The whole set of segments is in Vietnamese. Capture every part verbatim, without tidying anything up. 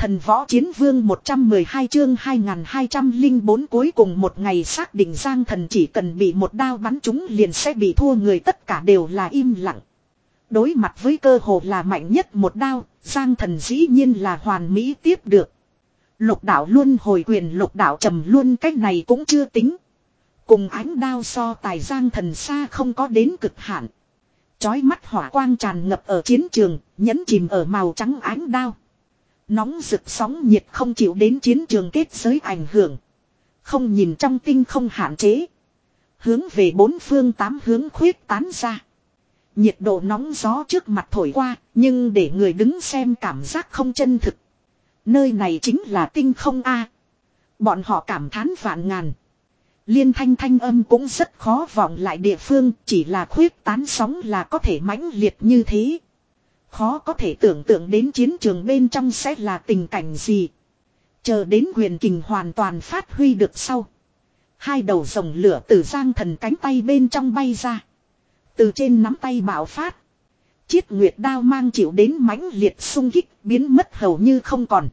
Thần võ chiến vương một trăm mười hai chương hai nghìn hai trăm lẻ bốn cuối cùng một ngày xác định Giang Thần chỉ cần bị một đao bắn trúng liền sẽ bị thua, người tất cả đều là im lặng. Đối mặt với cơ hồ là mạnh nhất một đao, Giang Thần dĩ nhiên là hoàn mỹ tiếp được. Lục đạo luân hồi quyền, lục đạo trầm luân, cách này cũng chưa tính. Cùng ánh đao so tài, Giang Thần xa không có đến cực hạn. Chói mắt hỏa quang tràn ngập ở chiến trường, nhẫn chìm ở màu trắng ánh đao. Nóng rực sóng nhiệt không chịu đến chiến trường kết giới ảnh hưởng. Không nhìn trong tinh không hạn chế. Hướng về bốn phương tám hướng khuyết tán ra. Nhiệt độ nóng gió trước mặt thổi qua, nhưng để người đứng xem cảm giác không chân thực. Nơi này chính là tinh không A. Bọn họ cảm thán vạn ngàn. Liên thanh thanh âm cũng rất khó vọng lại địa phương, chỉ là khuyết tán sóng là có thể mãnh liệt như thế. Khó có thể tưởng tượng đến chiến trường bên trong sẽ là tình cảnh gì. Chờ đến huyền kình hoàn toàn phát huy được sau. Hai đầu rồng lửa từ Giang Thần cánh tay bên trong bay ra. Từ trên nắm tay bạo phát. Chiết nguyệt đao mang chịu đến mãnh liệt xung kích, biến mất hầu như không còn.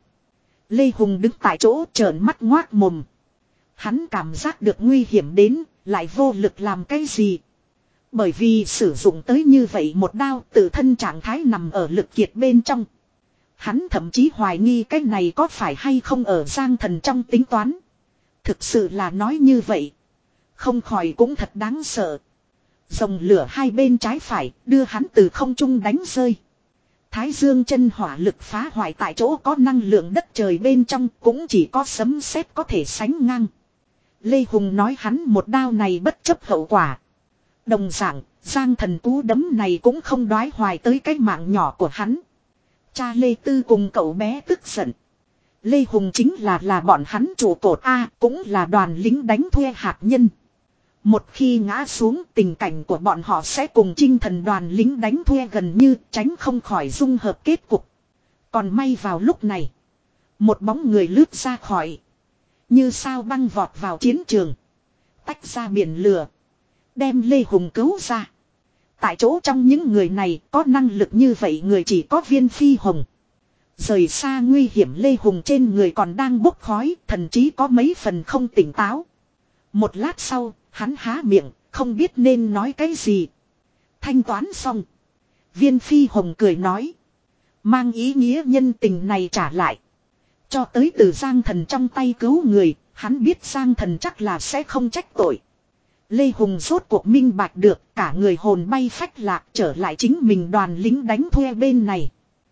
Lê Hùng đứng tại chỗ trợn mắt ngoác mồm. Hắn cảm giác được nguy hiểm đến, lại vô lực làm cái gì. Bởi vì sử dụng tới như vậy một đao, tự thân trạng thái nằm ở lực kiệt bên trong. Hắn thậm chí hoài nghi cái này có phải hay không ở Giang Thần trong tính toán. Thực sự là nói như vậy. Không khỏi cũng thật đáng sợ. Rồng lửa hai bên trái phải, đưa hắn từ không trung đánh rơi. Thái dương chân hỏa lực phá hoại tại chỗ có năng lượng đất trời bên trong, cũng chỉ có sấm sét có thể sánh ngang. Lê Hùng nói hắn một đao này bất chấp hậu quả. Đồng dạng, Giang Thần cú đấm này cũng không đoái hoài tới cái mạng nhỏ của hắn. Cha Lê Tư cùng cậu bé tức giận. Lê Hùng chính là là bọn hắn trụ cột A, cũng là đoàn lính đánh thuê hạt nhân. Một khi ngã xuống, tình cảnh của bọn họ sẽ cùng Chinh Thần đoàn lính đánh thuê gần như, tránh không khỏi dung hợp kết cục. Còn may vào lúc này, một bóng người lướt ra khỏi, như sao băng vọt vào chiến trường, tách ra biển lửa, đem Lê Hùng cứu ra. Tại chỗ trong những người này, có năng lực như vậy người chỉ có Viên Phi Hồng. Rời xa nguy hiểm, Lê Hùng trên người còn đang bốc khói, thần trí có mấy phần không tỉnh táo. Một lát sau, hắn há miệng, không biết nên nói cái gì. Thanh toán xong, Viên Phi Hồng cười nói, mang ý nghĩa nhân tình này trả lại. Cho tới từ Giang Thần trong tay cứu người, hắn biết Giang Thần chắc là sẽ không trách tội. Lê Hùng rốt cuộc minh bạch được, cả người hồn bay phách lạc trở lại chính mình đoàn lính đánh thuê bên này.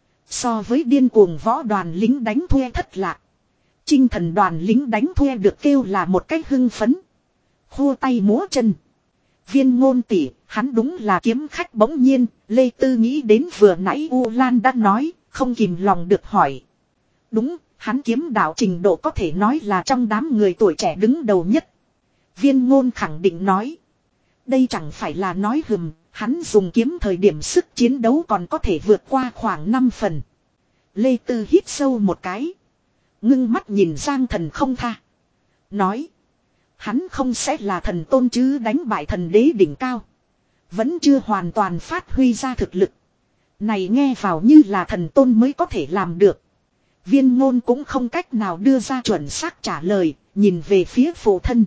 So với điên cuồng võ đoàn lính đánh thuê thất lạc, Chinh Thần đoàn lính đánh thuê được kêu là một cách hưng phấn. Khua tay múa chân. Viên Ngôn tỷ, hắn đúng là kiếm khách. Bỗng nhiên, Lê Tư nghĩ đến vừa nãy U Lan đã nói, không kìm lòng được hỏi. Đúng, hắn kiếm đạo trình độ có thể nói là trong đám người tuổi trẻ đứng đầu nhất. Viên Ngôn khẳng định nói. Đây chẳng phải là nói hừm, hắn dùng kiếm thời điểm sức chiến đấu còn có thể vượt qua khoảng năm phần. Lê Tư hít sâu một cái. Ngưng mắt nhìn Giang Thần không tha. Nói. Hắn không sẽ là thần tôn chứ, đánh bại thần đế đỉnh cao. Vẫn chưa hoàn toàn phát huy ra thực lực. Này nghe vào như là thần tôn mới có thể làm được. Viên Ngôn cũng không cách nào đưa ra chuẩn xác trả lời, nhìn về phía phụ thân.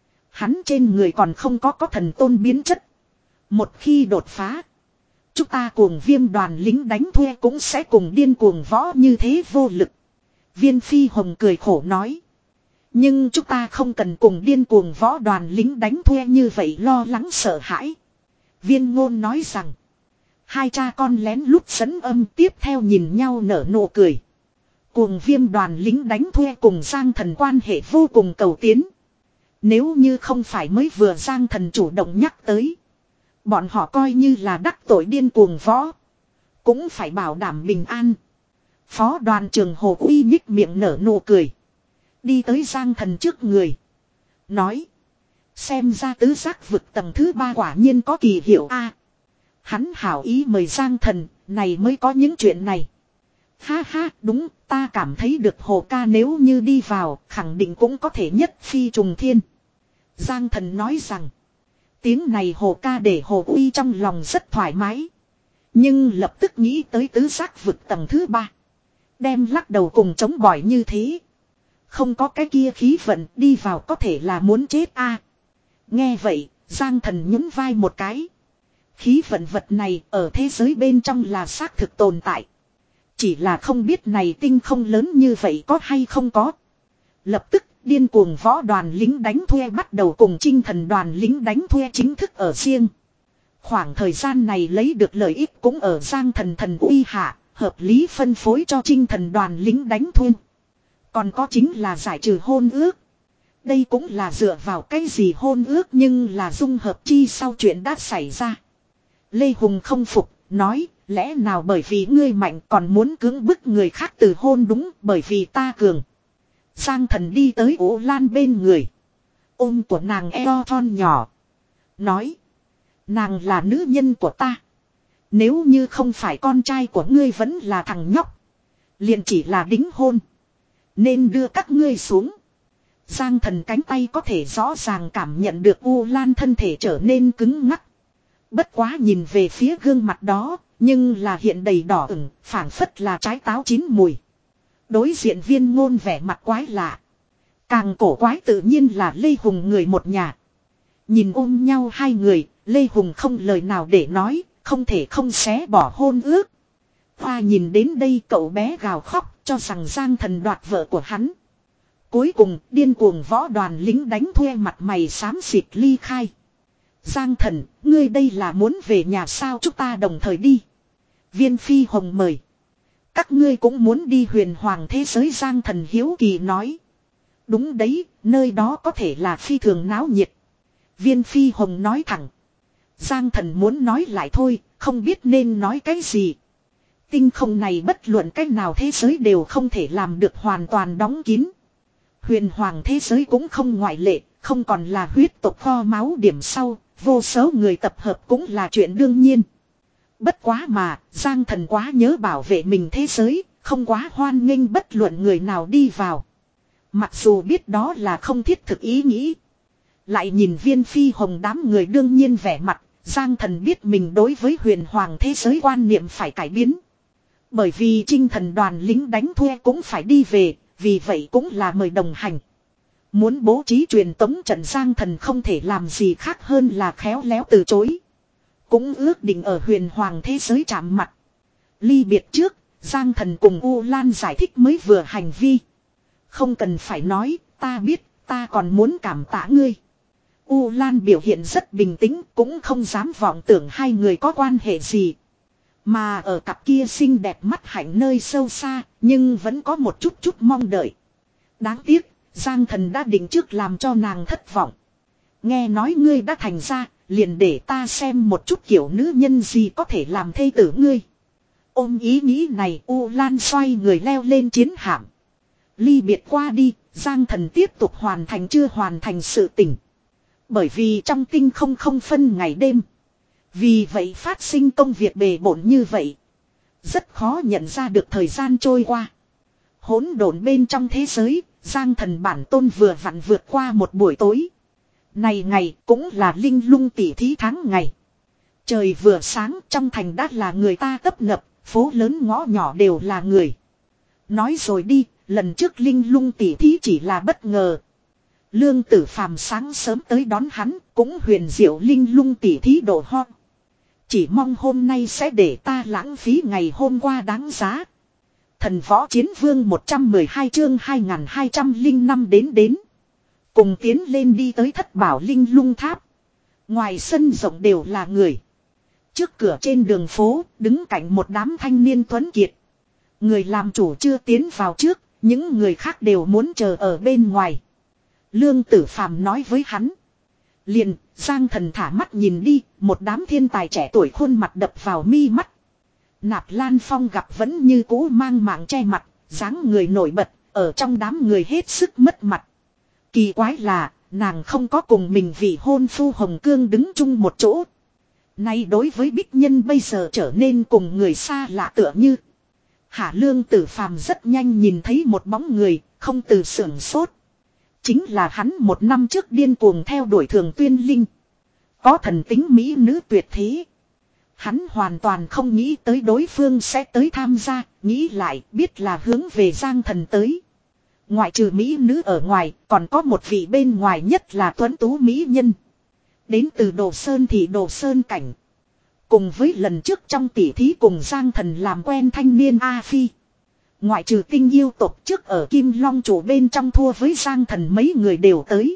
Hắn trên người còn không có có thần tôn biến chất. Một khi đột phá, chúng ta cuồng Viêm đoàn lính đánh thuê cũng sẽ cùng điên cuồng võ như thế vô lực. Viên Phi Hồng cười khổ nói. Nhưng chúng ta không cần cùng điên cuồng võ đoàn lính đánh thuê như vậy lo lắng sợ hãi. Viên Ngôn nói rằng. Hai cha con lén lút sấn âm tiếp theo nhìn nhau nở nụ cười. Cuồng Viêm đoàn lính đánh thuê cùng Giang Thần quan hệ vô cùng cầu tiến. Nếu như không phải mới vừa Giang Thần chủ động nhắc tới, bọn họ coi như là đắc tội điên cuồng võ, cũng phải bảo đảm bình an. Phó đoàn trưởng Hồ Uy nhích miệng nở nụ cười. Đi tới Giang Thần trước người. Nói. Xem ra tứ giác vực tầng thứ ba quả nhiên có kỳ hiệu a. À, hắn hảo ý mời Giang Thần, này mới có những chuyện này. Ha ha, đúng, ta cảm thấy được Hồ ca nếu như đi vào, khẳng định cũng có thể nhất phi trùng thiên. Giang Thần nói rằng. Tiếng này Hồ ca để Hồ Uy trong lòng rất thoải mái. Nhưng lập tức nghĩ tới tứ giác vực tầng thứ ba. Đem lắc đầu cùng chống bỏi như thế. Không có cái kia khí vận đi vào có thể là muốn chết a. Nghe vậy, Giang Thần nhún vai một cái. Khí vận vật này ở thế giới bên trong là xác thực tồn tại. Chỉ là không biết này tinh không lớn như vậy có hay không có. Lập tức điên cuồng võ đoàn lính đánh thuê bắt đầu cùng Chinh Thần đoàn lính đánh thuê chính thức ở riêng. Khoảng thời gian này lấy được lợi ích cũng ở Giang Thần thần uy hạ, hợp lý phân phối cho Chinh Thần đoàn lính đánh thuê. Còn có chính là giải trừ hôn ước. Đây cũng là dựa vào cái gì hôn ước nhưng là dung hợp chi sau chuyện đã xảy ra. Lê Hùng không phục, nói, lẽ nào bởi vì ngươi mạnh còn muốn cưỡng bức người khác từ hôn đúng bởi vì ta cường. Giang Thần đi tới Ố Lan bên người. Ôm của nàng eo thon nhỏ. Nói, nàng là nữ nhân của ta. Nếu như không phải con trai của ngươi vẫn là thằng nhóc. Liền chỉ là đính hôn. Nên đưa các ngươi xuống. Giang Thần cánh tay có thể rõ ràng cảm nhận được U Lan thân thể trở nên cứng ngắc. Bất quá nhìn về phía gương mặt đó, nhưng là hiện đầy đỏ ửng, phảng phất là trái táo chín mùi. Đối diện Viên Ngôn vẻ mặt quái lạ. Càng cổ quái tự nhiên là Lê Hùng người một nhà. Nhìn ôm nhau hai người, Lê Hùng không lời nào để nói, không thể không xé bỏ hôn ước. Hoa nhìn đến đây cậu bé gào khóc cho rằng Giang Thần đoạt vợ của hắn. Cuối cùng điên cuồng võ đoàn lính đánh thuê mặt mày xám xịt ly khai. Giang Thần, ngươi đây là muốn về nhà sao chúng ta đồng thời đi. Viên Phi Hồng mời. Các ngươi cũng muốn đi huyền hoàng thế giới Giang Thần hiếu kỳ nói. Đúng đấy, nơi đó có thể là phi thường náo nhiệt. Viên Phi Hồng nói thẳng. Giang Thần muốn nói lại thôi, không biết nên nói cái gì. Tinh không này bất luận cách nào thế giới đều không thể làm được hoàn toàn đóng kín. Huyền hoàng thế giới cũng không ngoại lệ, không còn là huyết tộc kho máu điểm sau, vô số người tập hợp cũng là chuyện đương nhiên. Bất quá mà, Giang Thần quá nhớ bảo vệ mình thế giới, không quá hoan nghênh bất luận người nào đi vào. Mặc dù biết đó là không thiết thực ý nghĩ. Lại nhìn Viên Phi Hồng đám người đương nhiên vẻ mặt, Giang Thần biết mình đối với huyền hoàng thế giới quan niệm phải cải biến. Bởi vì Chinh Thần đoàn lính đánh thuê cũng phải đi về, vì vậy cũng là mời đồng hành. Muốn bố trí truyền tống trận Giang Thần không thể làm gì khác hơn là khéo léo từ chối. Cũng ước định ở huyền hoàng thế giới chạm mặt. Ly biệt trước, Giang Thần cùng U Lan giải thích mới vừa hành vi. Không cần phải nói, ta biết, ta còn muốn cảm tạ ngươi. U Lan biểu hiện rất bình tĩnh, cũng không dám vọng tưởng hai người có quan hệ gì. Mà ở cặp kia xinh đẹp mắt hạnh nơi sâu xa, nhưng vẫn có một chút chút mong đợi. Đáng tiếc, Giang Thần đã định trước làm cho nàng thất vọng. Nghe nói ngươi đã thành ra, liền để ta xem một chút kiểu nữ nhân gì có thể làm thê tử ngươi. Ôm ý nghĩ này, U Lan xoay người leo lên chiến hạm. Ly biệt qua đi, Giang Thần tiếp tục hoàn thành chưa hoàn thành sự tình. Bởi vì trong tinh không không phân ngày đêm. Vì vậy phát sinh công việc bề bộn như vậy. Rất khó nhận ra được thời gian trôi qua. Hỗn độn bên trong thế giới, Giang Thần bản tôn vừa vặn vượt qua một buổi tối. Này ngày cũng là linh lung tỷ thí tháng ngày. Trời vừa sáng trong thành đã là người ta tấp nập, phố lớn ngõ nhỏ đều là người. Nói rồi đi, lần trước linh lung tỷ thí chỉ là bất ngờ. Lương Tử Phàm sáng sớm tới đón hắn, cũng huyền diệu linh lung tỷ thí độ ho. Chỉ mong hôm nay sẽ để ta lãng phí ngày hôm qua đáng giá. Thần võ chiến vương một trăm mười hai chương hai nghìn hai trăm lẻ năm đến đến. Cùng tiến lên đi tới thất bảo linh lung tháp. Ngoài sân rộng đều là người. Trước cửa trên đường phố, đứng cạnh một đám thanh niên tuấn kiệt. Người làm chủ chưa tiến vào trước, những người khác đều muốn chờ ở bên ngoài. Lương Tử Phàm nói với hắn. Liền, Giang Thần thả mắt nhìn đi, một đám thiên tài trẻ tuổi khuôn mặt đập vào mi mắt. Nạp Lan Phong gặp vẫn như cũ mang mạng che mặt, dáng người nổi bật, ở trong đám người hết sức mất mặt. Kỳ quái là, nàng không có cùng mình vị hôn phu Hồng Cương đứng chung một chỗ. Nay đối với Bích Nhân bây giờ trở nên cùng người xa lạ tựa như. Hạ Lương Tử Phàm rất nhanh nhìn thấy một bóng người, không từ sưởng sốt. Chính là hắn một năm trước điên cuồng theo đuổi Thường Tuyên Linh. Có thần tính mỹ nữ tuyệt thế. Hắn hoàn toàn không nghĩ tới đối phương sẽ tới tham gia, nghĩ lại biết là hướng về Giang Thần tới. Ngoại trừ mỹ nữ ở ngoài, còn có một vị bên ngoài nhất là tuấn tú mỹ nhân. Đến từ Đồ Sơn thì Đồ Sơn Cảnh. Cùng với lần trước trong tỉ thí cùng Giang Thần làm quen thanh niên A Phi. Ngoại trừ tinh yêu tộc trước ở Kim Long chủ bên trong thua với Giang Thần mấy người đều tới.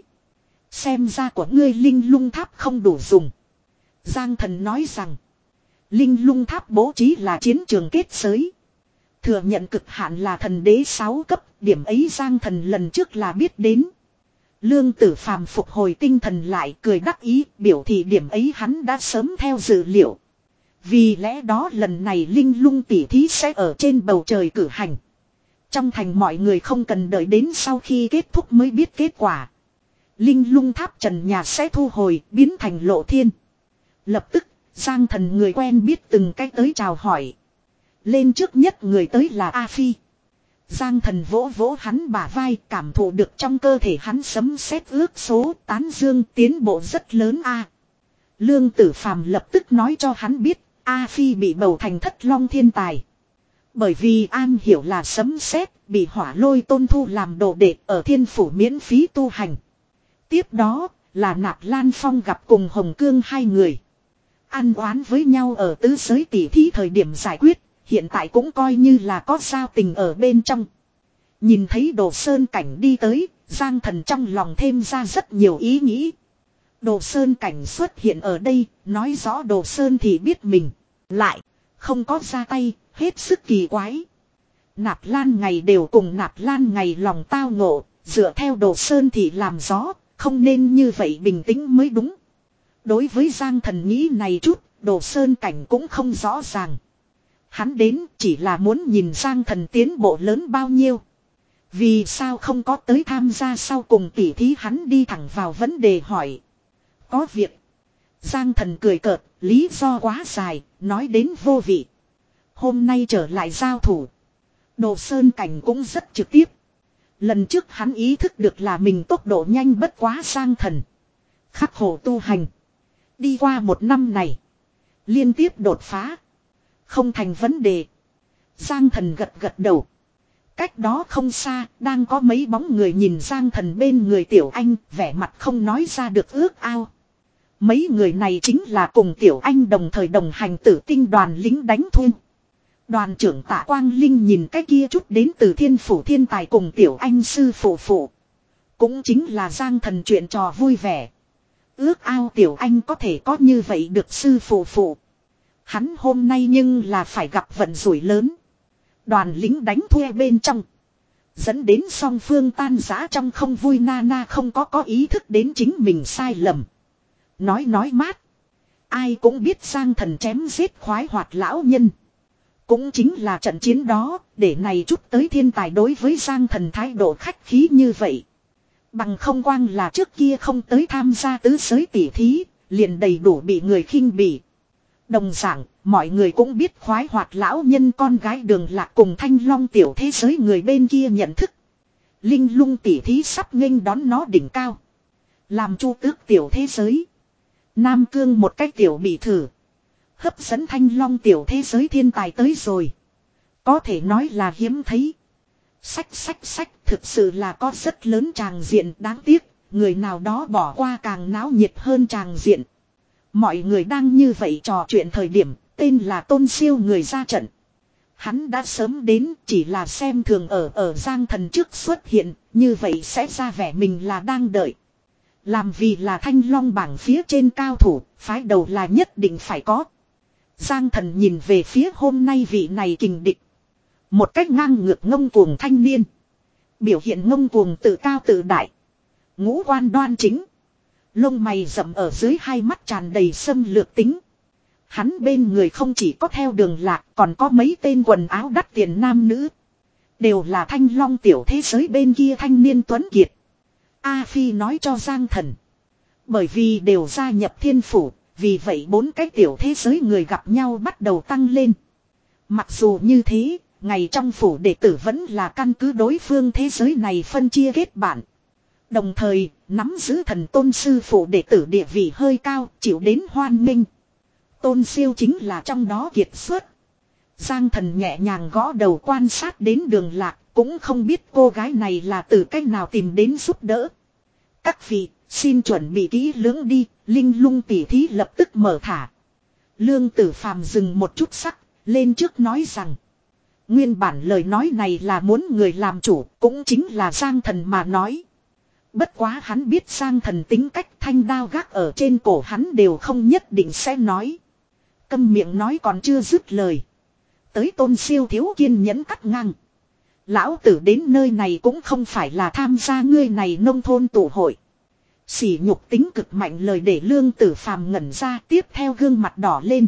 Xem ra của ngươi linh lung tháp không đủ dùng. Giang Thần nói rằng. Linh lung tháp bố trí là chiến trường kết giới. Thừa nhận cực hạn là thần đế sáu cấp. Điểm ấy Giang Thần lần trước là biết đến. Lương Tử Phàm phục hồi tinh thần lại cười đắc ý. Biểu thị điểm ấy hắn đã sớm theo dự liệu. Vì lẽ đó lần này linh lung tỉ thí sẽ ở trên bầu trời cử hành. Trong thành mọi người không cần đợi đến sau khi kết thúc mới biết kết quả. Linh lung tháp trần nhà sẽ thu hồi biến thành lộ thiên. Lập tức Giang Thần người quen biết từng cách tới chào hỏi. Lên trước nhất người tới là A Phi. Giang Thần vỗ vỗ hắn bả vai, cảm thụ được trong cơ thể hắn sấm sét ước số, tán dương tiến bộ rất lớn a. Lương Tử Phàm lập tức nói cho hắn biết, A Phi bị bầu thành thất long thiên tài. Bởi vì an hiểu là sấm sét, bị hỏa lôi tôn thu làm đồ đệ ở thiên phủ miễn phí tu hành. Tiếp đó là Nạp Lan Phong gặp cùng Hồng Cương hai người. Ăn oán với nhau ở tứ giới tỷ thí thời điểm giải quyết, hiện tại cũng coi như là có giao tình ở bên trong. Nhìn thấy Đồ Sơn Cảnh đi tới, Giang Thần trong lòng thêm ra rất nhiều ý nghĩ. Đồ Sơn Cảnh xuất hiện ở đây, nói rõ Đồ Sơn thì biết mình. Lại, không có ra tay, hết sức kỳ quái. Nạp Lan ngày đều cùng Nạp Lan ngày lòng tao ngộ, dựa theo Đồ Sơn thì làm rõ, không nên như vậy bình tĩnh mới đúng. Đối với Giang Thần nghĩ này chút, Đồ Sơn Cảnh cũng không rõ ràng. Hắn đến chỉ là muốn nhìn Giang Thần tiến bộ lớn bao nhiêu. Vì sao không có tới tham gia sau cùng tỉ thí, hắn đi thẳng vào vấn đề hỏi. Có việc. Giang Thần cười cợt, lý do quá dài, nói đến vô vị. Hôm nay trở lại giao thủ. Đồ Sơn Cảnh cũng rất trực tiếp. Lần trước hắn ý thức được là mình tốc độ nhanh bất quá Giang Thần. Khắc khổ tu hành. Đi qua một năm này. Liên tiếp đột phá. Không thành vấn đề. Giang Thần gật gật đầu. Cách đó không xa, đang có mấy bóng người nhìn Giang Thần bên người Tiểu Anh, vẻ mặt không nói ra được ước ao. Mấy người này chính là cùng Tiểu Anh đồng thời đồng hành Tử Tinh đoàn lính đánh thuê. Đoàn trưởng Tạ Quang Linh nhìn cái kia chút đến từ Thiên Phủ thiên tài cùng Tiểu Anh sư phụ phụ. Cũng chính là Giang Thần chuyện trò vui vẻ. Ước ao Tiểu Anh có thể có như vậy được sư phụ phụ. Hắn hôm nay nhưng là phải gặp vận rủi lớn. Đoàn lính đánh thuê bên trong. Dẫn đến song phương tan rã trong không vui. Nana không có có ý thức đến chính mình sai lầm. Nói nói mát. Ai cũng biết Giang Thần chém giết khoái hoạt lão nhân. Cũng chính là trận chiến đó, để này chút tới thiên tài đối với Giang Thần thái độ khách khí như vậy. Bằng không quang là trước kia không tới tham gia tứ giới tỷ thí, liền đầy đủ bị người khinh bỉ. Đồng dạng, mọi người cũng biết khoái hoạt lão nhân con gái Đường Lạc cùng Thanh Long tiểu thế giới người bên kia nhận thức. Linh lung tỷ thí sắp nghênh đón nó đỉnh cao. Làm chu tước tiểu thế giới. Nam Cương một cách tiểu bị thử. Hấp dẫn Thanh Long tiểu thế giới thiên tài tới rồi. Có thể nói là hiếm thấy. Sách sách sách thực sự là có rất lớn tràng diện, đáng tiếc. Người nào đó bỏ qua càng náo nhiệt hơn tràng diện. Mọi người đang như vậy trò chuyện thời điểm, tên là Tôn Siêu người ra trận. Hắn đã sớm đến, chỉ là xem thường ở ở Giang Thần trước xuất hiện, như vậy sẽ ra vẻ mình là đang đợi. Làm vì là Thanh Long bảng phía trên cao thủ, phái đầu là nhất định phải có. Giang Thần nhìn về phía hôm nay vị này kình địch. Một cách ngang ngược ngông cuồng thanh niên. Biểu hiện ngông cuồng tự cao tự đại. Ngũ quan đoan chính. Lông mày rậm ở dưới hai mắt tràn đầy xâm lược tính. Hắn bên người không chỉ có theo Đường Lạc, còn có mấy tên quần áo đắt tiền nam nữ. Đều là Thanh Long tiểu thế giới bên kia thanh niên tuấn kiệt. A Phi nói cho Giang Thần. Bởi vì đều gia nhập Thiên Phủ, vì vậy bốn cái tiểu thế giới người gặp nhau bắt đầu tăng lên. Mặc dù như thế, ngày trong phủ đệ tử vẫn là căn cứ đối phương thế giới này phân chia kết bạn. Đồng thời, nắm giữ thần tôn sư phụ đệ tử địa vị hơi cao, chịu đến hoan nghênh. Tôn Siêu chính là trong đó kiệt xuất. Giang Thần nhẹ nhàng gõ đầu quan sát đến Đường Lạc, cũng không biết cô gái này là từ cách nào tìm đến giúp đỡ. Các vị, xin chuẩn bị kỹ lưỡng đi, Linh Lung tỉ thí lập tức mở thả. Lương Tử Phàm dừng một chút sắc, lên trước nói rằng. Nguyên bản lời nói này là muốn người làm chủ, cũng chính là Giang Thần mà nói. Bất quá hắn biết Giang Thần tính cách, thanh đao gác ở trên cổ hắn đều không nhất định sẽ nói. Câm miệng nói còn chưa dứt lời. Tới Tôn Siêu thiếu kiên nhẫn cắt ngang. Lão tử đến nơi này cũng không phải là tham gia ngươi này nông thôn tụ hội. Sỉ nhục tính cực mạnh lời để Lương Tử Phàm ngẩn ra, tiếp theo gương mặt đỏ lên.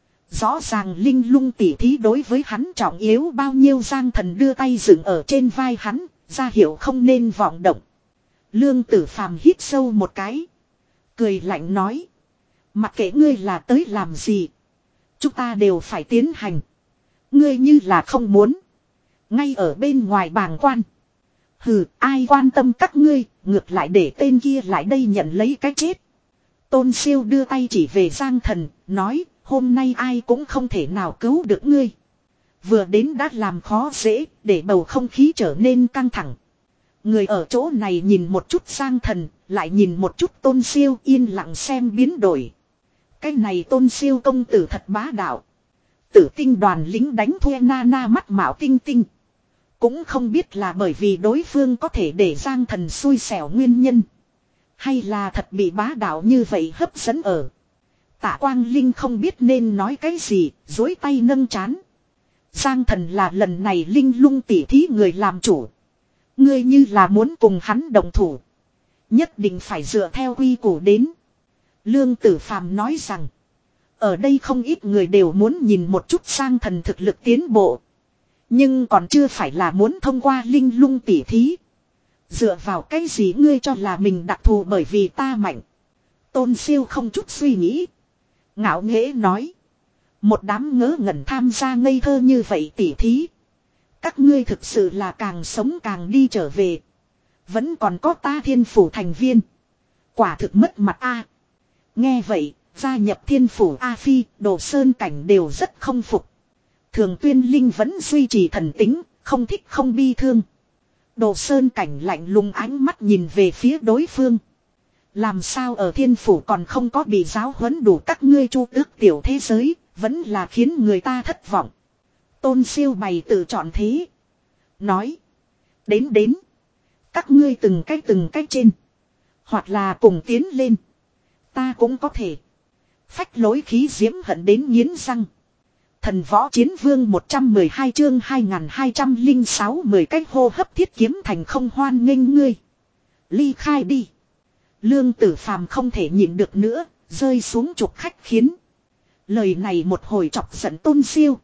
Rõ ràng Linh Lung tỉ thí đối với hắn trọng yếu bao nhiêu. Giang Thần đưa tay dựng ở trên vai hắn, ra hiệu không nên vọng động. Lương Tử Phàm hít sâu một cái, cười lạnh nói. Mặc kệ ngươi là tới làm gì, chúng ta đều phải tiến hành. Ngươi như là không muốn, ngay ở bên ngoài bàng quan. Hừ, ai quan tâm các ngươi, ngược lại để tên kia lại đây nhận lấy cái chết. Tôn Siêu đưa tay chỉ về Giang Thần, nói, hôm nay ai cũng không thể nào cứu được ngươi. Vừa đến đã làm khó dễ, để bầu không khí trở nên căng thẳng. Người ở chỗ này nhìn một chút Giang Thần, lại nhìn một chút Tôn Siêu, yên lặng xem biến đổi. Cái này Tôn Siêu công tử thật bá đạo. Tử tinh đoàn lính đánh thuê na na mắt mạo tinh tinh. Cũng không biết là bởi vì đối phương có thể để Giang Thần xui xẻo nguyên nhân, hay là thật bị bá đạo như vậy hấp dẫn ở. Tạ Quang Linh không biết nên nói cái gì, dối tay nâng trán. Giang Thần là lần này Linh Lung tỉ thí người làm chủ. Ngươi như là muốn cùng hắn đồng thủ, nhất định phải dựa theo quy củ đến. Lương Tử Phàm nói rằng, ở đây không ít người đều muốn nhìn một chút Giang Thần thực lực tiến bộ. Nhưng còn chưa phải là muốn thông qua Linh Lung tỉ thí. Dựa vào cái gì ngươi cho là mình đặc thù bởi vì ta mạnh. Tôn Siêu không chút suy nghĩ, ngạo nghễ nói. Một đám ngớ ngẩn tham gia ngây thơ như vậy tỉ thí. Các ngươi thực sự là càng sống càng đi trở về. Vẫn còn có ta Thiên Phủ thành viên. Quả thực mất mặt a. Nghe vậy, gia nhập Thiên Phủ A Phi, Đồ Sơn Cảnh đều rất không phục. Thường Tuyên Linh vẫn duy trì thần tính, không thích không bi thương. Đồ Sơn Cảnh lạnh lùng ánh mắt nhìn về phía đối phương. Làm sao ở Thiên Phủ còn không có bị giáo huấn đủ các ngươi Chu Tước tiểu thế giới, vẫn là khiến người ta thất vọng. Tôn Siêu bày tự chọn thế, nói. Đến đến, các ngươi từng cách từng cách trên, hoặc là cùng tiến lên, ta cũng có thể. Phách lối khí diễm hận đến nghiến răng. Thần Võ Chiến Vương một trăm mười hai chương hai nghìn hai trăm lẻ sáu mười cách hô hấp thiết kiếm thành không hoan nghênh ngươi. Ly khai đi. Lương Tử Phàm không thể nhịn được nữa, rơi xuống trục khách khiến. Lời này một hồi chọc giận Tôn Siêu.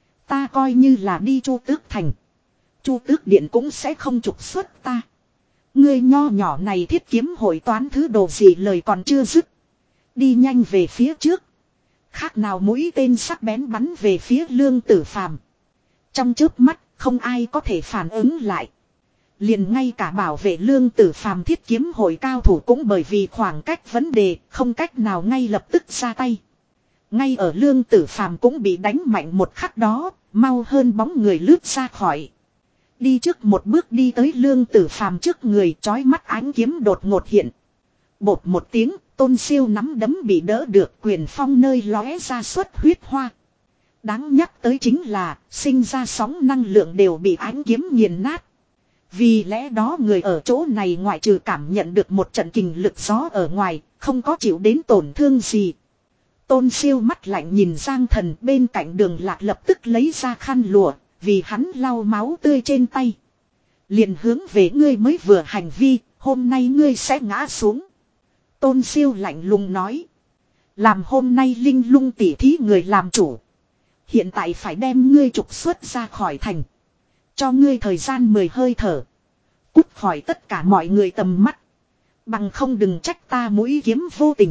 Ta coi như là đi Chu Tước thành, Chu Tước điện cũng sẽ không trục xuất ta. Ngươi nho nhỏ này thiết kiếm hội toán thứ đồ gì lời còn chưa dứt. Đi nhanh về phía trước. Khác nào mũi tên sắc bén bắn về phía Lương Tử Phàm. Trong chớp mắt, không ai có thể phản ứng lại. Liền ngay cả bảo vệ Lương Tử Phàm thiết kiếm hội cao thủ cũng bởi vì khoảng cách vấn đề, không cách nào ngay lập tức ra tay. Ngay ở Lương Tử Phàm cũng bị đánh mạnh một khắc đó, mau hơn bóng người lướt ra khỏi. Đi trước một bước đi tới Lương Tử Phàm trước người, chói mắt ánh kiếm đột ngột hiện. Bột một tiếng, Tôn Siêu nắm đấm bị đỡ được, quyền phong nơi lóe ra xuất huyết hoa. Đáng nhắc tới chính là, sinh ra sóng năng lượng đều bị ánh kiếm nghiền nát. Vì lẽ đó người ở chỗ này ngoại trừ cảm nhận được một trận kình lực gió ở ngoài, không có chịu đến tổn thương gì. Tôn Siêu mắt lạnh nhìn Giang Thần, bên cạnh Đường Lạc lập tức lấy ra khăn lụa, vì hắn lau máu tươi trên tay. Liền hướng về ngươi mới vừa hành vi, hôm nay ngươi sẽ ngã xuống. Tôn Siêu lạnh lùng nói. Làm hôm nay Linh Lung tỉ thí người làm chủ. Hiện tại phải đem ngươi trục xuất ra khỏi thành. Cho ngươi thời gian mười hơi thở. Cút khỏi tất cả mọi người tầm mắt. Bằng không đừng trách ta mũi kiếm vô tình.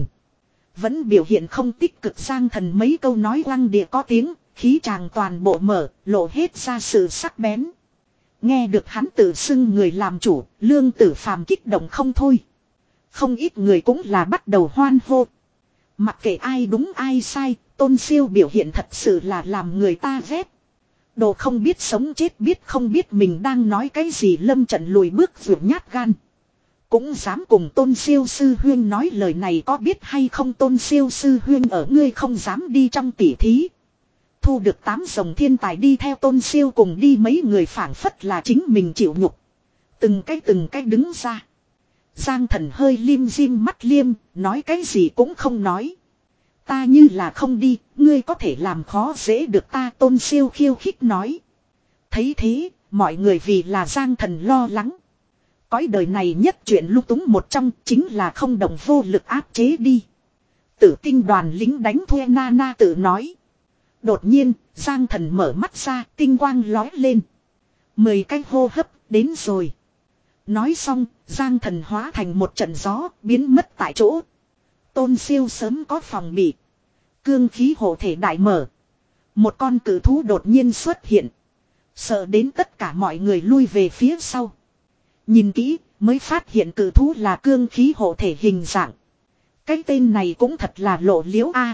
Vẫn biểu hiện không tích cực Giang Thần mấy câu nói lăng địa có tiếng, khí tràng toàn bộ mở, lộ hết ra sự sắc bén. Nghe được hắn tự xưng người làm chủ, Lương Tử Phàm kích động không thôi. Không ít người cũng là bắt đầu hoan hô. Mặc kệ ai đúng ai sai, Tôn Siêu biểu hiện thật sự là làm người ta ghét. Đồ không biết sống chết, biết không biết mình đang nói cái gì. Lâm Trận lùi bước vượt nhát gan. Cũng dám cùng Tôn Siêu sư huyên nói lời này, có biết hay không Tôn Siêu sư huyên ở ngươi không dám đi trong tỉ thí. Thu được tám rồng thiên tài đi theo Tôn Siêu cùng đi, mấy người phảng phất là chính mình chịu nhục. Từng cái từng cái đứng ra. Giang Thần hơi lim dim mắt liêm, nói cái gì cũng không nói. Ta như là không đi, ngươi có thể làm khó dễ được ta, Tôn Siêu khiêu khích nói. Thấy thế, mọi người vì là Giang Thần lo lắng. Cõi đời này nhất chuyện lung túng một trong chính là không đồng vô lực áp chế đi. Tử tinh đoàn lính đánh thuê na na tự nói. Đột nhiên, Giang Thần mở mắt ra, tinh quang lói lên. Mười cái hô hấp, đến rồi. Nói xong, Giang Thần hóa thành một trận gió, biến mất tại chỗ. Tôn Siêu sớm có phòng bị. Cương khí hộ thể đại mở. Một con cử thú đột nhiên xuất hiện. Sợ đến tất cả mọi người lui về phía sau. Nhìn kỹ, mới phát hiện cử thú là cương khí hộ thể hình dạng. Cái tên này cũng thật là lộ liễu a.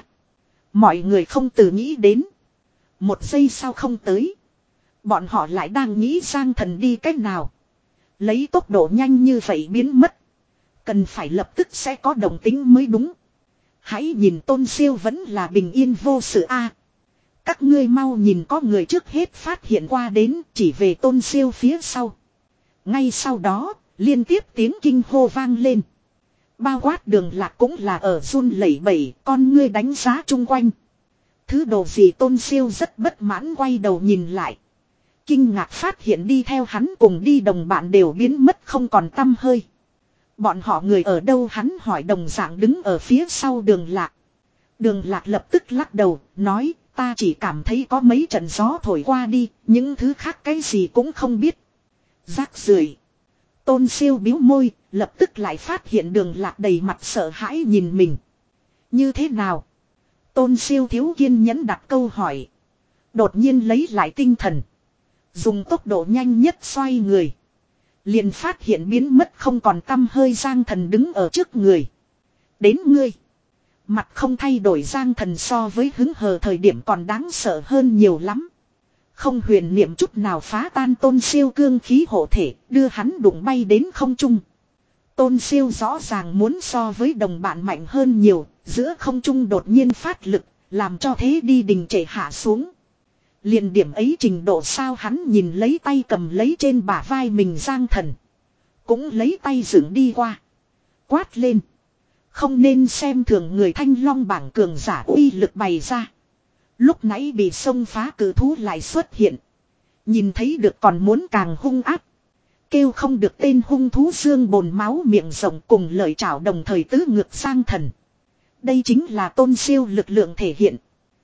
Mọi người không từ nghĩ đến. Một giây sau không tới. Bọn họ lại đang nghĩ Giang Thần đi cách nào. Lấy tốc độ nhanh như vậy biến mất. Cần phải lập tức sẽ có động tính mới đúng. Hãy nhìn Tôn Siêu vẫn là bình yên vô sự a. Các ngươi mau nhìn, có người trước hết phát hiện qua đến, chỉ về Tôn Siêu phía sau. Ngay sau đó, liên tiếp tiếng kinh hô vang lên. Bao quát Đường Lạc cũng là ở run lẩy bẩy, con ngươi đánh giá chung quanh. Thứ đồ gì? Tôn Siêu rất bất mãn quay đầu nhìn lại. Kinh ngạc phát hiện đi theo hắn cùng đi đồng bạn đều biến mất không còn tăm hơi. Bọn họ người ở đâu? Hắn hỏi đồng dạng đứng ở phía sau Đường Lạc. Đường Lạc lập tức lắc đầu, nói ta chỉ cảm thấy có mấy trận gió thổi qua đi, những thứ khác cái gì cũng không biết. Rác rưởi. Tôn Siêu bĩu môi, lập tức lại phát hiện Đường Lạc đầy mặt sợ hãi nhìn mình. Như thế nào? Tôn Siêu thiếu kiên nhẫn đặt câu hỏi. Đột nhiên lấy lại tinh thần. Dùng tốc độ nhanh nhất xoay người. Liền phát hiện biến mất không còn tăm hơi Giang Thần đứng ở trước người. Đến ngươi. Mặt không thay đổi Giang Thần so với hứng hờ thời điểm còn đáng sợ hơn nhiều lắm. Không huyền niệm chút nào phá tan Tôn Siêu cương khí hộ thể, đưa hắn đụng bay đến không trung. Tôn Siêu rõ ràng muốn so với đồng bạn mạnh hơn nhiều, giữa không trung đột nhiên phát lực, làm cho thế đi đình trệ hạ xuống. Liền điểm ấy trình độ sao? Hắn nhìn lấy tay cầm lấy trên bả vai mình Giang Thần. Cũng lấy tay dựng đi qua. Quát lên. Không nên xem thường người, Thanh Long bảng cường giả uy lực bày ra. Lúc nãy bị xông phá cử thú lại xuất hiện. Nhìn thấy được còn muốn càng hung ác. Kêu không được tên hung thú xương bồn máu miệng rộng cùng lợi chảo đồng thời tứ ngược Giang Thần. Đây chính là Tôn Siêu lực lượng thể hiện.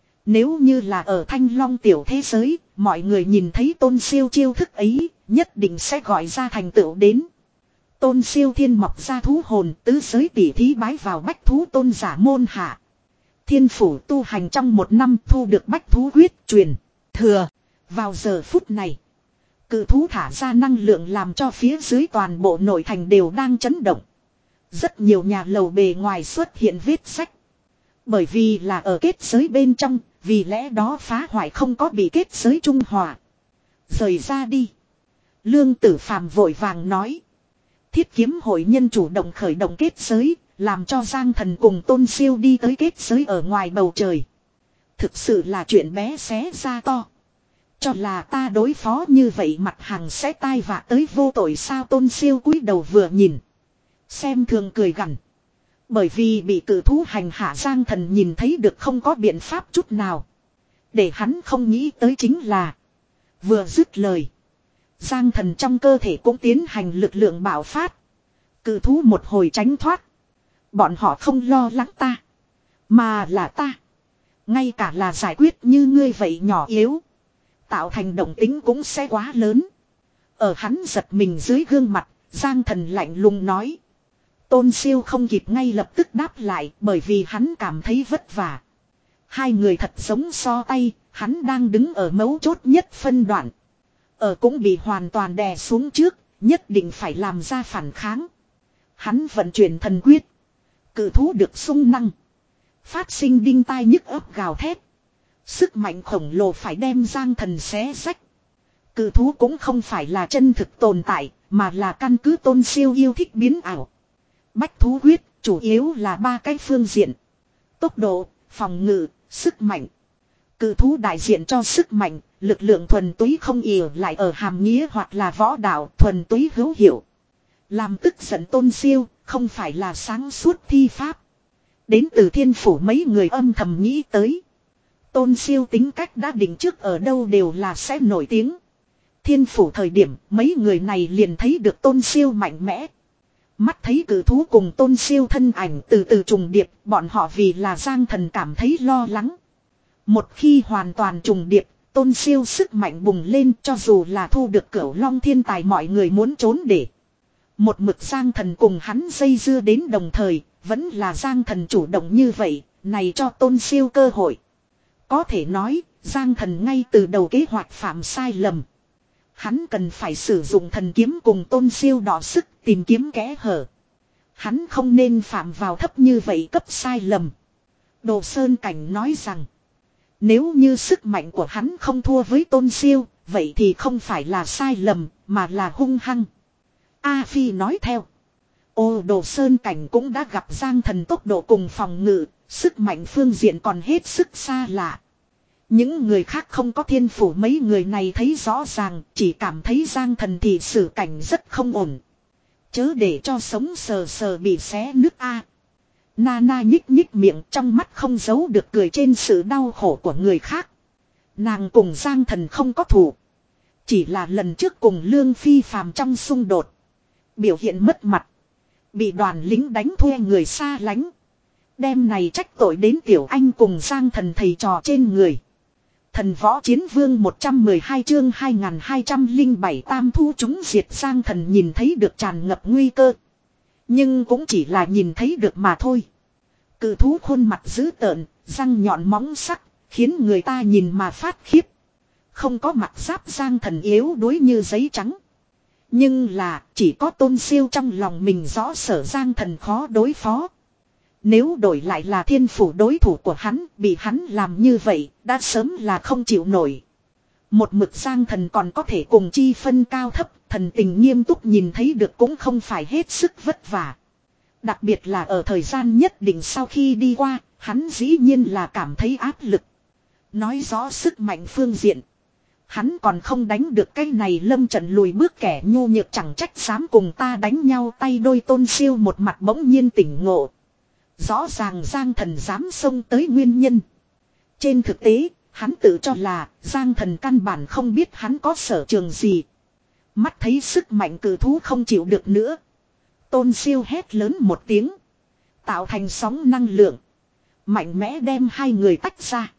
Nếu như là ở Thanh Long tiểu thế giới, mọi người nhìn thấy Tôn Siêu chiêu thức ấy, nhất định sẽ gọi ra thành tựu đến. Tôn Siêu thiên mọc ra thú hồn, tứ giới tỷ thí bái vào bách thú tôn giả môn hạ. Thiên phủ tu hành trong một năm thu được bách thú huyết truyền, thừa. Vào giờ phút này, cự thú thả ra năng lượng làm cho phía dưới toàn bộ nội thành đều đang chấn động. Rất nhiều nhà lầu bề ngoài xuất hiện vết sách. Bởi vì là ở kết giới bên trong, vì lẽ đó phá hoại không có bị kết giới trung hòa. Rời ra đi. Lương Tử Phàm vội vàng nói. Thiết kiếm hội nhân chủ động khởi động kết giới, làm cho Giang Thần cùng Tôn Siêu đi tới kết giới ở ngoài bầu trời. Thực sự là chuyện bé xé ra to. Cho là ta đối phó như vậy mặt hàng sẽ tai vạ tới vô tội sao? Tôn Siêu cúi đầu vừa nhìn. Xem thường cười gằn. Bởi vì bị cử thú hành hạ Giang Thần nhìn thấy được không có biện pháp chút nào. Để hắn không nghĩ tới chính là. Vừa dứt lời. Giang Thần trong cơ thể cũng tiến hành lực lượng bạo phát. Cử thú một hồi tránh thoát. Bọn họ không lo lắng ta. Mà là ta. Ngay cả là giải quyết như ngươi vậy nhỏ yếu. Tạo thành động tính cũng sẽ quá lớn. Ở hắn giật mình dưới gương mặt, Giang Thần lạnh lùng nói. Tôn Siêu không kịp ngay lập tức đáp lại bởi vì hắn cảm thấy vất vả. Hai người thật giống so tay, hắn đang đứng ở mấu chốt nhất phân đoạn. Ở cũng bị hoàn toàn đè xuống trước, nhất định phải làm ra phản kháng. Hắn vận chuyển thần quyết. Cự thú được sung năng. Phát sinh đinh tai nhức ấp gào thét. Sức mạnh khổng lồ phải đem Giang Thần xé rách. Cự thú cũng không phải là chân thực tồn tại, mà là căn cứ Tôn Siêu yêu thích biến ảo. Bách thú huyết, chủ yếu là ba cái phương diện. Tốc độ, phòng ngự, sức mạnh. Cự thú đại diện cho sức mạnh, lực lượng thuần túy không ỉa lại ở hàm nghĩa hoặc là võ đạo thuần túy hữu hiệu. Làm tức giận Tôn Siêu, không phải là sáng suốt thi pháp. Đến từ thiên phủ mấy người âm thầm nghĩ tới. Tôn Siêu tính cách đã định trước ở đâu đều là sẽ nổi tiếng. Thiên phủ thời điểm mấy người này liền thấy được Tôn Siêu mạnh mẽ. Mắt thấy cử thú cùng Tôn Siêu thân ảnh từ từ trùng điệp, bọn họ vì là Giang Thần cảm thấy lo lắng. Một khi hoàn toàn trùng điệp, Tôn Siêu sức mạnh bùng lên, cho dù là thu được Cửu Long thiên tài mọi người muốn trốn để. Một mực Giang Thần cùng hắn dây dưa đến đồng thời, vẫn là Giang Thần chủ động như vậy, này cho Tôn Siêu cơ hội. Có thể nói, Giang Thần ngay từ đầu kế hoạch phạm sai lầm. Hắn cần phải sử dụng thần kiếm cùng Tôn Siêu đọ sức tìm kiếm kẽ hở. Hắn không nên phạm vào thấp như vậy cấp sai lầm. Đồ Sơn Cảnh nói rằng, nếu như sức mạnh của hắn không thua với Tôn Siêu, vậy thì không phải là sai lầm, mà là hung hăng. A Phi nói theo. Ô Đồ Sơn Cảnh cũng đã gặp Giang Thần tốc độ cùng phòng ngự, sức mạnh phương diện còn hết sức xa lạ. Những người khác không có thiên phủ mấy người này thấy rõ ràng, chỉ cảm thấy Giang Thần thì xử cảnh rất không ổn. Chớ để cho sống sờ sờ bị xé nứt a. Nana nhích nhích miệng, trong mắt không giấu được cười trên sự đau khổ của người khác. Nàng cùng Giang Thần không có thù. Chỉ là lần trước cùng Lương Phi Phàm trong xung đột. Biểu hiện mất mặt. Bị đoàn lính đánh thuê người xa lánh. Đêm này trách tội đến Tiểu Anh cùng Giang Thần thầy trò trên người. Thần võ chiến vương một trăm mười hai chương hai nghìn hai trăm lẻ bảy tam thu chúng diệt. Giang Thần nhìn thấy được tràn ngập nguy cơ. Nhưng cũng chỉ là nhìn thấy được mà thôi. Cự thú khuôn mặt dữ tợn, răng nhọn móng sắc, khiến người ta nhìn mà phát khiếp. Không có mặt giáp Giang Thần yếu đuối như giấy trắng. Nhưng là chỉ có Tôn Siêu trong lòng mình rõ sở Giang Thần khó đối phó. Nếu đổi lại là thiên phủ đối thủ của hắn, bị hắn làm như vậy, đã sớm là không chịu nổi. Một mực Giang Thần còn có thể cùng chi phân cao thấp, thần tình nghiêm túc nhìn thấy được cũng không phải hết sức vất vả. Đặc biệt là ở thời gian nhất định sau khi đi qua, hắn dĩ nhiên là cảm thấy áp lực. Nói rõ sức mạnh phương diện. Hắn còn không đánh được cái này lâm trận lùi bước kẻ nhu nhược chẳng trách dám cùng ta đánh nhau tay đôi. Tôn Siêu một mặt bỗng nhiên tỉnh ngộ. Rõ ràng Giang Thần dám xông tới nguyên nhân. Trên thực tế, hắn tự cho là Giang Thần căn bản không biết hắn có sở trường gì. Mắt thấy sức mạnh cử thú không chịu được nữa. Tôn Siêu hét lớn một tiếng. Tạo thành sóng năng lượng. Mạnh mẽ đem hai người tách ra.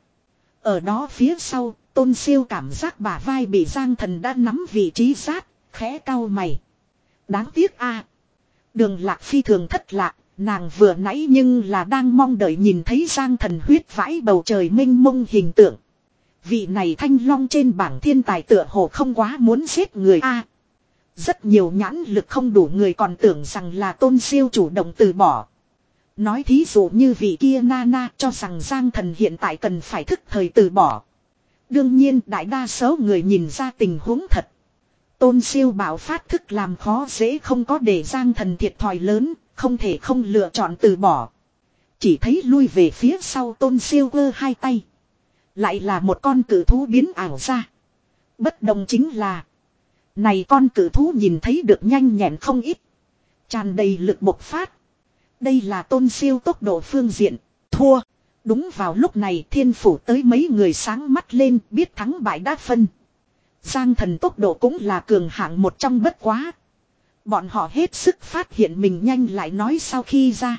Ở đó phía sau, Tôn Siêu cảm giác bả vai bị Giang Thần đã nắm vị trí sát, khẽ cau mày. Đáng tiếc a. Đường Lạc phi thường thất lạc, nàng vừa nãy nhưng là đang mong đợi nhìn thấy Giang Thần huyết vãi bầu trời mênh mông hình tượng. Vị này thanh long trên bảng thiên tài tựa hồ không quá muốn giết người a. Rất nhiều nhãn lực không đủ người còn tưởng rằng là Tôn Siêu chủ động từ bỏ. Nói thí dụ như vị kia Nana cho rằng Giang Thần hiện tại cần phải thức thời từ bỏ. Đương nhiên đại đa số người nhìn ra tình huống thật. Tôn Siêu bảo phát thức làm khó dễ không có để Giang Thần thiệt thòi lớn, không thể không lựa chọn từ bỏ. Chỉ thấy lui về phía sau Tôn Siêu cơ hai tay. Lại là một con cự thú biến ảo ra. Bất đồng chính là này con cự thú nhìn thấy được nhanh nhẹn không ít. Tràn đầy lực bộc phát. Đây là Tôn Siêu tốc độ phương diện. Thua. Đúng vào lúc này thiên phủ tới mấy người sáng mắt lên biết thắng bại đã phân. Giang Thần tốc độ cũng là cường hạng một trong bất quá. Bọn họ hết sức phát hiện mình nhanh lại nói sau khi ra.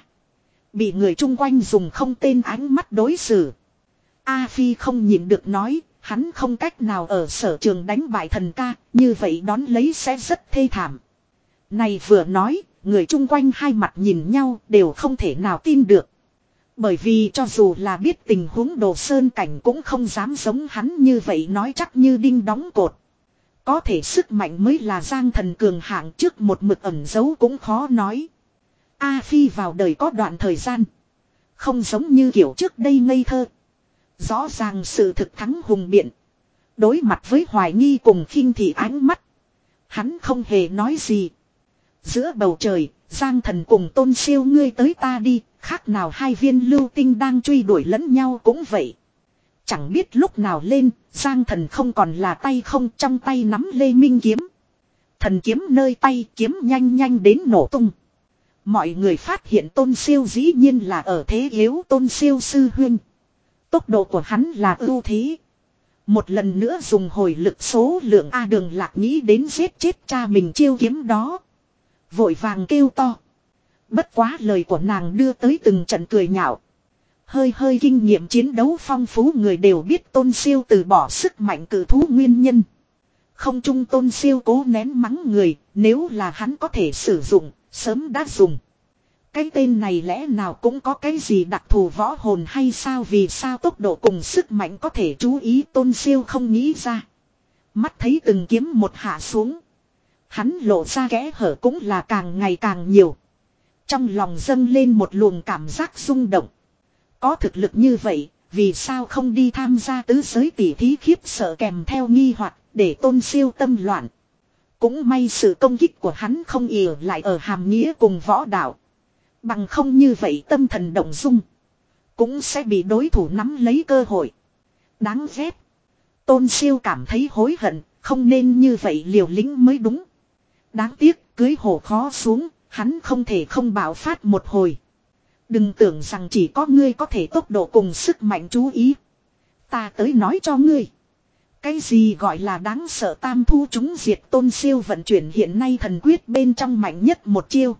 Bị người chung quanh dùng không tên ánh mắt đối xử. A Phi không nhịn được nói, hắn không cách nào ở sở trường đánh bại thần ca, như vậy đón lấy sẽ rất thê thảm. Này vừa nói, người chung quanh hai mặt nhìn nhau đều không thể nào tin được. Bởi vì cho dù là biết tình huống Đồ Sơn Cảnh cũng không dám giống hắn như vậy nói chắc như đinh đóng cột. Có thể sức mạnh mới là Giang Thần cường hạng trước một mực ẩn giấu cũng khó nói. A Phi vào đời có đoạn thời gian. Không giống như kiểu trước đây ngây thơ. Rõ ràng sự thực thắng hùng biện. Đối mặt với hoài nghi cùng khinh thị ánh mắt. Hắn không hề nói gì. Giữa bầu trời, Giang Thần cùng Tôn Siêu ngươi tới ta đi, khác nào hai viên lưu tinh đang truy đuổi lẫn nhau cũng vậy. Chẳng biết lúc nào lên, Giang Thần không còn là tay không, trong tay nắm Lê Minh kiếm. Thần kiếm nơi tay, kiếm nhanh nhanh đến nổ tung. Mọi người phát hiện Tôn Siêu dĩ nhiên là ở thế yếu. Tôn Siêu sư huynh. Tốc độ của hắn là ưu thế. Một lần nữa dùng hồi lực số lượng A Đường Lạc nghĩ đến giết chết cha mình chiêu kiếm đó. Vội vàng kêu to. Bất quá lời của nàng đưa tới từng trận cười nhạo. Hơi hơi kinh nghiệm chiến đấu phong phú người đều biết Tôn Siêu từ bỏ sức mạnh cử thú nguyên nhân. Không chung Tôn Siêu cố nén mắng người, nếu là hắn có thể sử dụng, sớm đã dùng. Cái tên này lẽ nào cũng có cái gì đặc thù võ hồn hay sao, vì sao tốc độ cùng sức mạnh có thể chú ý Tôn Siêu không nghĩ ra. Mắt thấy từng kiếm một hạ xuống. Hắn lộ ra kẽ hở cũng là càng ngày càng nhiều. Trong lòng dâng lên một luồng cảm giác rung động. Có thực lực như vậy, vì sao không đi tham gia tứ giới tỷ thí, khiếp sợ kèm theo nghi hoặc để Tôn Siêu tâm loạn. Cũng may sự công kích của hắn không ỉa lại ở hàm nghĩa cùng võ đạo. Bằng không như vậy tâm thần động dung. Cũng sẽ bị đối thủ nắm lấy cơ hội. Đáng ghét. Tôn Siêu cảm thấy hối hận, không nên như vậy liều lĩnh mới đúng. Đáng tiếc, cưới hổ khó xuống, hắn không thể không bạo phát một hồi. Đừng tưởng rằng chỉ có ngươi có thể tốc độ cùng sức mạnh chú ý. Ta tới nói cho ngươi. Cái gì gọi là đáng sợ tam thu chúng diệt. Tôn Siêu vận chuyển hiện nay thần quyết bên trong mạnh nhất một chiêu.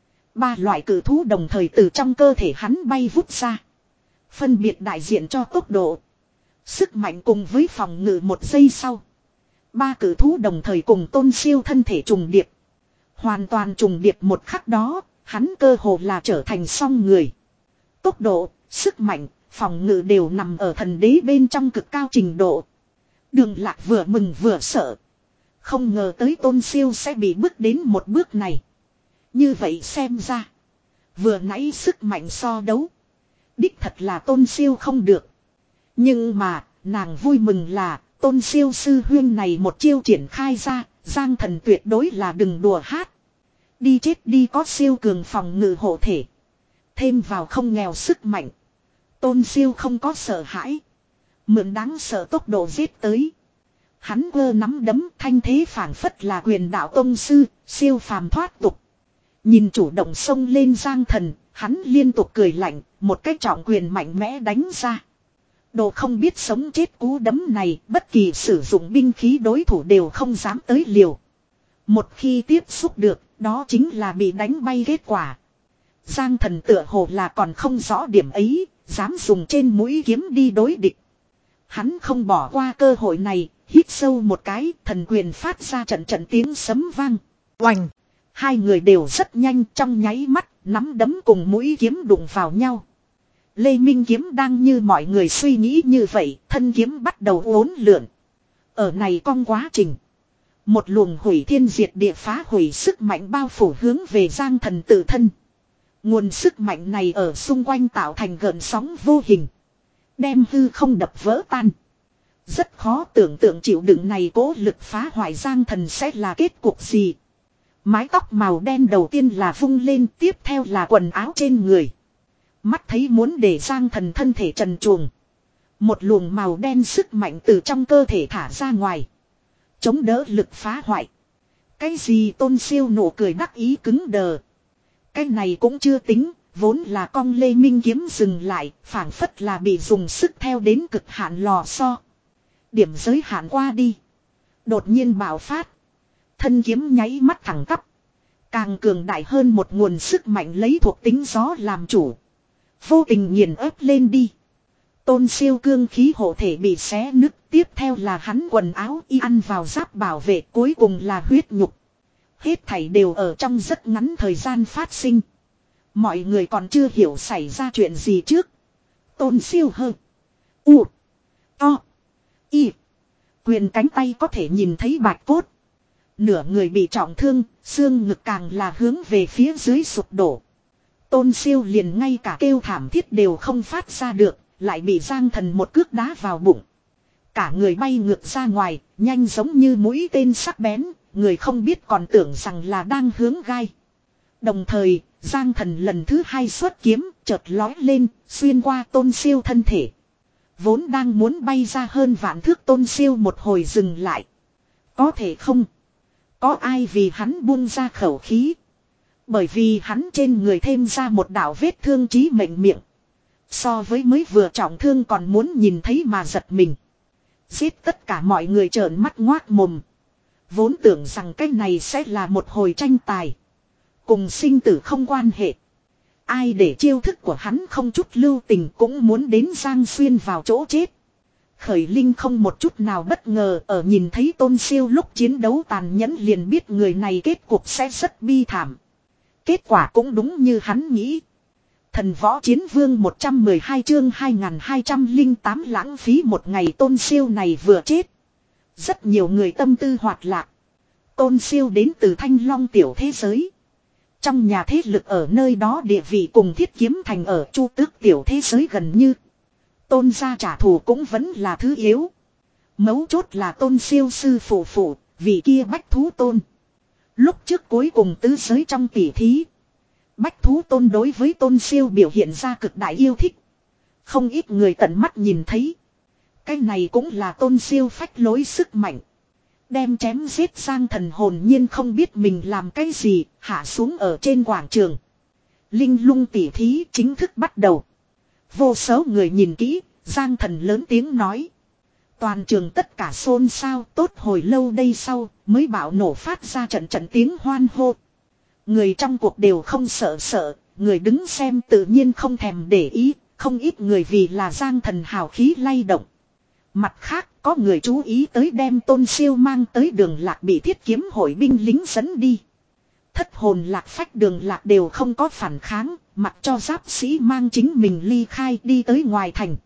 Ba loại cử thú đồng thời từ trong cơ thể hắn bay vút ra. Phân biệt đại diện cho tốc độ, sức mạnh cùng với phòng ngự. Một giây sau, ba cử thú đồng thời cùng Tôn Siêu thân thể trùng điệp. Hoàn toàn trùng điệp một khắc đó, hắn cơ hồ là trở thành song người. Tốc độ, sức mạnh, phòng ngự đều nằm ở thần đế bên trong cực cao trình độ. Đường Lạc vừa mừng vừa sợ. Không ngờ tới Tôn Siêu sẽ bị bước đến một bước này. Như vậy xem ra, vừa nãy sức mạnh so đấu, đích thật là Tôn Siêu không được. Nhưng mà, nàng vui mừng là, Tôn Siêu sư huyên này một chiêu triển khai ra, Giang Thần tuyệt đối là đừng đùa hát. Đi chết đi, có siêu cường phòng ngự hộ thể. Thêm vào không nghèo sức mạnh. Tôn Siêu không có sợ hãi. Mượn đáng sợ tốc độ giết tới. Hắn quơ nắm đấm, thanh thế phảng phất là quyền đạo tông sư, siêu phàm thoát tục. Nhìn chủ động xông lên Giang Thần, hắn liên tục cười lạnh, một cái trọng quyền mạnh mẽ đánh ra. Đồ không biết sống chết cú đấm này, bất kỳ sử dụng binh khí đối thủ đều không dám tới liều. Một khi tiếp xúc được, đó chính là bị đánh bay kết quả. Giang Thần tựa hồ là còn không rõ điểm ấy, dám dùng trên mũi kiếm đi đối địch. Hắn không bỏ qua cơ hội này, hít sâu một cái, thần quyền phát ra trận trận tiếng sấm vang. Oành! Hai người đều rất nhanh, trong nháy mắt, nắm đấm cùng mũi kiếm đụng vào nhau. Lê Minh kiếm đang như mọi người suy nghĩ như vậy, thân kiếm bắt đầu uốn lượn. Ở này cong quá trình, một luồng hủy thiên diệt địa phá hủy sức mạnh bao phủ hướng về Giang Thần tự thân. Nguồn sức mạnh này ở xung quanh tạo thành gợn sóng vô hình, đem hư không đập vỡ tan. Rất khó tưởng tượng chịu đựng này cố lực phá hoại Giang Thần sẽ là kết cục gì. Mái tóc màu đen đầu tiên là vung lên, tiếp theo là quần áo trên người. Mắt thấy muốn để Giang Thần thân thể trần truồng. Một luồng màu đen sức mạnh từ trong cơ thể thả ra ngoài, chống đỡ lực phá hoại. Cái gì? Tôn Siêu nụ cười đắc ý cứng đờ. Cái này cũng chưa tính, vốn là cong Lê Minh kiếm dừng lại, phảng phất là bị dùng sức theo đến cực hạn lò xo. Điểm giới hạn qua đi, đột nhiên bạo phát. Thân kiếm nháy mắt thẳng tắp. Càng cường đại hơn một nguồn sức mạnh lấy thuộc tính gió làm chủ, vô tình nghiền ép lên đi. Tôn Siêu cương khí hộ thể bị xé nứt, tiếp theo là hắn quần áo y ăn vào giáp bảo vệ, cuối cùng là huyết nhục. Hết thảy đều ở trong rất ngắn thời gian phát sinh. Mọi người còn chưa hiểu xảy ra chuyện gì trước. Tôn Siêu hơ U To Y quyền cánh tay có thể nhìn thấy bạch cốt. Nửa người bị trọng thương, xương ngực càng là hướng về phía dưới sụp đổ. Tôn Siêu liền ngay cả kêu thảm thiết đều không phát ra được, lại bị Giang Thần một cước đá vào bụng. Cả người bay ngược ra ngoài, nhanh giống như mũi tên sắc bén, người không biết còn tưởng rằng là đang hướng gai. Đồng thời, Giang Thần lần thứ hai xuất kiếm, chợt lói lên, xuyên qua Tôn Siêu thân thể. Vốn đang muốn bay ra hơn vạn thước Tôn Siêu một hồi dừng lại. Có thể không? Có ai vì hắn buông ra khẩu khí? Bởi vì hắn trên người thêm ra một đạo vết thương chí mệnh miệng. So với mới vừa trọng thương còn muốn nhìn thấy mà giật mình. Giết tất cả mọi người trợn mắt ngoác mồm. Vốn tưởng rằng cái này sẽ là một hồi tranh tài. Cùng sinh tử không quan hệ. Ai để chiêu thức của hắn không chút lưu tình cũng muốn đến Giang Xuyên vào chỗ chết. Khởi Linh không một chút nào bất ngờ ở nhìn thấy Tôn Siêu lúc chiến đấu tàn nhẫn liền biết người này kết cục sẽ rất bi thảm. Kết quả cũng đúng như hắn nghĩ. Thần võ chiến vương một trăm mười hai chương hai nghìn hai trăm lẻ tám lãng phí một ngày Tôn Siêu này vừa chết. Rất nhiều người tâm tư hoạt lạc. Tôn Siêu đến từ Thanh Long tiểu thế giới. Trong nhà thế lực ở nơi đó địa vị cùng Thiết Kiếm Thành ở Chu Tước tiểu thế giới gần như. Tôn gia trả thù cũng vẫn là thứ yếu. Mấu chốt là Tôn Siêu sư phụ phụ, vị kia Bách Thú Tôn. Lúc trước cuối cùng tứ giới trong tỉ thí. Bách Thú Tôn đối với Tôn Siêu biểu hiện ra cực đại yêu thích. Không ít người tận mắt nhìn thấy. Cái này cũng là Tôn Siêu phách lối sức mạnh. Đem chém giết Giang Thần hồn nhiên không biết mình làm cái gì, hạ xuống ở trên quảng trường. Linh lung tỉ thí chính thức bắt đầu. Vô số người nhìn kỹ, Giang Thần lớn tiếng nói. Toàn trường tất cả xôn xao tốt hồi lâu đây sau, mới bạo nổ phát ra trận trận tiếng hoan hô. Người trong cuộc đều không sợ sợ, người đứng xem tự nhiên không thèm để ý, không ít người vì là Giang Thần hào khí lay động. Mặt khác, có người chú ý tới đem Tôn Siêu mang tới Đường Lạc bị Thiết Kiếm hội binh lính dẫn đi. Thất hồn lạc phách Đường Lạc đều không có phản kháng, mặc cho giáp sĩ mang chính mình ly khai đi tới ngoài thành.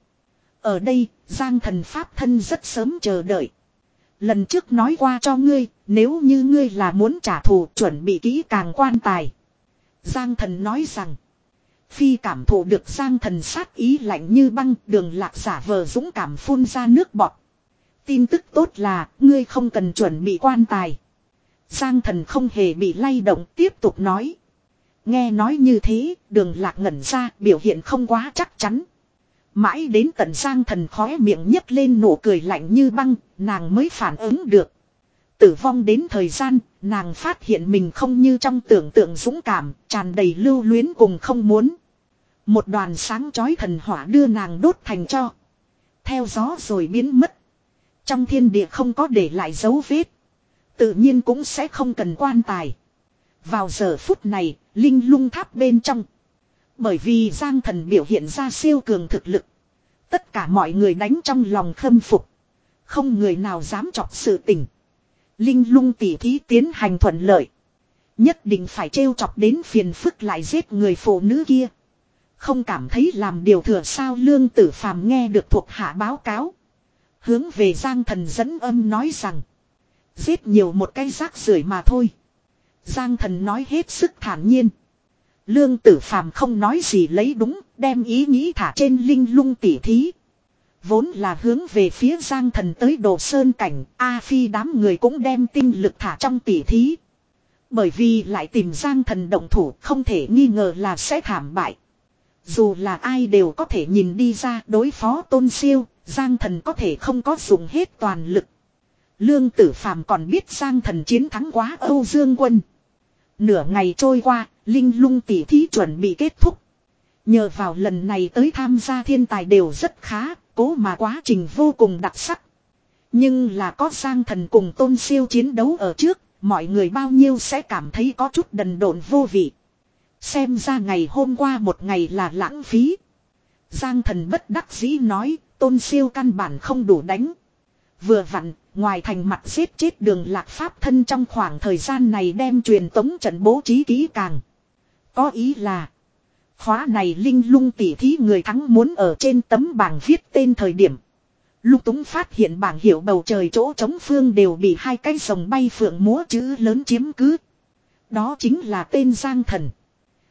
Ở đây, Giang Thần pháp thân rất sớm chờ đợi. Lần trước nói qua cho ngươi, nếu như ngươi là muốn trả thù chuẩn bị kỹ càng quan tài. Giang Thần nói rằng, phi cảm thụ được Giang Thần sát ý lạnh như băng, Đường Lạc giả vờ dũng cảm phun ra nước bọt. Tin tức tốt là, ngươi không cần chuẩn bị quan tài. Giang Thần không hề bị lay động, tiếp tục nói. Nghe nói như thế, Đường Lạc ngẩn ra, biểu hiện không quá chắc chắn. Mãi đến tận Giang Thần khóe miệng nhấc lên nụ cười lạnh như băng, nàng mới phản ứng được. Tử vong đến thời gian, nàng phát hiện mình không như trong tưởng tượng dũng cảm, tràn đầy lưu luyến cùng không muốn. Một đoàn sáng chói thần hỏa đưa nàng đốt thành tro. Theo gió rồi biến mất. Trong thiên địa không có để lại dấu vết. Tự nhiên cũng sẽ không cần quan tài. Vào giờ phút này, linh lung tháp bên trong. Bởi vì Giang Thần biểu hiện ra siêu cường thực lực. Tất cả mọi người đánh trong lòng khâm phục. Không người nào dám chọc sự tình. Linh lung tỉ thí tiến hành thuận lợi. Nhất định phải trêu chọc đến phiền phức lại giết người phụ nữ kia. Không cảm thấy làm điều thừa sao Lương Tử Phàm nghe được thuộc hạ báo cáo. Hướng về Giang Thần dẫn âm nói rằng. Giết nhiều một cái rác rưởi mà thôi. Giang Thần nói hết sức thản nhiên. Lương Tử Phàm không nói gì lấy đúng, đem ý nghĩ thả trên linh lung tỉ thí. Vốn là hướng về phía Giang Thần tới Đồ Sơn cảnh, A Phi đám người cũng đem tinh lực thả trong tỉ thí. Bởi vì lại tìm Giang Thần động thủ không thể nghi ngờ là sẽ thảm bại. Dù là ai đều có thể nhìn đi ra đối phó Tôn Siêu, Giang Thần có thể không có dùng hết toàn lực. Lương Tử Phàm còn biết Giang Thần chiến thắng quá Âu Dương Quân. Nửa ngày trôi qua, linh lung tỉ thí chuẩn bị kết thúc. Nhờ vào lần này tới tham gia thiên tài đều rất khá, cố mà quá trình vô cùng đặc sắc. Nhưng là có Giang Thần cùng Tôn Siêu chiến đấu ở trước, mọi người bao nhiêu sẽ cảm thấy có chút đần độn vô vị. Xem ra ngày hôm qua một ngày là lãng phí. Giang Thần bất đắc dĩ nói, Tôn Siêu căn bản không đủ đánh. Vừa vặn, ngoài thành mặt giết chết Đường Lạc pháp thân trong khoảng thời gian này đem truyền tống trận bố trí kỹ càng. Có ý là, khóa này linh lung tỉ thí người thắng muốn ở trên tấm bảng viết tên thời điểm. Lung túng phát hiện bảng hiệu bầu trời chỗ trống phương đều bị hai cái rồng bay phượng múa chữ lớn chiếm cứ. Đó chính là tên Giang Thần.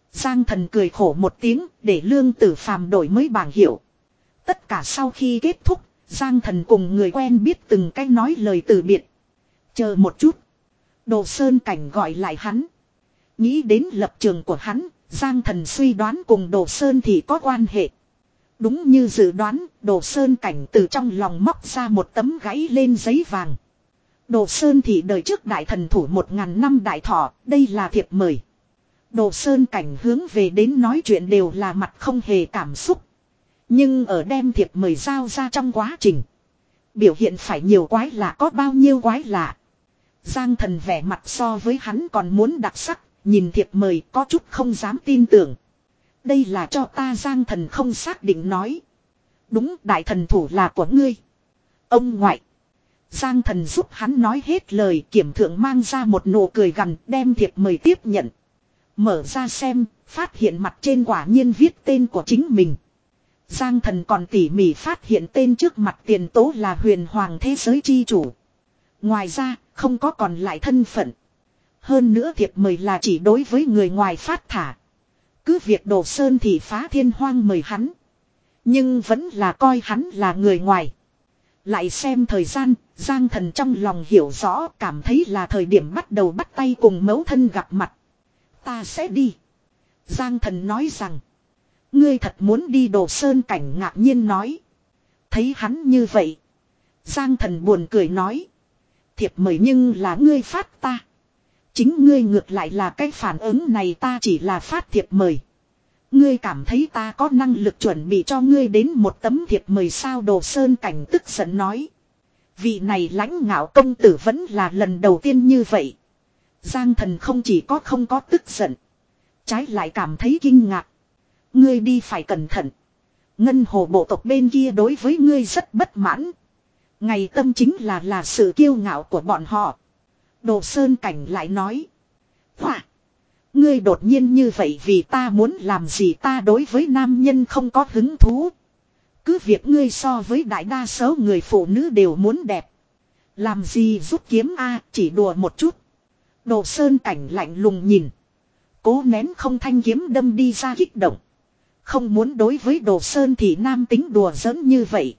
Giang Thần cười khổ một tiếng để Lương Tử Phàm đổi mới bảng hiệu. Tất cả sau khi kết thúc, Giang Thần cùng người quen biết từng cách nói lời từ biệt. Chờ một chút. Đồ Sơn Cảnh gọi lại hắn. Nghĩ đến lập trường của hắn, Giang Thần suy đoán cùng Đồ Sơn thì có quan hệ. Đúng như dự đoán, Đồ Sơn Cảnh từ trong lòng móc ra một tấm gãy lên giấy vàng. Đồ Sơn thì đời trước đại thần thủ một ngàn năm đại thọ, đây là thiệp mời. Đồ Sơn Cảnh hướng về đến nói chuyện đều là mặt không hề cảm xúc. Nhưng ở đem thiệp mời giao ra trong quá trình, biểu hiện phải nhiều quái lạ có bao nhiêu quái lạ. Giang Thần vẻ mặt so với hắn còn muốn đặc sắc, nhìn thiệp mời có chút không dám tin tưởng. Đây là cho ta. Giang Thần không xác định nói. Đúng, đại thần thủ là của ngươi. Ông ngoại. Giang Thần giúp hắn nói hết lời, kiểm thượng mang ra một nụ cười gằn, đem thiệp mời tiếp nhận. Mở ra xem, phát hiện mặt trên quả nhiên viết tên của chính mình. Giang Thần còn tỉ mỉ phát hiện tên trước mặt tiền tố là huyền hoàng thế giới chi chủ. Ngoài ra, không có còn lại thân phận. Hơn nữa thiệp mời là chỉ đối với người ngoài phát thả. Cứ việc Đồ Sơn thì phá thiên hoang mời hắn. Nhưng vẫn là coi hắn là người ngoài. Lại xem thời gian, Giang Thần trong lòng hiểu rõ, cảm thấy là thời điểm bắt đầu bắt tay cùng mẫu thân gặp mặt. Ta sẽ đi. Giang Thần nói rằng. Ngươi thật muốn đi? Đồ Sơn Cảnh ngạc nhiên nói. Thấy hắn như vậy. Giang Thần buồn cười nói. Thiệp mời nhưng là ngươi phát ta. Chính ngươi ngược lại là cái phản ứng này, ta chỉ là phát thiệp mời. Ngươi cảm thấy ta có năng lực chuẩn bị cho ngươi đến một tấm thiệp mời sao? Đồ Sơn Cảnh tức giận nói. Vị này lãnh ngạo công tử vẫn là lần đầu tiên như vậy. Giang Thần không chỉ có không có tức giận, trái lại cảm thấy kinh ngạc. Ngươi đi phải cẩn thận. Ngân Hồ bộ tộc bên kia đối với ngươi rất bất mãn. Ngày tâm chính là là sự kiêu ngạo của bọn họ. Đồ Sơn Cảnh lại nói. Hỏa! Ngươi đột nhiên như vậy vì ta muốn làm gì? Ta đối với nam nhân không có hứng thú. Cứ việc ngươi so với đại đa số người phụ nữ đều muốn đẹp. Làm gì rút kiếm a? Chỉ đùa một chút. Đồ Sơn Cảnh lạnh lùng nhìn. Cố nén không thanh kiếm đâm đi ra kích động. Không muốn đối với Đồ Sơn thì nam tính đùa giỡn như vậy.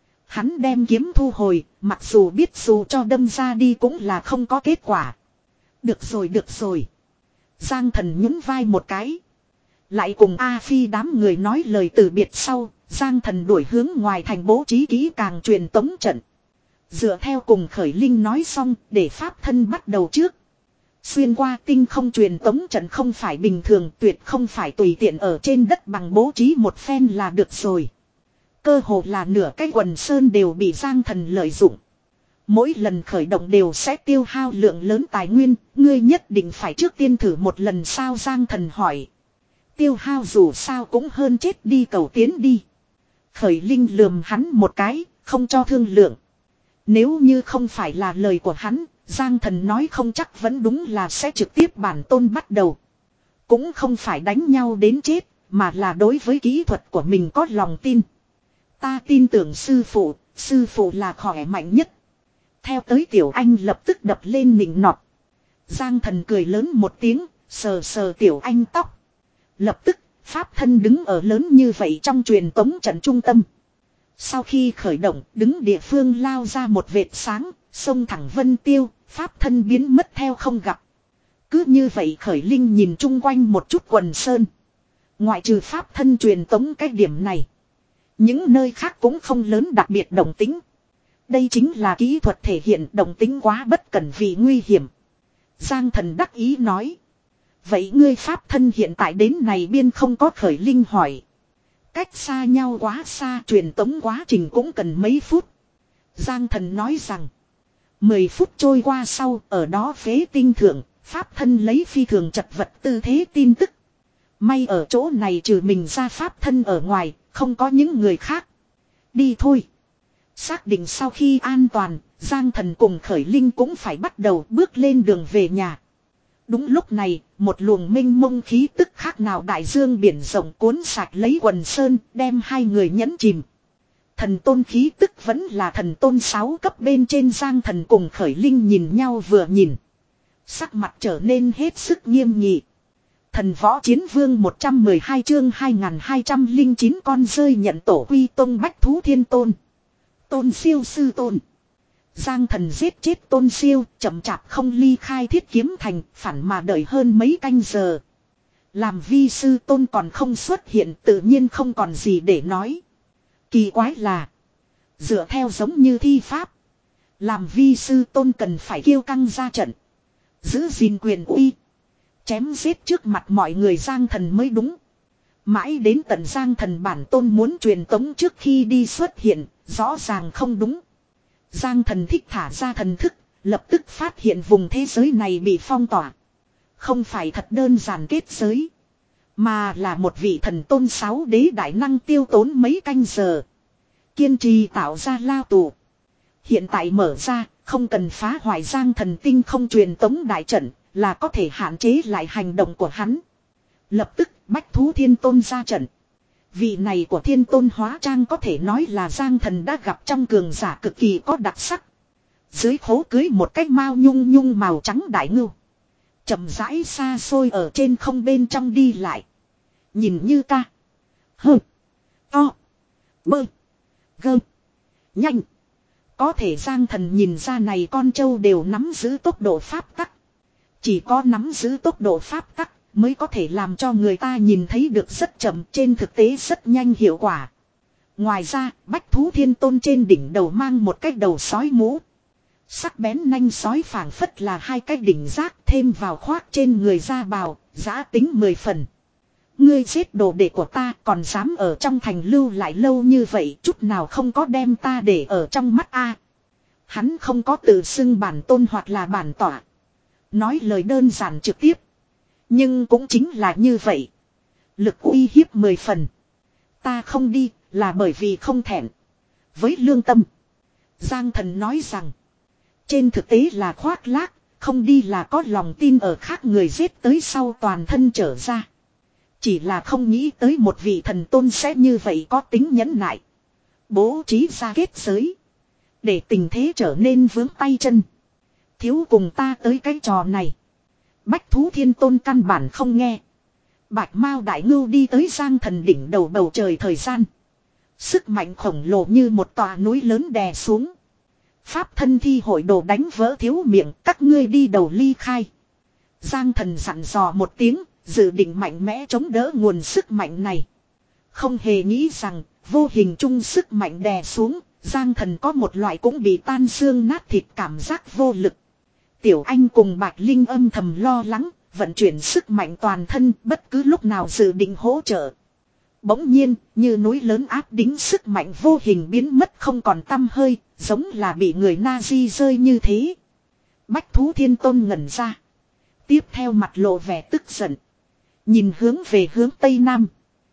Hắn đem kiếm thu hồi, mặc dù biết dù cho đâm ra đi cũng là không có kết quả. Được rồi được rồi. Giang Thần nhún vai một cái. Lại cùng A Phi đám người nói lời từ biệt sau, Giang Thần đuổi hướng ngoài thành bố trí kỹ càng truyền tống trận. Dựa theo cùng Khởi Linh nói xong, để pháp thân bắt đầu trước. Xuyên qua tinh không truyền tống trận không phải bình thường, tuyệt không phải tùy tiện ở trên đất bằng bố trí một phen là được rồi. Cơ hồ là nửa cái quần sơn đều bị Giang Thần lợi dụng. Mỗi lần khởi động đều sẽ tiêu hao lượng lớn tài nguyên, ngươi nhất định phải trước tiên thử một lần sao? Giang Thần hỏi. Tiêu hao dù sao cũng hơn chết đi, cầu tiến đi. Khởi Linh lườm hắn một cái, không cho thương lượng. Nếu như không phải là lời của hắn, Giang Thần nói không chắc vẫn đúng là sẽ trực tiếp bản tôn bắt đầu. Cũng không phải đánh nhau đến chết, mà là đối với kỹ thuật của mình có lòng tin. Ta tin tưởng sư phụ, sư phụ là khỏe mạnh nhất. Theo tới Tiểu Anh lập tức đập lên nịnh nọt. Giang Thần cười lớn một tiếng, sờ sờ Tiểu Anh tóc. Lập tức, pháp thân đứng ở lớn như vậy trong truyền tống trận trung tâm. Sau khi khởi động, đứng địa phương lao ra một vệt sáng, xông thẳng vân tiêu, pháp thân biến mất theo không gặp. Cứ như vậy Khởi Linh nhìn chung quanh một chút quần sơn. Ngoại trừ pháp thân truyền tống cái điểm này, những nơi khác cũng không lớn đặc biệt động tính. Đây chính là kỹ thuật thể hiện động tính quá bất cẩn vì nguy hiểm. Giang Thần đắc ý nói. Vậy ngươi pháp thân hiện tại đến này biên không có? Khởi Linh hỏi. Cách xa nhau quá xa, truyền tống quá trình cũng cần mấy phút. Giang Thần nói rằng. Mười phút trôi qua sau, ở đó phế tinh thượng, pháp thân lấy phi thường chật vật tư thế tin tức. May ở chỗ này trừ mình ra pháp thân ở ngoài, không có những người khác. Đi thôi. Xác định sau khi an toàn, Giang Thần cùng Khởi Linh cũng phải bắt đầu bước lên đường về nhà. Đúng lúc này, một luồng mênh mông khí tức khác nào đại dương biển rộng cuốn sạch lấy quần sơn, đem hai người nhấn chìm. Thần tôn khí tức vẫn là thần tôn sáu cấp bên trên. Giang Thần cùng Khởi Linh nhìn nhau vừa nhìn. Sắc mặt trở nên hết sức nghiêm nghị. Thần võ chiến vương một trăm mười hai chương hai nghìn hai trăm lẻ chín con rơi nhận tổ quy tông bách thú thiên tôn. Tôn siêu sư tôn. Giang thần giết chết tôn siêu, chậm chạp không ly khai thiết kiếm thành, phản mà đợi hơn mấy canh giờ. Làm vi sư tôn còn không xuất hiện, tự nhiên không còn gì để nói. Kỳ quái là, dựa theo giống như thi pháp, làm vi sư tôn cần phải kiêu căng ra trận, giữ gìn quyền uy, chém giết trước mặt mọi người Giang thần mới đúng. Mãi đến tận Giang thần bản tôn muốn truyền tống trước khi đi xuất hiện, rõ ràng không đúng. Giang thần thích thả ra thần thức, lập tức phát hiện vùng thế giới này bị phong tỏa. Không phải thật đơn giản kết giới, mà là một vị thần tôn sáu đế đại năng tiêu tốn mấy canh giờ, kiên trì tạo ra lao tù. Hiện tại mở ra, không cần phá hoại Giang thần tinh không truyền tống đại trận, là có thể hạn chế lại hành động của hắn. Lập tức bách thú thiên tôn ra trận. Vị này của thiên tôn hóa trang có thể nói là Giang thần đã gặp trong cường giả cực kỳ có đặc sắc. Dưới khố cưới một cái mao nhung nhung màu trắng đại ngưu, chậm rãi xa xôi ở trên không bên trong đi lại. Nhìn như ca, hơ, to, bơ, gơ, nhanh. Có thể Giang thần nhìn ra này con trâu đều nắm giữ tốc độ pháp tắc. Chỉ có nắm giữ tốc độ pháp tắc mới có thể làm cho người ta nhìn thấy được rất chậm, trên thực tế rất nhanh hiệu quả. Ngoài ra, bách thú thiên tôn trên đỉnh đầu mang một cái đầu sói mũ. Sắc bén nanh sói phảng phất là hai cái đỉnh giác thêm vào khoác trên người da bào, giã tính mười phần. Ngươi giết đồ đệ của ta còn dám ở trong thành lưu lại lâu như vậy, chút nào không có đem ta để ở trong mắt a. Hắn không có tự xưng bản tôn hoặc là bản tỏa. Nói lời đơn giản trực tiếp. Nhưng cũng chính là như vậy. Lực uy hiếp mười phần. Ta không đi là bởi vì không thẹn với lương tâm. Giang thần nói rằng, trên thực tế là khoác lác, không đi là có lòng tin ở khác người giết tới sau toàn thân trở ra. Chỉ là không nghĩ tới một vị thần tôn sẽ như vậy có tính nhẫn nại. Bố trí ra kết giới, để tình thế trở nên vướng tay chân. Thiếu cùng ta tới cái trò này. Bách thú thiên tôn căn bản không nghe. Bạch mao đại ngưu đi tới Giang thần đỉnh đầu bầu trời thời gian. Sức mạnh khổng lồ như một tòa núi lớn đè xuống. Pháp thân thi hội đồ đánh vỡ thiếu miệng, các ngươi đi đầu ly khai. Giang thần dặn dò một tiếng, dự định mạnh mẽ chống đỡ nguồn sức mạnh này. Không hề nghĩ rằng, vô hình chung sức mạnh đè xuống, Giang thần có một loại cũng bị tan xương nát thịt cảm giác vô lực. Tiểu Anh cùng Bạch Linh âm thầm lo lắng, vận chuyển sức mạnh toàn thân bất cứ lúc nào dự định hỗ trợ. Bỗng nhiên, như núi lớn áp đính sức mạnh vô hình biến mất không còn tăm hơi, giống là bị người Nazi rơi như thế. Bách thú thiên tôn ngẩn ra. Tiếp theo mặt lộ vẻ tức giận. Nhìn hướng về hướng Tây Nam.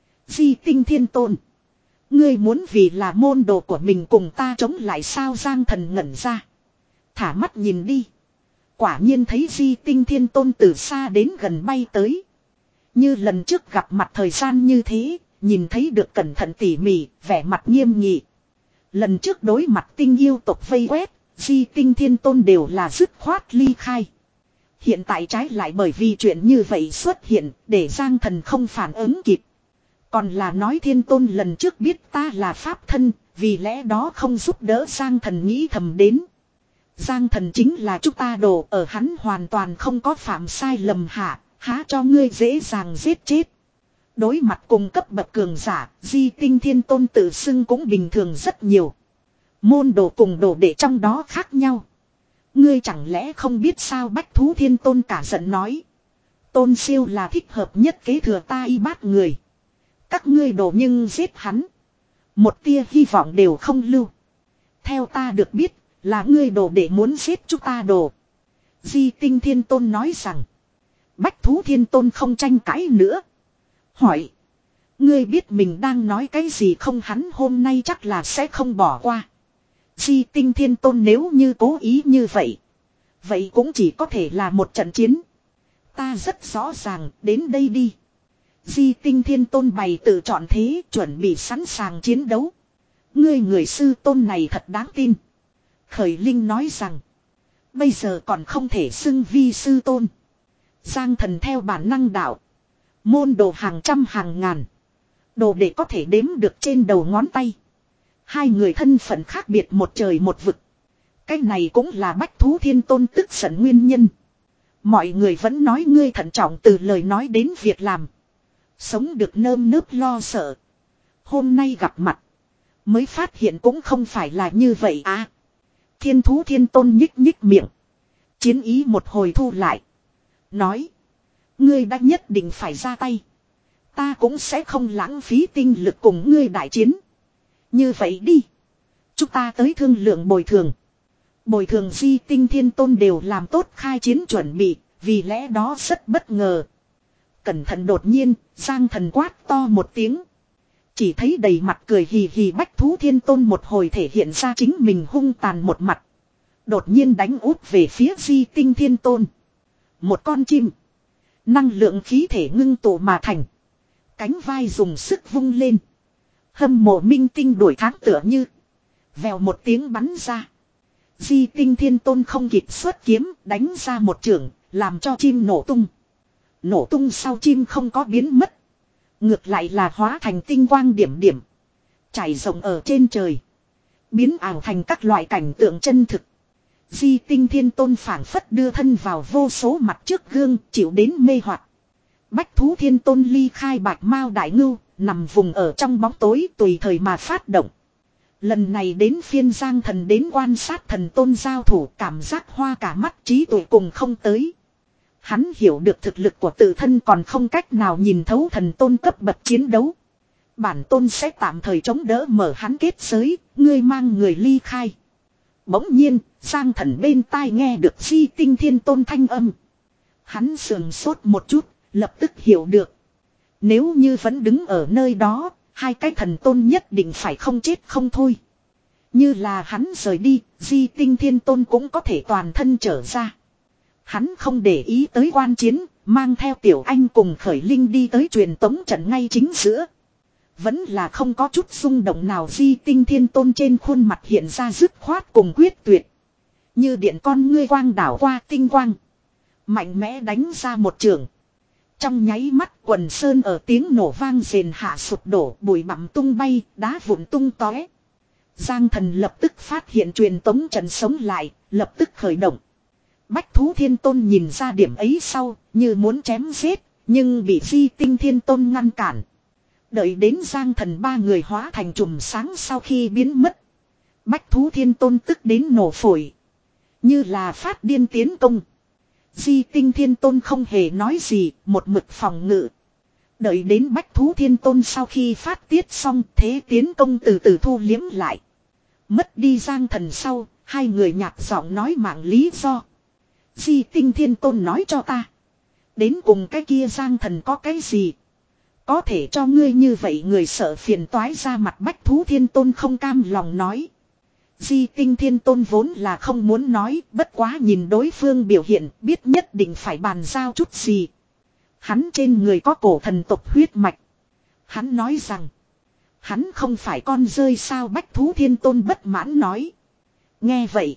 Di tinh thiên tôn. Ngươi muốn vì là môn đồ của mình cùng ta chống lại sao? Giang thần ngẩn ra. Thả mắt nhìn đi. Quả nhiên thấy di tinh thiên tôn từ xa đến gần bay tới. Như lần trước gặp mặt thời gian như thế, nhìn thấy được cẩn thận tỉ mỉ, vẻ mặt nghiêm nghị. Lần trước đối mặt tinh yêu tộc vây quét, di tinh thiên tôn đều là dứt khoát ly khai. Hiện tại trái lại bởi vì chuyện như vậy xuất hiện, để Giang thần không phản ứng kịp. Còn là nói thiên tôn lần trước biết ta là pháp thân, vì lẽ đó không giúp đỡ. Giang thần nghĩ thầm đến. Giang thần chính là chúng ta đồ, ở hắn hoàn toàn không có phạm sai lầm hạ, há cho ngươi dễ dàng giết chết. Đối mặt cùng cấp bậc cường giả, di tinh thiên tôn tự xưng cũng bình thường rất nhiều. Môn đồ cùng đồ đệ trong đó khác nhau. Ngươi chẳng lẽ không biết sao? Bách thú thiên tôn cả giận nói. Tôn siêu là thích hợp nhất kế thừa ta y bát người. Các ngươi đồ nhưng giết hắn, một tia hy vọng đều không lưu. Theo ta được biết, là ngươi đồ để muốn giết chúng ta đồ. Di tinh thiên tôn nói rằng. Bách thú thiên tôn không tranh cãi nữa. Hỏi. Ngươi biết mình đang nói cái gì không? Hắn hôm nay chắc là sẽ không bỏ qua. Di tinh thiên tôn nếu như cố ý như vậy, vậy cũng chỉ có thể là một trận chiến. Ta rất rõ ràng, đến đây đi. Di tinh thiên tôn bày tự chọn thế, chuẩn bị sẵn sàng chiến đấu. Ngươi người sư tôn này thật đáng tin. Khởi Linh nói rằng. Bây giờ còn không thể xưng vi sư tôn. Giang thần theo bản năng đạo. Môn đồ hàng trăm hàng ngàn. Đồ để có thể đếm được trên đầu ngón tay. Hai người thân phận khác biệt một trời một vực. Cái này cũng là Bách Thú Thiên Tôn tức giận nguyên nhân. Mọi người vẫn nói ngươi thận trọng từ lời nói đến việc làm. Sống được nơm nớp lo sợ. Hôm nay gặp mặt. Mới phát hiện cũng không phải là như vậy à. Thiên Thú Thiên Tôn nhích nhích miệng. Chiến ý một hồi thu lại. Nói. Ngươi đã nhất định phải ra tay. Ta cũng sẽ không lãng phí tinh lực cùng ngươi đại chiến. Như vậy đi. Chúng ta tới thương lượng bồi thường. Bồi thường Di Tinh Thiên Tôn đều làm tốt khai chiến chuẩn bị. Vì lẽ đó rất bất ngờ. Cẩn thận đột nhiên, Giang Thần quát to một tiếng. Chỉ thấy đầy mặt cười hì hì Bách Thú Thiên Tôn một hồi thể hiện ra chính mình hung tàn một mặt. Đột nhiên đánh úp về phía Di Tinh Thiên Tôn. Một con chim. Năng lượng khí thể ngưng tụ mà thành. Cánh vai dùng sức vung lên. Hâm mộ minh tinh đuổi tháng tựa như. Vèo một tiếng bắn ra. Di Tinh Thiên Tôn không kịp xuất kiếm đánh ra một chưởng. Làm cho chim nổ tung. Nổ tung sau chim không có biến mất. Ngược lại là hóa thành tinh quang điểm điểm. Trải rộng ở trên trời. Biến ảo thành các loại cảnh tượng chân thực. Di Tinh Thiên Tôn phảng phất đưa thân vào vô số mặt trước gương chịu đến mê hoặc. Bách Thú Thiên Tôn ly khai bạch mao đại ngưu. Nằm vùng ở trong bóng tối tùy thời mà phát động. Lần này đến phiên Giang Thần đến quan sát thần tôn giao thủ cảm giác hoa cả mắt trí tuệ cùng không tới. Hắn hiểu được thực lực của tự thân còn không cách nào nhìn thấu thần tôn cấp bậc chiến đấu. Bản tôn sẽ tạm thời chống đỡ mở hắn kết giới, ngươi mang người ly khai. Bỗng nhiên, Giang Thần bên tai nghe được Di Tinh Thiên Tôn thanh âm. Hắn sườn sốt một chút, lập tức hiểu được. Nếu như vẫn đứng ở nơi đó, hai cái thần tôn nhất định phải không chết không thôi. Như là hắn rời đi, Di Tinh Thiên Tôn cũng có thể toàn thân trở ra. Hắn không để ý tới quan chiến, mang theo Tiểu Anh cùng Khởi Linh đi tới truyền tống trận ngay chính giữa. Vẫn là không có chút rung động nào Di Tinh Thiên Tôn trên khuôn mặt hiện ra dứt khoát cùng quyết tuyệt. Như điện con ngươi quang đảo qua tinh quang. Mạnh mẽ đánh ra một trường. Trong nháy mắt quần sơn ở tiếng nổ vang rền hạ sụp đổ bụi bặm tung bay, đá vụn tung tóe. Giang Thần lập tức phát hiện truyền tống trận sống lại, lập tức khởi động. Bách Thú Thiên Tôn nhìn ra điểm ấy sau, như muốn chém giết, nhưng bị Di Tinh Thiên Tôn ngăn cản. Đợi đến Giang Thần ba người hóa thành chùm sáng sau khi biến mất. Bách Thú Thiên Tôn tức đến nổ phổi. Như là phát điên tiến công. Di Tinh Thiên Tôn không hề nói gì, một mực phòng ngự. Đợi đến Bách Thú Thiên Tôn sau khi phát tiết xong thế tiến công từ từ thu liếm lại. Mất đi Giang Thần sau, hai người nhạt giọng nói mạng lý do. Di Tinh Thiên Tôn nói cho ta. Đến cùng cái kia Giang Thần có cái gì? Có thể cho ngươi như vậy người sợ phiền toái ra mặt Bách Thú Thiên Tôn không cam lòng nói. Di Tinh Thiên Tôn vốn là không muốn nói, bất quá nhìn đối phương biểu hiện biết nhất định phải bàn giao chút gì. Hắn trên người có cổ thần tộc huyết mạch. Hắn nói rằng, hắn không phải con rơi sao Bách Thú Thiên Tôn bất mãn nói. Nghe vậy,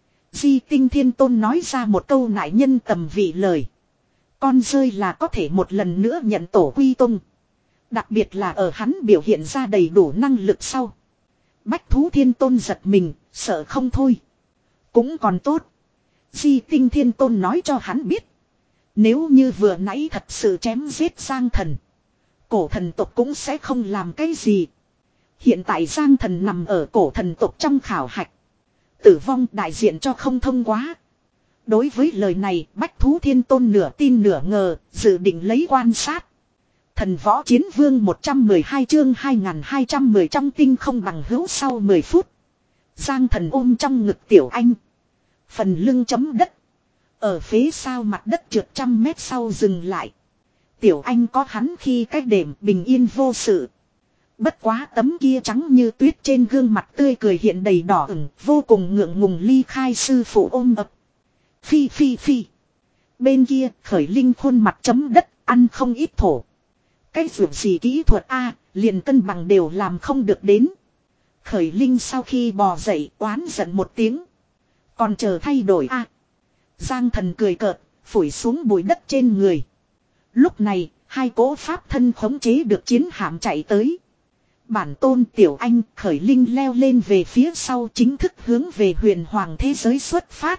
Di Tinh Thiên Tôn nói ra một câu nại nhân tầm vị lời. Con rơi là có thể một lần nữa nhận tổ quy tung. Đặc biệt là ở hắn biểu hiện ra đầy đủ năng lực sau. Bách Thú Thiên Tôn giật mình, sợ không thôi. Cũng còn tốt. Di Tinh Thiên Tôn nói cho hắn biết. Nếu như vừa nãy thật sự chém giết Giang Thần. Cổ thần tộc cũng sẽ không làm cái gì. Hiện tại Giang Thần nằm ở cổ thần tộc trong khảo hạch. Tử vong đại diện cho không thông quá. Đối với lời này Bách Thú Thiên Tôn nửa tin nửa ngờ, dự định lấy quan sát. Thần võ chiến vương một trăm mười hai chương hai nghìn hai trăm mười trong tinh không bằng hữu sau mười phút. Giang Thần ôm trong ngực Tiểu Anh. Phần lưng chấm đất. Ở phía sau mặt đất trượt trăm mét sau dừng lại. Tiểu Anh có hắn khi cách đệm bình yên vô sự. Bất quá tấm kia trắng như tuyết trên gương mặt tươi cười hiện đầy đỏ ửng, vô cùng ngượng ngùng ly khai sư phụ ôm ập. Phi phi phi. Bên kia Khởi Linh khuôn mặt chấm đất, ăn không ít thổ. Cái dụng gì kỹ thuật A, liền cân bằng đều làm không được đến. Khởi Linh sau khi bò dậy oán giận một tiếng. Còn chờ thay đổi A. Giang Thần cười cợt, phủi xuống bụi đất trên người. Lúc này, Hai cỗ pháp thân khống chế được chiến hạm chạy tới. Bản tôn Tiểu Anh khởi linh leo lên về phía sau chính thức hướng về huyền hoàng thế giới xuất phát.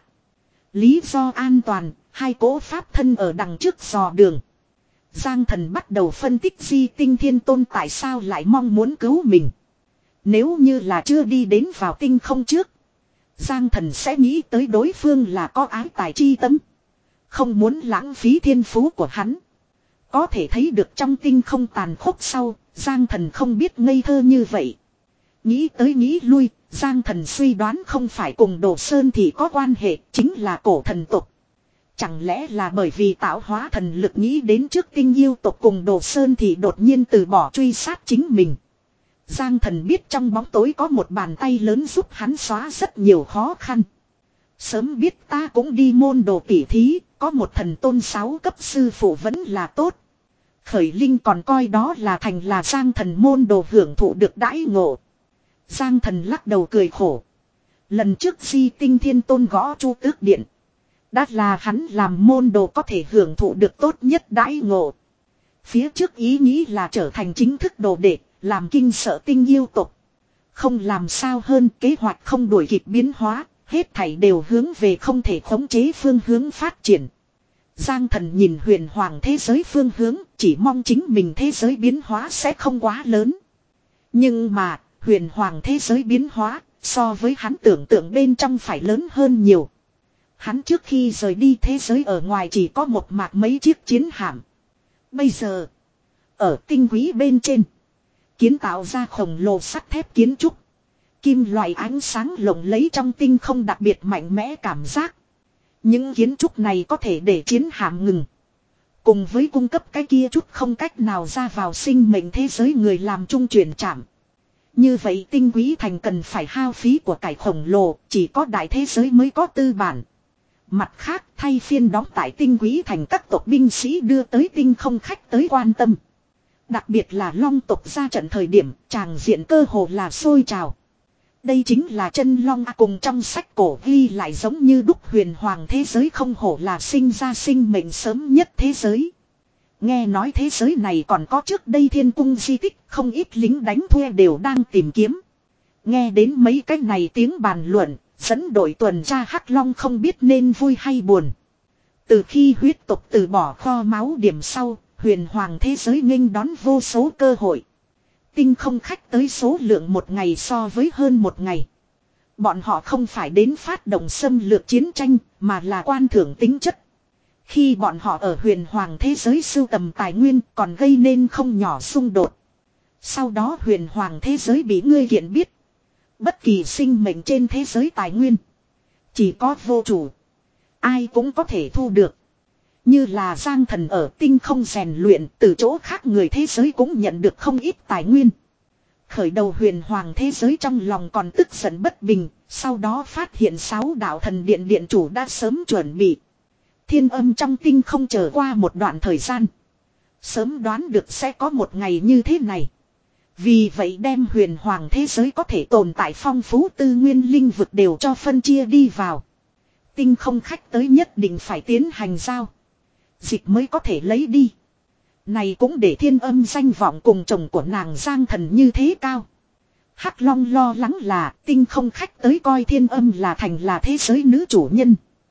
Lý do an toàn, hai cỗ pháp thân ở đằng trước dò đường. Giang Thần bắt đầu phân tích Di Tinh Thiên Tôn tại sao lại mong muốn cứu mình. Nếu như là chưa đi đến vào tinh không trước, Giang Thần sẽ nghĩ tới đối phương là có ái tài chi tâm, không muốn lãng phí thiên phú của hắn. Có thể thấy được trong tinh không tàn khốc sau, Giang Thần không biết ngây thơ như vậy. Nghĩ tới nghĩ lui, Giang Thần suy đoán không phải cùng Đồ Sơn thì có quan hệ, chính là cổ thần tộc. Chẳng lẽ là bởi vì tạo hóa thần lực nghĩ đến trước tinh yêu tộc cùng Đồ Sơn thì đột nhiên từ bỏ truy sát chính mình. Giang Thần biết trong bóng tối có một bàn tay lớn giúp hắn xóa rất nhiều khó khăn. Sớm biết ta cũng đi môn đồ tỉ thí, có một thần tôn sáu cấp sư phụ vẫn là tốt. Khởi Linh còn coi đó là thành là Giang Thần môn đồ hưởng thụ được đãi ngộ. Giang Thần lắc đầu cười khổ. Lần trước Di Tinh Thiên Tôn gõ Chu Tước Điện, đã là hắn làm môn đồ có thể hưởng thụ được tốt nhất đãi ngộ. Phía trước ý nghĩ là trở thành chính thức đồ đệ, làm kinh sợ tinh yêu tộc. Không làm sao hơn, kế hoạch không đuổi kịp biến hóa, hết thảy đều hướng về không thể khống chế phương hướng phát triển. Giang Thần nhìn huyền hoàng thế giới phương hướng, chỉ mong chính mình thế giới biến hóa sẽ không quá lớn. Nhưng mà, huyền hoàng thế giới biến hóa, so với hắn tưởng tượng bên trong phải lớn hơn nhiều. Hắn trước khi rời đi thế giới ở ngoài chỉ có một mạc mấy chiếc chiến hạm. Bây giờ, ở tinh quý bên trên, kiến tạo ra khổng lồ sắt thép kiến trúc. Kim loại ánh sáng lộng lấy trong tinh không đặc biệt mạnh mẽ cảm giác. Những kiến trúc này có thể để chiến hạm ngừng. Cùng với cung cấp cái kia chút không cách nào ra vào sinh mệnh thế giới người làm trung chuyển chạm. Như vậy tinh quý thành cần phải hao phí của cải khổng lồ, chỉ có đại thế giới mới có tư bản. Mặt khác thay phiên đóng tại tinh quý thành các tộc binh sĩ đưa tới tinh không khách tới quan tâm. Đặc biệt là long tộc ra trận thời điểm, tràng diện cơ hồ là sôi trào. Đây chính là chân long a, cùng trong sách cổ ghi lại giống như đúc huyền hoàng thế giới không hổ là sinh ra sinh mệnh sớm nhất thế giới. Nghe nói thế giới này còn có trước đây thiên cung di tích, không ít lính đánh thuê đều đang tìm kiếm. Nghe đến mấy cái này tiếng bàn luận, dẫn đội tuần tra Hắc Long không biết nên vui hay buồn. Từ khi huyết tộc từ bỏ kho máu điểm sau, huyền hoàng thế giới nghênh đón vô số cơ hội. Tinh không khách tới số lượng một ngày so với hơn một ngày. Bọn họ không phải đến phát động xâm lược chiến tranh, mà là quan thưởng tính chất. Khi bọn họ ở huyền hoàng thế giới sưu tầm tài nguyên còn gây nên không nhỏ xung đột. Sau đó huyền hoàng thế giới bị ngươi kiện biết. Bất kỳ sinh mệnh trên thế giới tài nguyên, chỉ có vô chủ, ai cũng có thể thu được. Như là Giang Thần ở tinh không rèn luyện, từ chỗ khác người thế giới cũng nhận được không ít tài nguyên. Khởi đầu huyền hoàng thế giới trong lòng còn tức giận bất bình, sau đó phát hiện sáu đạo thần điện điện chủ đã sớm chuẩn bị. Thiên Âm trong tinh không chờ qua một đoạn thời gian, sớm đoán được sẽ có một ngày như thế này. Vì vậy đem huyền hoàng thế giới có thể tồn tại phong phú tư nguyên linh vực đều cho phân chia đi vào. Tinh không khách tới nhất định phải tiến hành giao dịch mới có thể lấy đi. Này cũng để Thiên Âm danh vọng cùng chồng của nàng Giang Thần như thế cao. Hắc Long lo lắng là tinh không khách tới coi Thiên Âm là thành là thế giới nữ chủ nhân.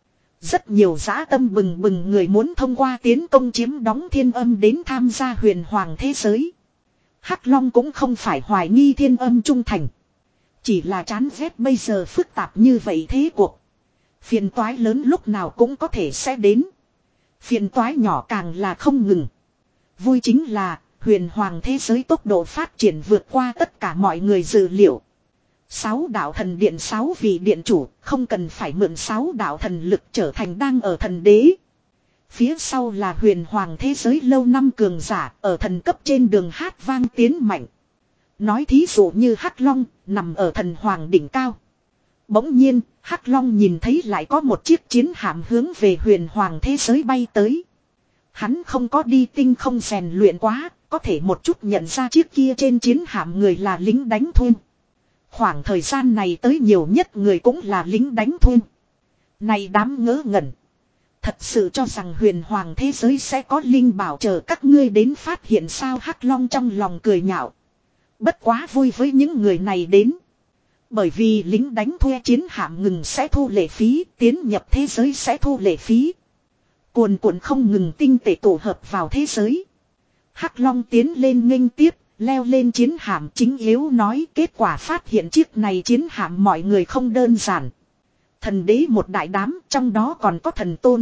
Rất nhiều dã tâm bừng bừng người muốn thông qua tiến công chiếm đóng Thiên Âm đến tham gia huyền hoàng thế giới. Hắc Long cũng không phải hoài nghi Thiên Âm trung thành. Chỉ là chán ghét bây giờ phức tạp như vậy thế cuộc. Phiền toái lớn lúc nào cũng có thể sẽ đến. Phiền toái nhỏ càng là không ngừng. Vui chính là huyền hoàng thế giới tốc độ phát triển vượt qua tất cả mọi người dự liệu. Sáu đạo thần điện sáu vị điện chủ không cần phải mượn sáu đạo thần lực trở thành đang ở thần đế. Phía sau là huyền hoàng thế giới lâu năm cường giả ở thần cấp trên đường hát vang tiến mạnh. Nói thí dụ như Hắc Long nằm ở thần hoàng đỉnh cao. Bỗng nhiên Hắc Long nhìn thấy lại có một chiếc chiến hạm hướng về huyền hoàng thế giới bay tới. Hắn không có đi tinh không rèn luyện quá, có thể một chút nhận ra chiếc kia trên chiến hạm người là lính đánh thuê. Khoảng thời gian này tới nhiều nhất người cũng là lính đánh thuê. Này đám ngớ ngẩn. Thật sự cho rằng huyền hoàng thế giới sẽ có linh bảo chờ các ngươi đến phát hiện sao? Hắc Long trong lòng cười nhạo. Bất quá vui với những người này đến. Bởi vì lính đánh thuê chiến hạm ngừng sẽ thu lệ phí, tiến nhập thế giới sẽ thu lệ phí. Cuồn cuộn không ngừng tinh tệ tổ hợp vào thế giới. Hắc Long tiến lên nghênh tiếp, leo lên chiến hạm chính yếu nói kết quả phát hiện chiếc này chiến hạm mọi người không đơn giản. Thần đế một đại đám, trong đó còn có thần tôn.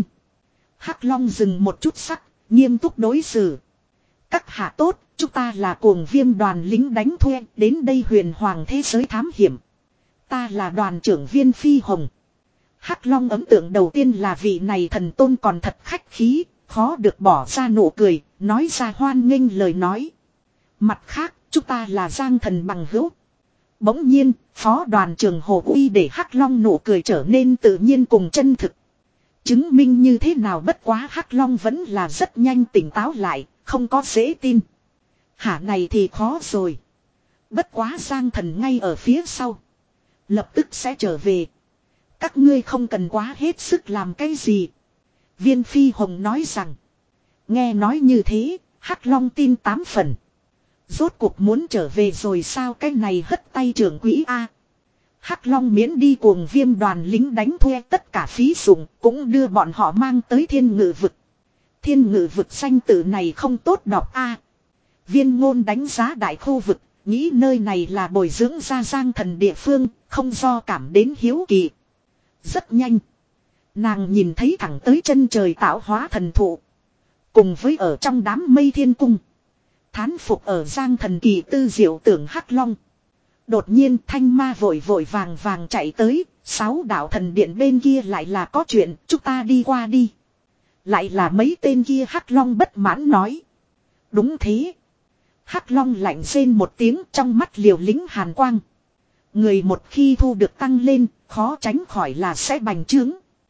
Hắc Long dừng một chút sắc, nghiêm túc đối xử. Các hạ tốt, chúng ta là cuồng viêm đoàn lính đánh thuê, đến đây huyền hoàng thế giới thám hiểm. Ta là đoàn trưởng Viên Phi Hồng. Hắc Long ấn tượng đầu tiên là vị này thần tôn còn thật khách khí, khó được bỏ ra nụ cười, nói ra hoan nghênh lời nói. Mặt khác, chúng ta là Giang thần bằng hữu. Bỗng nhiên, phó đoàn trưởng Hồ Uy để Hắc Long nụ cười trở nên tự nhiên cùng chân thực. Chứng minh như thế nào bất quá Hắc Long vẫn là rất nhanh tỉnh táo lại, không có dễ tin. Hả này thì khó rồi. Bất quá Giang thần ngay ở phía sau. Lập tức sẽ trở về. Các ngươi không cần quá hết sức làm cái gì. Viên Phi Hồng nói rằng. Nghe nói như thế, Hắc Long tin tám phần. Rốt cuộc muốn trở về rồi sao cái này hất tay trưởng quỹ A. Hắc Long miễn đi cuồng viêm đoàn lính đánh thuê tất cả phí dụng cũng đưa bọn họ mang tới thiên ngự vực. Thiên ngự vực danh tự này không tốt đọc A. Viên ngôn đánh giá đại khu vực, nghĩ nơi này là bồi dưỡng ra Giang thần địa phương, không do cảm đến hiếu kỳ. Rất nhanh. Nàng nhìn thấy thẳng tới chân trời tạo hóa thần thụ. Cùng với ở trong đám mây thiên cung. Thán phục ở Giang thần kỳ tư diệu tưởng Hắc Long. Đột nhiên thanh ma vội vội vàng vàng chạy tới. Sáu đạo thần điện bên kia lại là có chuyện, chúng ta đi qua đi. Lại là mấy tên kia Hắc Long bất mãn nói. Đúng thế. Hắc Long lạnh rên một tiếng trong mắt liều lính hàn quang. Người một khi thu được tăng lên, khó tránh khỏi là sẽ bành trướng.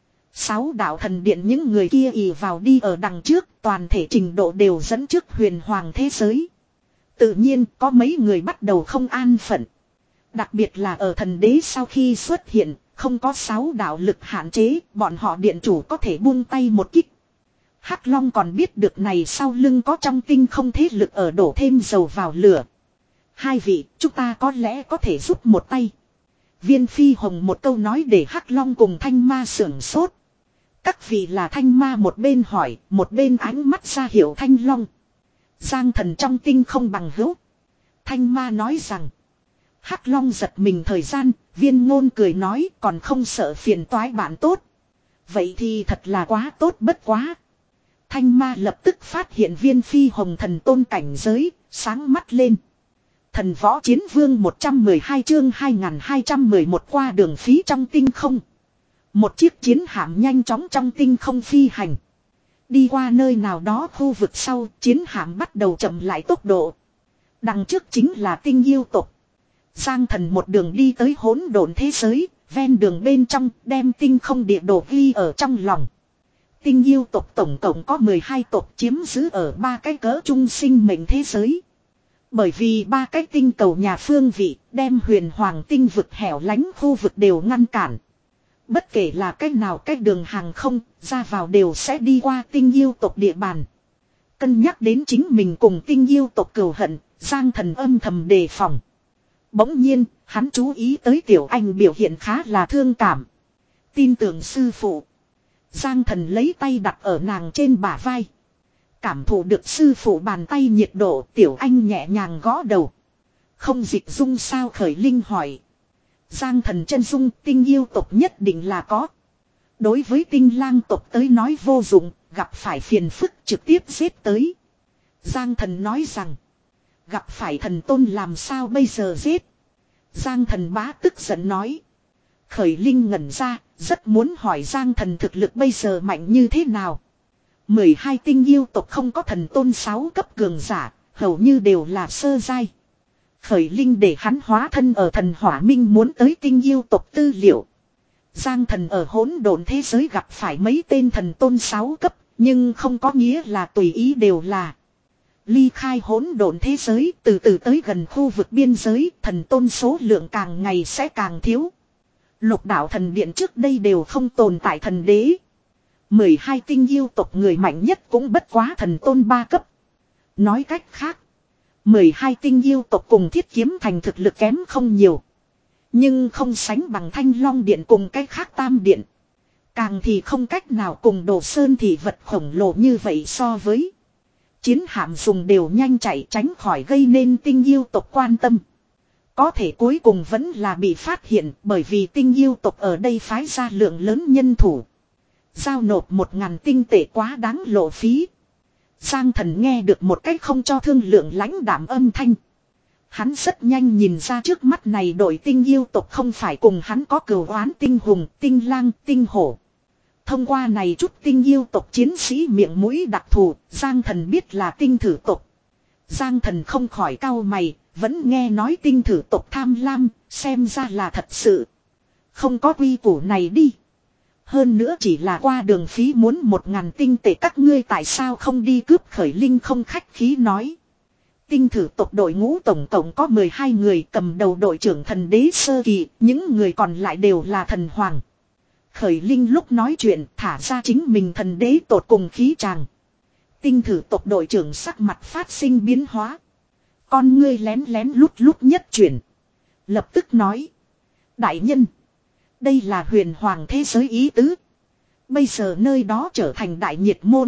Sáu đạo thần điện những người kia ì vào đi ở đằng trước, toàn thể trình độ đều dẫn trước huyền hoàng thế giới. Tự nhiên có mấy người bắt đầu không an phận. Đặc biệt là ở thần đế sau khi xuất hiện, không có sáu đạo lực hạn chế, bọn họ điện chủ có thể buông tay một kích. Hắc Long còn biết được này sau lưng có trong tinh không thế lực ở đổ thêm dầu vào lửa. Hai vị, chúng ta có lẽ có thể giúp một tay. Viên Phi Hồng một câu nói để Hắc Long cùng Thanh Ma sưởng sốt. Các vị là Thanh Ma một bên hỏi, một bên ánh mắt ra hiệu Thanh Long. Giang thần trong tinh không bằng hữu. Thanh Ma nói rằng. Hắc Long giật mình thời gian, Viên Ngôn cười nói còn không sợ phiền toái bạn tốt. Vậy thì thật là quá tốt bất quá. Thanh Ma lập tức phát hiện Viên Phi Hồng thần tôn cảnh giới, sáng mắt lên. Thần võ chiến vương một trăm mười hai chương hai nghìn hai trăm mười một qua đường phí trong tinh không. Một chiếc chiến hạm nhanh chóng trong tinh không phi hành. Đi qua nơi nào đó khu vực sau, chiến hạm bắt đầu chậm lại tốc độ. Đằng trước chính là tinh yêu tộc. Giang thần một đường đi tới hỗn độn thế giới, ven đường bên trong đem tinh không địa đồ ghi ở trong lòng. Tinh yêu tộc tổng cộng có mười hai tộc chiếm giữ ở ba cái cỡ trung sinh mệnh thế giới. Bởi vì ba cái tinh cầu nhà phương vị đem huyền hoàng tinh vực hẻo lánh khu vực đều ngăn cản. Bất kể là cách nào cách đường hàng không, ra vào đều sẽ đi qua tinh yêu tộc địa bàn. Cân nhắc đến chính mình cùng tinh yêu tộc cừu hận, Giang thần âm thầm đề phòng. Bỗng nhiên, hắn chú ý tới Tiểu Anh biểu hiện khá là thương cảm. Tin tưởng sư phụ. Giang thần lấy tay đặt ở nàng trên bả vai. Cảm thụ được sư phụ bàn tay nhiệt độ, Tiểu Anh nhẹ nhàng gõ đầu. Không dịch dung sao Khởi Linh hỏi. Giang thần chân dung tinh yêu tộc nhất định là có. Đối với tinh lang tộc tới nói vô dụng, gặp phải phiền phức trực tiếp giết tới. Giang thần nói rằng. Gặp phải thần tôn làm sao bây giờ giết. Giang thần bá tức giận nói. Khởi Linh ngẩn ra, rất muốn hỏi Giang thần thực lực bây giờ mạnh như thế nào. mười hai tinh yêu tộc không có thần tôn sáu cấp cường giả, hầu như đều là sơ giai. Khởi Linh để hắn hóa thân ở thần hỏa minh muốn tới tinh yêu tộc tư liệu. Giang thần ở hỗn độn thế giới gặp phải mấy tên thần tôn sáu cấp, nhưng không có nghĩa là tùy ý đều là. Ly khai hỗn độn thế giới, từ từ tới gần khu vực biên giới, thần tôn số lượng càng ngày sẽ càng thiếu. Lục đạo thần điện trước đây đều không tồn tại thần đế. mười hai tinh yêu tộc người mạnh nhất cũng bất quá thần tôn ba cấp. Nói cách khác, mười hai tinh yêu tộc cùng Thiết Kiếm Thành thực lực kém không nhiều. Nhưng không sánh bằng Thanh Long Điện cùng cái khác Tam Điện. Càng thì không cách nào cùng Đồ Sơn thị vật khổng lồ như vậy so với. Chiến hạm dùng đều nhanh chạy tránh khỏi gây nên tinh yêu tộc quan tâm. Có thể cuối cùng vẫn là bị phát hiện bởi vì tinh yêu tộc ở đây phái ra lượng lớn nhân thủ. Giao nộp một ngàn tinh tệ quá đáng lộ phí. Giang Thần nghe được một cách không cho thương lượng lãnh đạm âm thanh. Hắn rất nhanh nhìn ra trước mắt này đội tinh yêu tộc không phải cùng hắn có cừu oán tinh hùng, tinh lang, tinh hổ. Thông qua này chút tinh yêu tộc chiến sĩ miệng mũi đặc thù, Giang Thần biết là tinh thử tộc. Giang Thần không khỏi cau mày, vẫn nghe nói tinh thử tộc tham lam, xem ra là thật sự. Không có quy củ này đi. Hơn nữa chỉ là qua đường phí muốn một ngàn tinh tệ các ngươi tại sao không đi cướp Khởi Linh không khách khí nói. Tinh thử tộc đội ngũ tổng cộng có mười hai người, cầm đầu đội trưởng thần đế sơ kỳ, những người còn lại đều là thần hoàng. Khởi Linh lúc nói chuyện thả ra chính mình thần đế tột cùng khí tràng. Tinh thử tộc đội trưởng sắc mặt phát sinh biến hóa. Con ngươi lén lén lút lút nhất chuyển. Lập tức nói. Đại nhân. Đây là huyền hoàng thế giới ý tứ. Bây giờ nơi đó trở thành đại nhiệt môn.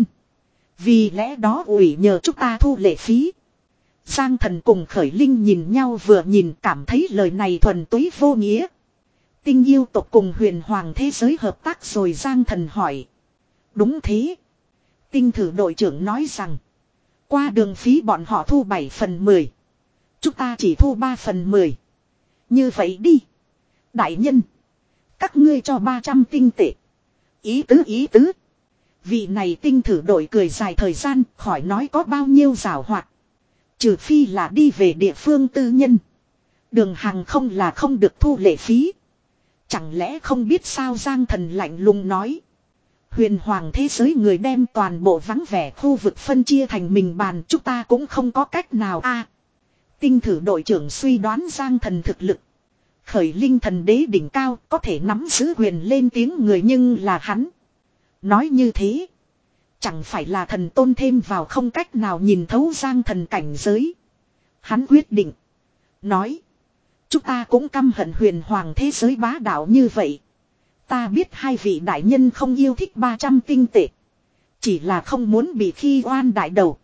Vì lẽ đó ủy nhờ chúng ta thu lệ phí. Giang Thần cùng Khởi Linh nhìn nhau vừa nhìn cảm thấy lời này thuần túy vô nghĩa. Tinh yêu tộc cùng huyền hoàng thế giới hợp tác rồi Giang Thần hỏi. Đúng thế. Tinh thử đội trưởng nói rằng. Qua đường phí bọn họ thu bảy phần mười. Chúng ta chỉ thu ba phần mười. Như vậy đi. Đại nhân. Các ngươi cho ba trăm tinh tệ. Ý tứ ý tứ. Vị này tinh thử đội cười dài thời gian khỏi nói có bao nhiêu rào hoạt. Trừ phi là đi về địa phương tư nhân. Đường hàng không là không được thu lệ phí. Chẳng lẽ không biết sao Giang Thần lạnh lùng nói. Huyền hoàng thế giới người đem toàn bộ vắng vẻ khu vực phân chia thành mình bàn chúng ta cũng không có cách nào a. À, tinh thử đội trưởng suy đoán Giang Thần thực lực. Khởi Linh thần đế đỉnh cao có thể nắm giữ huyền lên tiếng người nhưng là hắn. Nói như thế. Chẳng phải là thần tôn thêm vào không cách nào nhìn thấu Giang Thần cảnh giới. Hắn quyết định. Nói. Chúng ta cũng căm hận huyền hoàng thế giới bá đạo như vậy. Ta biết hai vị đại nhân không yêu thích ba trăm tinh tệ. Chỉ là không muốn bị khi oan đại đầu.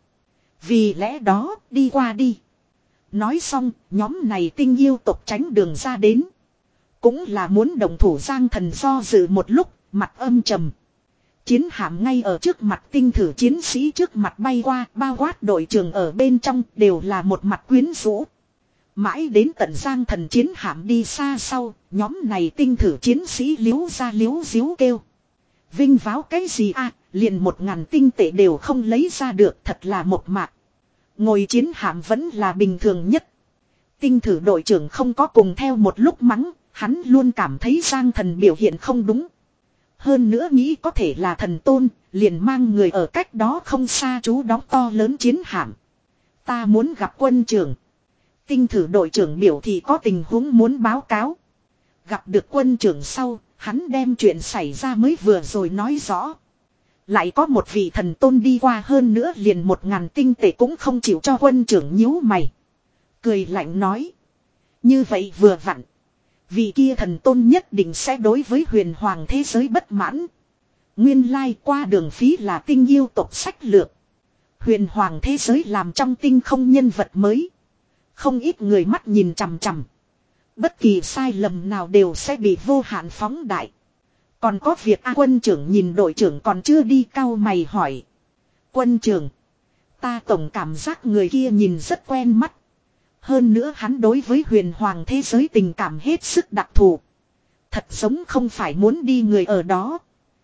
Vì lẽ đó đi qua đi. Nói xong nhóm này tinh yêu tộc tránh đường ra đến. Cũng là muốn đồng thủ Giang Thần do dự một lúc mặt âm trầm. Chiến hạm ngay ở trước mặt tinh thử chiến sĩ trước mặt bay qua bao quát đội trưởng ở bên trong đều là một mặt quyến rũ. Mãi đến tận Giang Thần chiến hạm đi xa sau, nhóm này tinh thử chiến sĩ liếu ra liếu díu kêu. Vinh váo cái gì à, liền một ngàn tinh tệ đều không lấy ra được thật là một mạc. Ngồi chiến hạm vẫn là bình thường nhất. Tinh thử đội trưởng không có cùng theo một lúc mắng, hắn luôn cảm thấy Giang Thần biểu hiện không đúng. Hơn nữa nghĩ có thể là thần tôn, liền mang người ở cách đó không xa chú đóng to lớn chiến hạm. Ta muốn gặp quân trưởng. Tinh thử đội trưởng biểu thị có tình huống muốn báo cáo. Gặp được quân trưởng sau, hắn đem chuyện xảy ra mới vừa rồi nói rõ. Lại có một vị thần tôn đi qua hơn nữa liền một ngàn tinh tệ cũng không chịu cho quân trưởng nhíu mày. Cười lạnh nói. Như vậy vừa vặn. Vị kia thần tôn nhất định sẽ đối với huyền hoàng thế giới bất mãn. Nguyên lai qua đường phí là tinh yêu tộc sách lược. Huyền hoàng thế giới làm trong tinh không nhân vật mới. Không ít người mắt nhìn chằm chằm. Bất kỳ sai lầm nào đều sẽ bị vô hạn phóng đại. Còn có việc A quân trưởng nhìn đội trưởng còn chưa đi cau mày hỏi. Quân trưởng. Ta tổng cảm giác người kia nhìn rất quen mắt. Hơn nữa hắn đối với huyền hoàng thế giới tình cảm hết sức đặc thù. Thật giống không phải muốn đi người ở đó.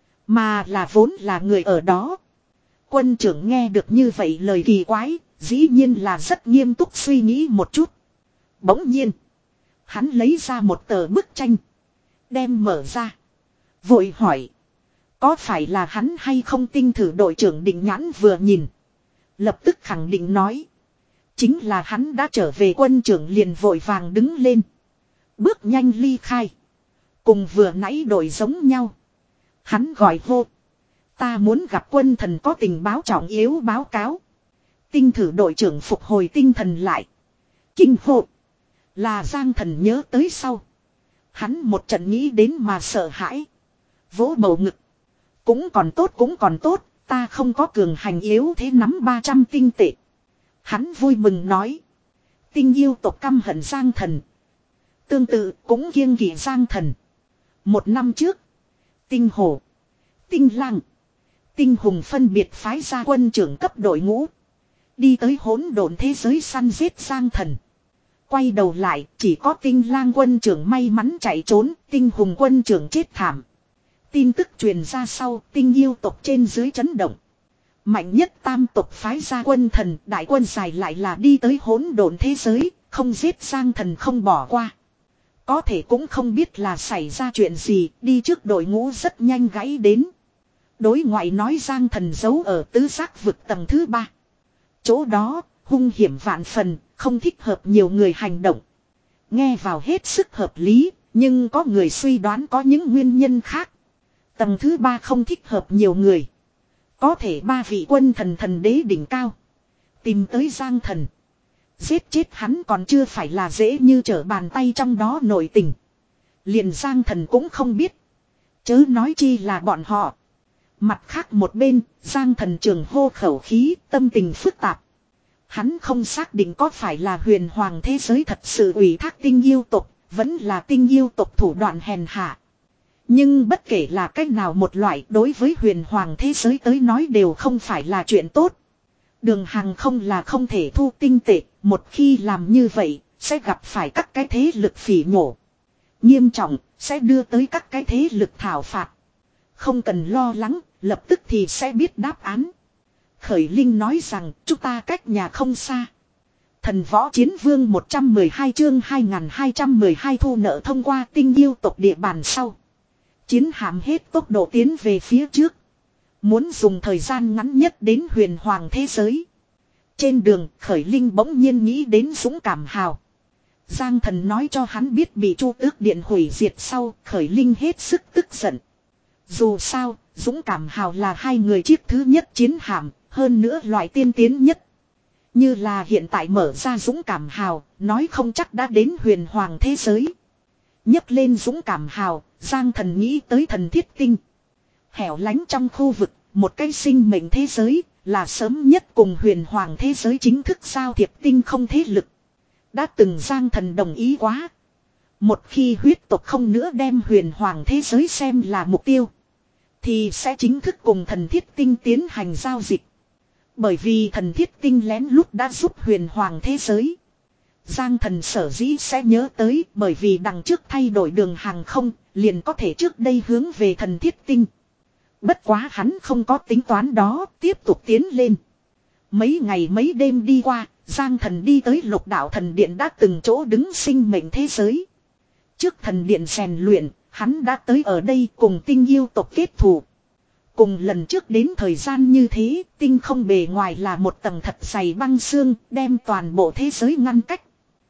Mà là vốn là người ở đó. Quân trưởng nghe được như vậy lời kỳ quái. Dĩ nhiên là rất nghiêm túc suy nghĩ một chút. Bỗng nhiên. Hắn lấy ra một tờ bức tranh. Đem mở ra. Vội hỏi. Có phải là hắn hay không tinh thử đội trưởng định nhãn vừa nhìn. Lập tức khẳng định nói. Chính là hắn đã trở về quân trưởng liền vội vàng đứng lên. Bước nhanh ly khai. Cùng vừa nãy đội giống nhau. Hắn gọi hô. Ta muốn gặp quân thần có tình báo trọng yếu báo cáo. Tinh thử đội trưởng phục hồi tinh thần lại. Kinh hô. Là Giang Thần nhớ tới sau. Hắn một trận nghĩ đến mà sợ hãi. Vỗ bầu ngực. Cũng còn tốt cũng còn tốt. Ta không có cường hành yếu thế nắm ba trăm tinh tệ. Hắn vui mừng nói. Tinh yêu tộc căm hận Giang Thần. Tương tự cũng kiêng kỵ Giang Thần. Một năm trước. Tinh Hổ. Tinh Lang. Tinh Hùng phân biệt phái ra quân trưởng cấp đội ngũ. Đi tới hỗn độn thế giới săn giết Giang Thần. Quay đầu lại chỉ có Tinh Lang quân trưởng may mắn chạy trốn. Tinh Hùng quân trưởng chết thảm. Tin tức truyền ra sau, tinh yêu tộc trên dưới chấn động. Mạnh nhất tam tộc phái ra quân thần, đại quân dài lại là đi tới hỗn độn thế giới, không giết Giang Thần không bỏ qua. Có thể cũng không biết là xảy ra chuyện gì, đi trước đội ngũ rất nhanh gãy đến. Đối ngoại nói Giang Thần giấu ở tứ giác vực tầng thứ ba. Chỗ đó, hung hiểm vạn phần, không thích hợp nhiều người hành động. Nghe vào hết sức hợp lý, nhưng có người suy đoán có những nguyên nhân khác. Tầng thứ ba không thích hợp nhiều người. Có thể ba vị quân thần thần đế đỉnh cao. Tìm tới Giang Thần. Giết chết hắn còn chưa phải là dễ như trở bàn tay trong đó nội tình. Liền Giang Thần cũng không biết. Chớ nói chi là bọn họ. Mặt khác một bên, Giang Thần trường hô khẩu khí, tâm tình phức tạp. Hắn không xác định có phải là huyền hoàng thế giới thật sự ủy thác tinh yêu tộc, vẫn là tinh yêu tộc thủ đoạn hèn hạ. Nhưng bất kể là cách nào một loại đối với huyền hoàng thế giới tới nói đều không phải là chuyện tốt. Đường hàng không là không thể thu tinh tệ, một khi làm như vậy, sẽ gặp phải các cái thế lực phỉ nhổ. Nghiêm trọng, sẽ đưa tới các cái thế lực thảo phạt. Không cần lo lắng, lập tức thì sẽ biết đáp án. Khởi Linh nói rằng, chúng ta cách nhà không xa. Thần võ chiến vương một trăm mười hai chương hai nghìn hai trăm mười hai thu nợ thông qua tinh yêu tộc địa bàn sau. Chiến hạm hết tốc độ tiến về phía trước. Muốn dùng thời gian ngắn nhất đến huyền hoàng thế giới. Trên đường, Khởi Linh bỗng nhiên nghĩ đến Dũng Cảm Hào. Giang Thần nói cho hắn biết bị Chu Tước Điện hủy diệt sau, Khởi Linh hết sức tức giận. Dù sao, Dũng Cảm Hào là hai người chiếc thứ nhất chiến hạm, hơn nữa loại tiên tiến nhất. Như là hiện tại mở ra Dũng Cảm Hào, nói không chắc đã đến huyền hoàng thế giới. Nhấc lên Dũng Cảm Hào, Giang Thần nghĩ tới Thần Thiết Tinh. Hẻo lánh trong khu vực, một cái sinh mệnh thế giới, là sớm nhất cùng huyền hoàng thế giới chính thức giao thiệp tinh không thế lực. Đã từng Giang Thần đồng ý quá. Một khi huyết tộc không nữa đem huyền hoàng thế giới xem là mục tiêu, thì sẽ chính thức cùng Thần Thiết Tinh tiến hành giao dịch. Bởi vì Thần Thiết Tinh lén lút đã giúp huyền hoàng thế giới. Giang Thần sở dĩ sẽ nhớ tới bởi vì đằng trước thay đổi đường hàng không, liền có thể trước đây hướng về Thần Thiết Tinh. Bất quá hắn không có tính toán đó, tiếp tục tiến lên. Mấy ngày mấy đêm đi qua, Giang Thần đi tới Lục Đạo Thần Điện đã từng chỗ đứng sinh mệnh thế giới. Trước thần điện rèn luyện, hắn đã tới ở đây cùng tinh yêu tộc kết thù. Cùng lần trước đến thời gian như thế, tinh không bề ngoài là một tầng thật dày băng xương, đem toàn bộ thế giới ngăn cách.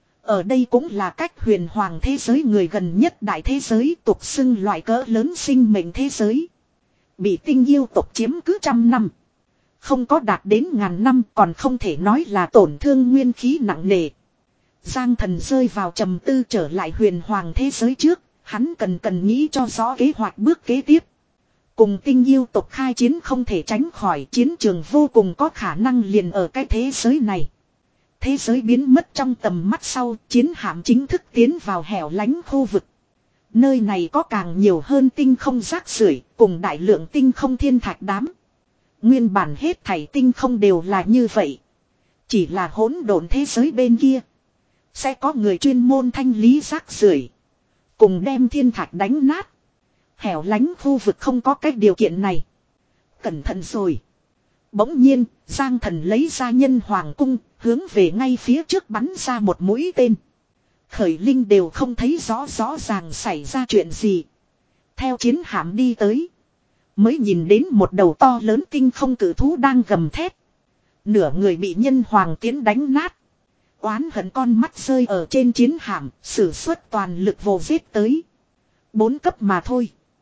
Ở đây cũng là cách huyền hoàng thế giới người gần nhất đại thế giới tục xưng loại cỡ lớn sinh mệnh thế giới. Bị tinh yêu tộc chiếm cứ trăm năm. Không có đạt đến ngàn năm còn không thể nói là tổn thương nguyên khí nặng nề. Giang Thần rơi vào trầm tư trở lại huyền hoàng thế giới trước, hắn cần cần nghĩ cho rõ kế hoạch bước kế tiếp. Cùng tinh yêu tộc khai chiến không thể tránh khỏi, chiến trường vô cùng có khả năng liền ở cái thế giới này. Thế giới biến mất trong tầm mắt sau, chiến hạm chính thức tiến vào hẻo lánh khu vực. Nơi này có càng nhiều hơn tinh không rác rưởi, cùng đại lượng tinh không thiên thạch đám. Nguyên bản hết thảy tinh không đều là như vậy. Chỉ là hỗn độn thế giới bên kia. Sẽ có người chuyên môn thanh lý rác rưởi, cùng đem thiên thạch đánh nát. Hẻo lánh khu vực không có cái điều kiện này. Cẩn thận rồi. Bỗng nhiên, Giang Thần lấy ra nhân hoàng cung, hướng về ngay phía trước bắn ra một mũi tên. Khởi Linh đều không thấy rõ rõ ràng xảy ra chuyện gì. Theo chiến hạm đi tới, mới nhìn đến một đầu to lớn tinh không cử thú đang gầm thét. Nửa người bị nhân hoàng tiến đánh nát. Oán hận con mắt rơi ở trên chiến hạm, sử xuất toàn lực vồ giết tới. Bốn cấp mà thôi.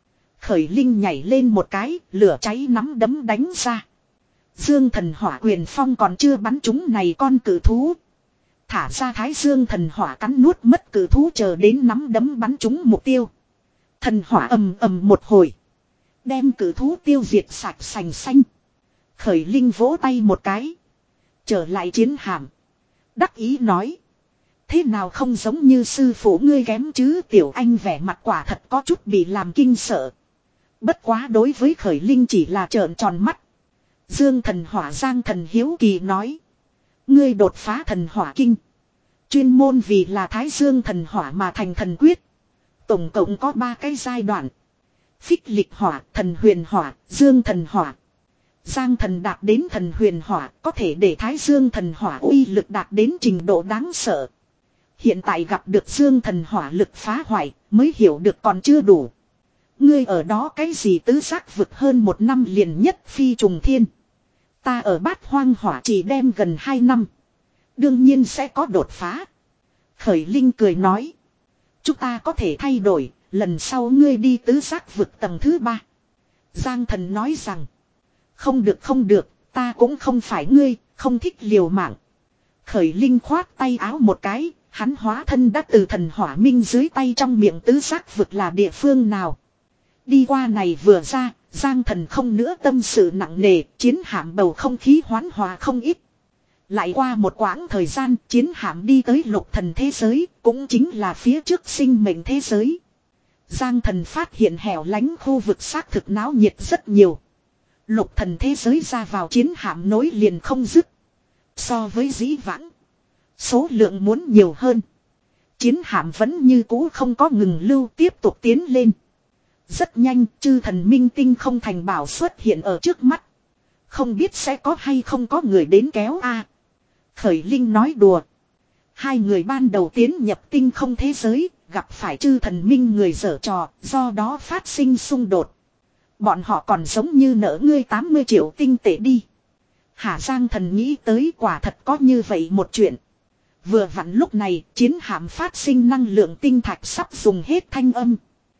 Khởi Linh nhảy lên một cái, lửa cháy nắm đấm đánh ra. Dương thần hỏa quyền phong còn chưa bắn trúng này con cự thú. Thả ra thái dương thần hỏa cắn nuốt mất cự thú chờ đến nắm đấm bắn trúng mục tiêu. Thần hỏa ầm ầm một hồi. Đem cự thú tiêu diệt sạch sành xanh. Khởi Linh vỗ tay một cái. Trở lại chiến hạm. Đắc ý nói. Thế nào không giống như sư phụ ngươi kém chứ, Tiểu Anh vẻ mặt quả thật có chút bị làm kinh sợ. Bất quá đối với Khởi Linh chỉ là trợn tròn mắt. Dương thần hỏa Giang thần hiếu kỳ nói. Ngươi đột phá thần hỏa kinh. Chuyên môn vì là thái dương thần hỏa mà thành thần quyết. Tổng cộng có ba cái giai đoạn. Phích lịch hỏa, thần huyền hỏa, dương thần hỏa. Giang thần đạt đến thần huyền hỏa có thể để thái dương thần hỏa uy lực đạt đến trình độ đáng sợ. Hiện tại gặp được dương thần hỏa lực phá hoại mới hiểu được còn chưa đủ. Ngươi ở đó cái gì tứ giác vực hơn một năm liền nhất phi trùng thiên. Ta ở bát hoang hỏa chỉ đem gần hai năm. Đương nhiên sẽ có đột phá. Khởi Linh cười nói. Chúng ta có thể thay đổi, lần sau ngươi đi tứ giác vực tầng thứ ba. Giang thần nói rằng. Không được không được, ta cũng không phải ngươi, không thích liều mạng. Khởi Linh khoát tay áo một cái, hắn hóa thân đã từ thần hỏa minh dưới tay trong miệng tứ giác vực là địa phương nào. Đi qua này vừa ra, Giang thần không nữa tâm sự nặng nề, chiến hạm bầu không khí hoán hòa không ít. Lại qua một quãng thời gian, chiến hạm đi tới lục thần thế giới, cũng chính là phía trước sinh mệnh thế giới. Giang thần phát hiện hẻo lánh khu vực xác thực náo nhiệt rất nhiều. Lục thần thế giới ra vào chiến hạm nối liền không dứt. So với dĩ vãng, số lượng muốn nhiều hơn. Chiến hạm vẫn như cũ không có ngừng lưu, tiếp tục tiến lên. Rất nhanh, chư thần minh tinh không thành bảo xuất hiện ở trước mắt. Không biết sẽ có hay không có người đến kéo a. Khởi Linh nói đùa. Hai người ban đầu tiến nhập tinh không thế giới, gặp phải chư thần minh người dở trò, do đó phát sinh xung đột. Bọn họ còn giống như nợ ngươi tám mươi triệu tinh tệ đi. Hà Giang thần nghĩ tới quả thật có như vậy một chuyện. Vừa vặn lúc này, chiến hạm phát sinh năng lượng tinh thạch sắp dùng hết thanh âm.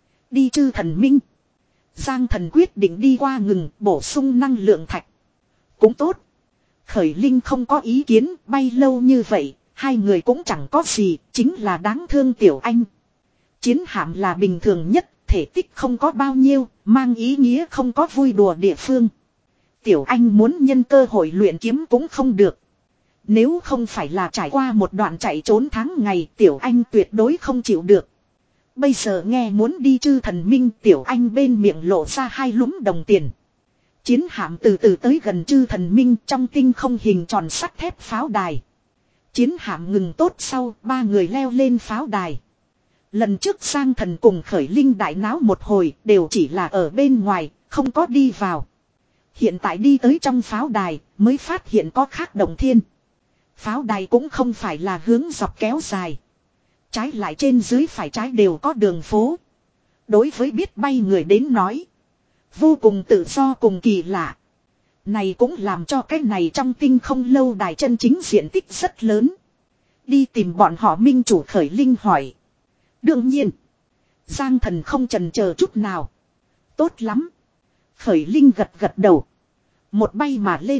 Đi chư thần minh. Giang thần quyết định đi qua ngừng bổ sung năng lượng thạch. Cũng tốt. Khởi Linh không có ý kiến, bay lâu như vậy, hai người cũng chẳng có gì, chính là đáng thương Tiểu Anh. Chiến hạm là bình thường nhất, thể tích không có bao nhiêu, mang ý nghĩa không có vui đùa địa phương. Tiểu Anh muốn nhân cơ hội luyện kiếm cũng không được. Nếu không phải là trải qua một đoạn chạy trốn tháng ngày, Tiểu Anh tuyệt đối không chịu được. Bây giờ nghe muốn đi chư thần minh, Tiểu Anh bên miệng lộ ra hai lúm đồng tiền. Chiến hạm từ từ tới gần chư thần minh trong tinh không hình tròn sắt thép pháo đài. Chiến hạm ngừng tốt sau, ba người leo lên pháo đài. Lần trước Giang thần cùng Khởi Linh đại náo một hồi, đều chỉ là ở bên ngoài, không có đi vào. Hiện tại đi tới trong pháo đài, mới phát hiện có khác động thiên. Pháo đài cũng không phải là hướng dọc kéo dài. Trái lại trên dưới phải trái đều có đường phố. Đối với biết bay người đến nói, vô cùng tự do cùng kỳ lạ. Này cũng làm cho cái này trong tinh không lâu đài chân chính diện tích rất lớn. Đi tìm bọn họ minh chủ Khởi Linh hỏi. Đương nhiên, Giang thần không chần chờ chút nào. Tốt lắm. Khởi Linh gật gật đầu. Một bay mà lên.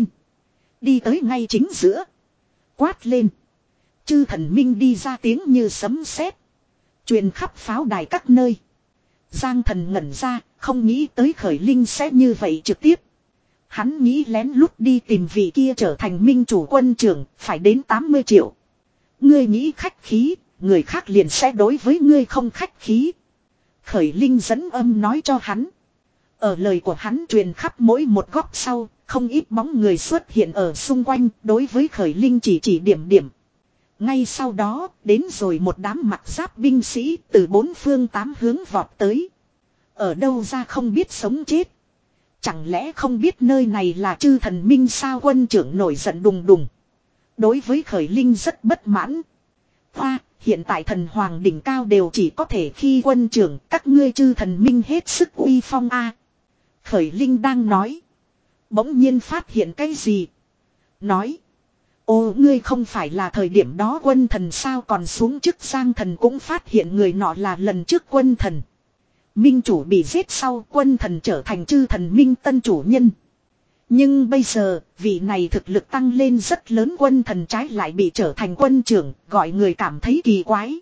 Đi tới ngay chính giữa. Quát lên. Chư thần minh đi ra tiếng như sấm sét, truyền khắp pháo đài các nơi. Giang thần ngẩn ra, không nghĩ tới Khởi Linh sẽ như vậy trực tiếp. Hắn nghĩ lén lút đi tìm vị kia trở thành minh chủ quân trưởng, phải đến tám mươi triệu. Ngươi nghĩ khách khí, người khác liền sẽ đối với ngươi không khách khí. Khởi Linh dẫn âm nói cho hắn. Ở lời của hắn truyền khắp mỗi một góc sau, không ít bóng người xuất hiện ở xung quanh, đối với Khởi Linh chỉ chỉ điểm điểm. Ngay sau đó, đến rồi một đám mặc giáp binh sĩ từ bốn phương tám hướng vọt tới. Ở đâu ra không biết sống chết. Chẳng lẽ không biết nơi này là chư thần minh sao? Quân trưởng nổi giận đùng đùng. Đối với Khởi Linh rất bất mãn. Hoa, hiện tại thần hoàng đỉnh cao đều chỉ có thể khi quân trưởng, các ngươi chư thần minh hết sức uy phong a. Khởi Linh đang nói. Bỗng nhiên phát hiện cái gì? Nói. Ô, ngươi không phải là thời điểm đó quân thần sao? Còn xuống chức Giang thần cũng phát hiện người nọ là lần trước quân thần. Minh chủ bị giết sau, quân thần trở thành chư thần minh tân chủ nhân. Nhưng bây giờ, vị này thực lực tăng lên rất lớn quân thần trái lại bị trở thành quân trưởng, gọi người cảm thấy kỳ quái.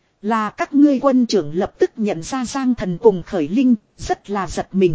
Là các ngươi quân trưởng lập tức nhận ra Giang Thần cùng Khởi Linh, rất là giật mình.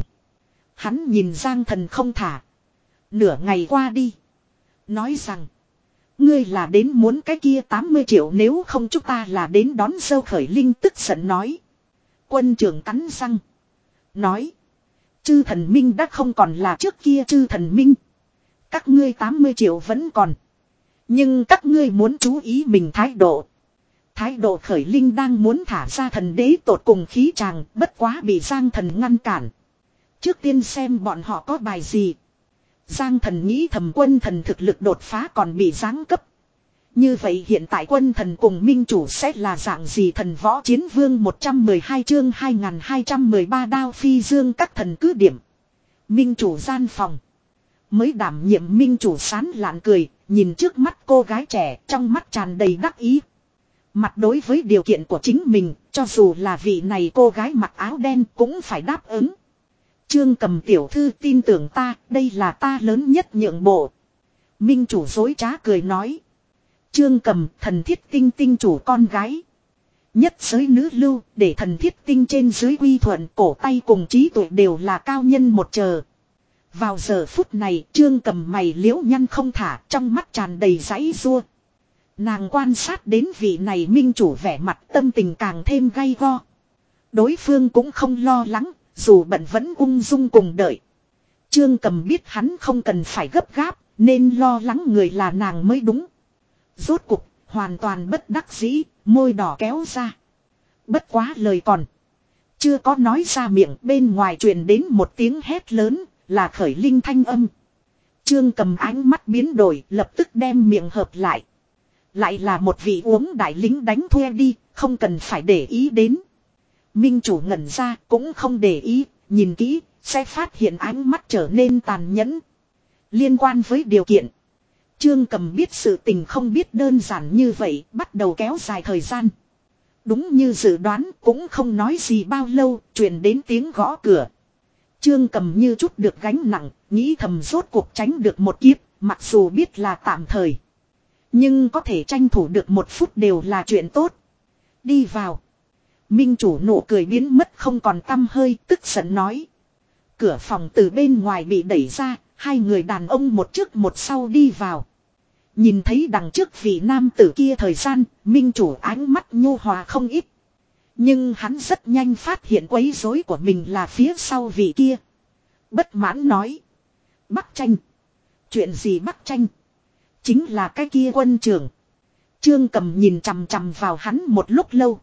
Hắn nhìn Giang Thần không thả. Nửa ngày qua đi. Nói rằng, ngươi là đến muốn cái kia tám mươi triệu, nếu không chúng ta là đến đón dâu. Khởi Linh tức giận nói. Quân trưởng cắn răng. Nói. Chư thần minh đã không còn là trước kia chư thần minh. Các ngươi tám mươi triệu vẫn còn. Nhưng các ngươi muốn chú ý mình thái độ. Thái độ Khởi Linh đang muốn thả ra thần đế tột cùng khí tràng, bất quá bị Giang Thần ngăn cản. Trước tiên xem bọn họ có bài gì. Giang Thần nghĩ thầm quân thần thực lực đột phá còn bị giáng cấp. Như vậy hiện tại quân thần cùng minh chủ sẽ là dạng gì? Thần võ chiến vương một trăm mười hai chương hai nghìn hai trăm mười ba đao phi dương các thần cứ điểm. Minh chủ gian phòng. Mới đảm nhiệm minh chủ sán lạn cười, nhìn trước mắt cô gái trẻ trong mắt tràn đầy đắc ý. Mặt đối với điều kiện của chính mình, cho dù là vị này cô gái mặc áo đen cũng phải đáp ứng. Trương Cầm tiểu thư tin tưởng ta, đây là ta lớn nhất nhượng bộ. Minh chủ dối trá cười nói. Trương Cầm thần thiết tinh tinh chủ con gái. Nhất giới nữ lưu, để thần thiết tinh trên dưới quy thuận, cổ tay cùng trí tuệ đều là cao nhân một chờ. Vào giờ phút này Trương Cầm mày liễu nhăn không thả, trong mắt tràn đầy giãy giụa. Nàng quan sát đến vị này minh chủ vẻ mặt, tâm tình càng thêm gay go. Đối phương cũng không lo lắng, dù bận vẫn ung dung cùng đợi. Trương Cầm biết hắn không cần phải gấp gáp, nên lo lắng người là nàng mới đúng. Rốt cục, hoàn toàn bất đắc dĩ, môi đỏ kéo ra. Bất quá lời còn chưa có nói ra miệng, bên ngoài truyền đến một tiếng hét lớn, là Khởi Linh thanh âm. Trương Cầm ánh mắt biến đổi, lập tức đem miệng hợp lại. Lại là một vị uống đại lính đánh thuê đi, không cần phải để ý đến. Minh chủ ngẩn ra cũng không để ý, nhìn kỹ, sẽ phát hiện ánh mắt trở nên tàn nhẫn. Liên quan với điều kiện. Trương Cầm biết sự tình không biết đơn giản như vậy, bắt đầu kéo dài thời gian. Đúng như dự đoán, cũng không nói gì bao lâu, truyền đến tiếng gõ cửa. Trương Cầm như chút được gánh nặng, nghĩ thầm rốt cuộc tránh được một kiếp, mặc dù biết là tạm thời. Nhưng có thể tranh thủ được một phút đều là chuyện tốt. Đi vào. Minh chủ nụ cười biến mất không còn tăm hơi, tức giận nói. Cửa phòng từ bên ngoài bị đẩy ra, hai người đàn ông một trước một sau đi vào. Nhìn thấy đằng trước vị nam tử kia thời gian, minh chủ ánh mắt nhu hòa không ít. Nhưng hắn rất nhanh phát hiện quấy rối của mình là phía sau vị kia. Bất mãn nói. Bắc Tranh. Chuyện gì Bắc Tranh? Chính là cái kia quân trưởng. Trương Cầm nhìn chằm chằm vào hắn một lúc lâu.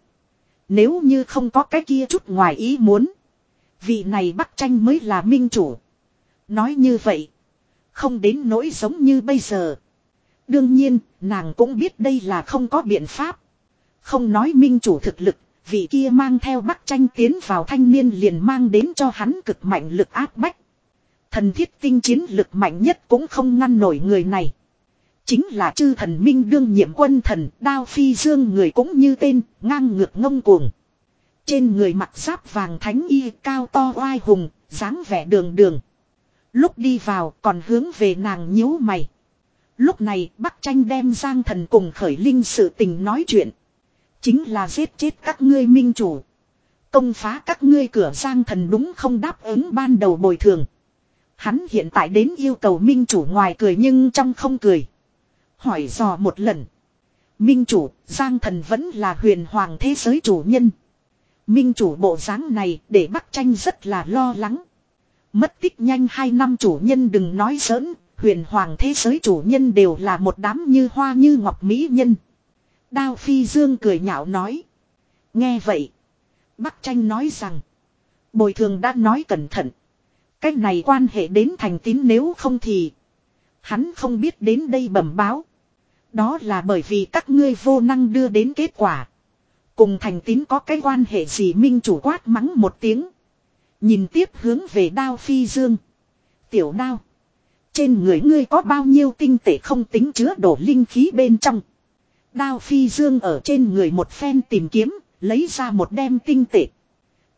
Nếu như không có cái kia chút ngoài ý muốn. Vị này Bắc Tranh mới là minh chủ. Nói như vậy. Không đến nỗi giống như bây giờ. Đương nhiên, nàng cũng biết đây là không có biện pháp. Không nói minh chủ thực lực, vị kia mang theo Bắc Tranh tiến vào thanh niên liền mang đến cho hắn cực mạnh lực áp bách. Thần thiết tinh chiến lực mạnh nhất cũng không ngăn nổi người này. Chính là chư thần minh đương nhiệm quân thần, đao phi dương người cũng như tên, ngang ngược ngông cuồng. Trên người mặc giáp vàng thánh y cao to oai hùng, dáng vẻ đường đường. Lúc đi vào còn hướng về nàng nhíu mày. Lúc này Bắc Tranh đem Giang Thần cùng Khởi Linh sự tình nói chuyện. Chính là giết chết các ngươi minh chủ. Công phá các ngươi cửa. Giang Thần đúng không đáp ứng ban đầu bồi thường. Hắn hiện tại đến yêu cầu minh chủ ngoài cười nhưng trong không cười. Hỏi dò một lần. Minh chủ, Giang Thần vẫn là huyền hoàng thế giới chủ nhân. Minh chủ bộ dáng này để Bắc Tranh rất là lo lắng. Mất tích nhanh hai năm chủ nhân đừng nói giỡn. Huyền hoàng thế giới chủ nhân đều là một đám như hoa như ngọc mỹ nhân. Đao phi dương cười nhạo nói. Nghe vậy. Bắc Tranh nói rằng. Bồi thường đã nói cẩn thận. Cách này quan hệ đến thành tín, nếu không thì. Hắn không biết đến đây bẩm báo. Đó là bởi vì các ngươi vô năng đưa đến kết quả. Cùng thành tín có cái quan hệ gì? Minh chủ quát mắng một tiếng. Nhìn tiếp hướng về đao phi dương. Tiểu đao. Trên người ngươi có bao nhiêu tinh tệ không tính chứa đổ linh khí bên trong. Đao phi dương ở trên người một phen tìm kiếm, lấy ra một đem tinh tệ.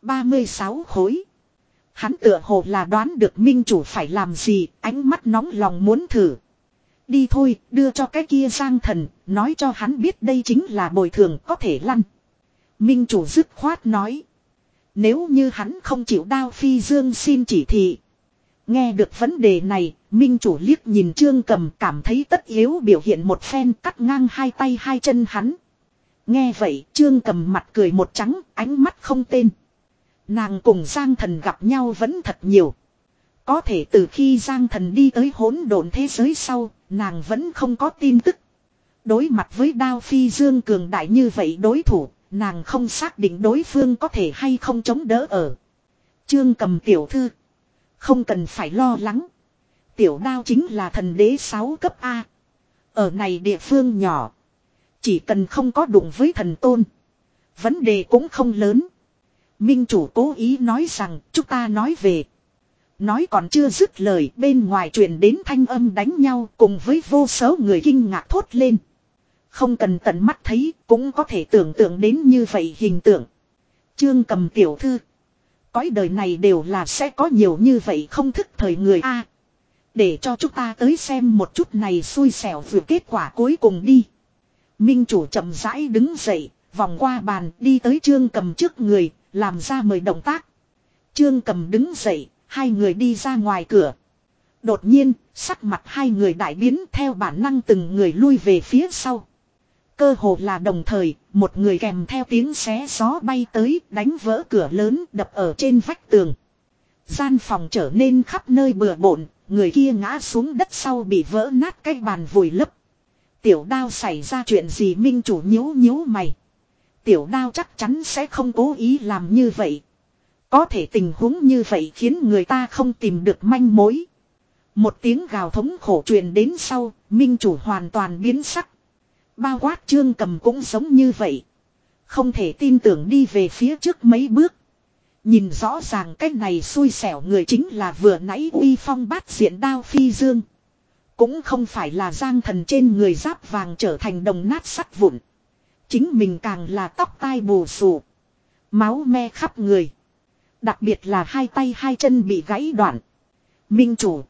ba mươi sáu khối. Hắn tựa hồ là đoán được minh chủ phải làm gì, ánh mắt nóng lòng muốn thử. Đi thôi, đưa cho cái kia Giang Thần, nói cho hắn biết đây chính là bồi thường có thể lăn. Minh chủ dứt khoát nói. Nếu như hắn không chịu Đao Phi Dương xin chỉ thị. Nghe được vấn đề này, minh chủ liếc nhìn Trương Cầm cảm thấy tất yếu biểu hiện một phen cắt ngang hai tay hai chân hắn. Nghe vậy Trương Cầm mặt cười một trắng, ánh mắt không tên. Nàng cùng Giang Thần gặp nhau vẫn thật nhiều. Có thể từ khi Giang Thần đi tới hỗn độn thế giới sau, nàng vẫn không có tin tức. Đối mặt với Đao Phi Dương cường đại như vậy đối thủ, nàng không xác định đối phương có thể hay không chống đỡ ở. Trương Cầm tiểu thư. Không cần phải lo lắng. Tiểu Đao chính là thần đế sáu cấp A. Ở này địa phương nhỏ. Chỉ cần không có đụng với thần tôn. Vấn đề cũng không lớn. Minh chủ cố ý nói rằng chúng ta nói về. Nói còn chưa dứt lời bên ngoài truyền đến thanh âm đánh nhau cùng với vô số người kinh ngạc thốt lên. Không cần tận mắt thấy cũng có thể tưởng tượng đến như vậy hình tượng. Trương Cầm tiểu thư. Cõi đời này đều là sẽ có nhiều như vậy không thức thời người a. Để cho chúng ta tới xem một chút này xui xẻo vừa kết quả cuối cùng đi. Minh chủ chậm rãi đứng dậy, vòng qua bàn đi tới Trương Cầm trước người, làm ra mời động tác. Trương Cầm đứng dậy, hai người đi ra ngoài cửa. Đột nhiên, sắc mặt hai người đại biến theo bản năng từng người lui về phía sau. Cơ hồ là đồng thời, một người kèm theo tiếng xé gió bay tới đánh vỡ cửa lớn đập ở trên vách tường. Gian phòng trở nên khắp nơi bừa bộn, người kia ngã xuống đất sau bị vỡ nát cái bàn vùi lấp. Tiểu Đao xảy ra chuyện gì minh chủ nhíu nhíu mày. Tiểu Đao chắc chắn sẽ không cố ý làm như vậy. Có thể tình huống như vậy khiến người ta không tìm được manh mối. Một tiếng gào thống khổ truyền đến sau, minh chủ hoàn toàn biến sắc. Bao quát Trương Cầm cũng giống như vậy. Không thể tin tưởng đi về phía trước mấy bước. Nhìn rõ ràng cái này xui xẻo người chính là vừa nãy uy phong bát diện Đao Phi Dương. Cũng không phải là Giang Thần trên người giáp vàng trở thành đồng nát sắt vụn. Chính mình càng là tóc tai bù xù. Máu me khắp người. Đặc biệt là hai tay hai chân bị gãy đoạn. Minh chủ.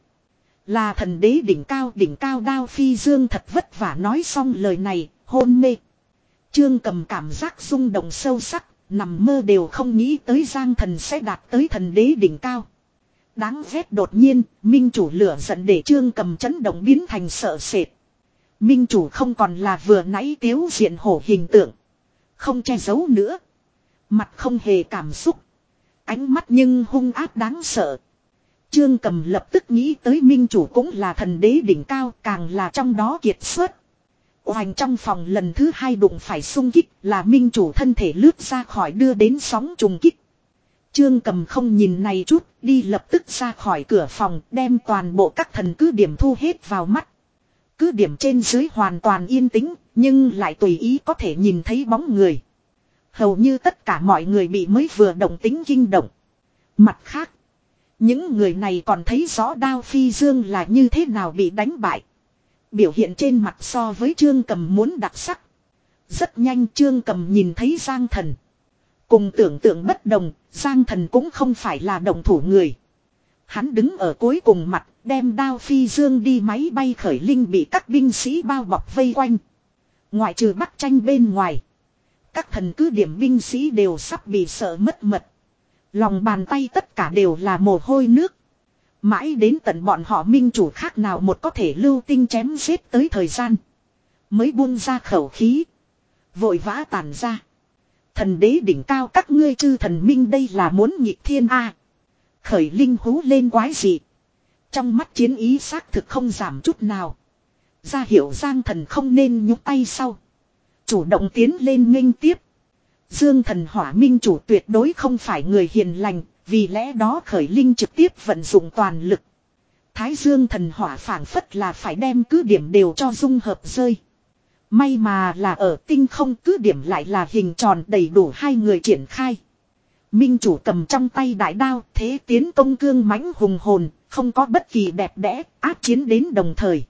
Là thần đế đỉnh cao đỉnh cao Đao Phi Dương thật vất vả nói xong lời này, hôn mê. Trương Cầm cảm giác rung động sâu sắc, nằm mơ đều không nghĩ tới Giang Thần sẽ đạt tới thần đế đỉnh cao. Đáng ghét đột nhiên, minh chủ lửa giận để Trương Cầm chấn động biến thành sợ sệt. Minh chủ không còn là vừa nãy tiếu diện hổ hình tượng. Không che giấu nữa. Mặt không hề cảm xúc. Ánh mắt nhưng hung ác đáng sợ. Trương Cầm lập tức nghĩ tới minh chủ cũng là thần đế đỉnh cao, càng là trong đó kiệt xuất. Hoành trong phòng lần thứ hai đụng phải xung kích là minh chủ thân thể lướt ra khỏi đưa đến sóng trùng kích. Trương Cầm không nhìn này chút, đi lập tức ra khỏi cửa phòng, đem toàn bộ các thần cứ điểm thu hết vào mắt. Cứ điểm trên dưới hoàn toàn yên tĩnh, nhưng lại tùy ý có thể nhìn thấy bóng người. Hầu như tất cả mọi người bị mới vừa động tính kinh động. Mặt khác, những người này còn thấy rõ Đao Phi Dương là như thế nào bị đánh bại. Biểu hiện trên mặt so với Trương Cầm muốn đặc sắc. Rất nhanh Trương Cầm nhìn thấy Giang Thần. Cùng tưởng tượng bất đồng, Giang Thần cũng không phải là động thủ người. Hắn đứng ở cuối cùng mặt, đem Đao Phi Dương đi máy bay khởi linh bị các binh sĩ bao bọc vây quanh. Ngoại trừ Bắc Tranh bên ngoài. Các thần cứ điểm binh sĩ đều sắp bị sợ mất mật. Lòng bàn tay tất cả đều là mồ hôi nước. Mãi đến tận bọn họ minh chủ khác nào một có thể lưu tinh chém giết tới thời gian. Mới buông ra khẩu khí. Vội vã tản ra. Thần đế đỉnh cao các ngươi chư thần minh đây là muốn nhịp thiên a. Khởi linh hú lên quái dị. Trong mắt chiến ý xác thực không giảm chút nào. Ra hiệu Giang Thần không nên nhúc tay sau. Chủ động tiến lên nghênh tiếp. Dương Thần Hỏa minh chủ tuyệt đối không phải người hiền lành. Vì lẽ đó khởi linh trực tiếp vận dụng toàn lực. Thái Dương Thần Hỏa phảng phất là phải đem cứ điểm đều cho dung hợp rơi. May mà là ở tinh không cứ điểm lại là hình tròn đầy đủ hai người triển khai. Minh chủ cầm trong tay đại đao thế tiến công cương mãnh hùng hồn, không có bất kỳ đẹp đẽ, áp chiến đến đồng thời.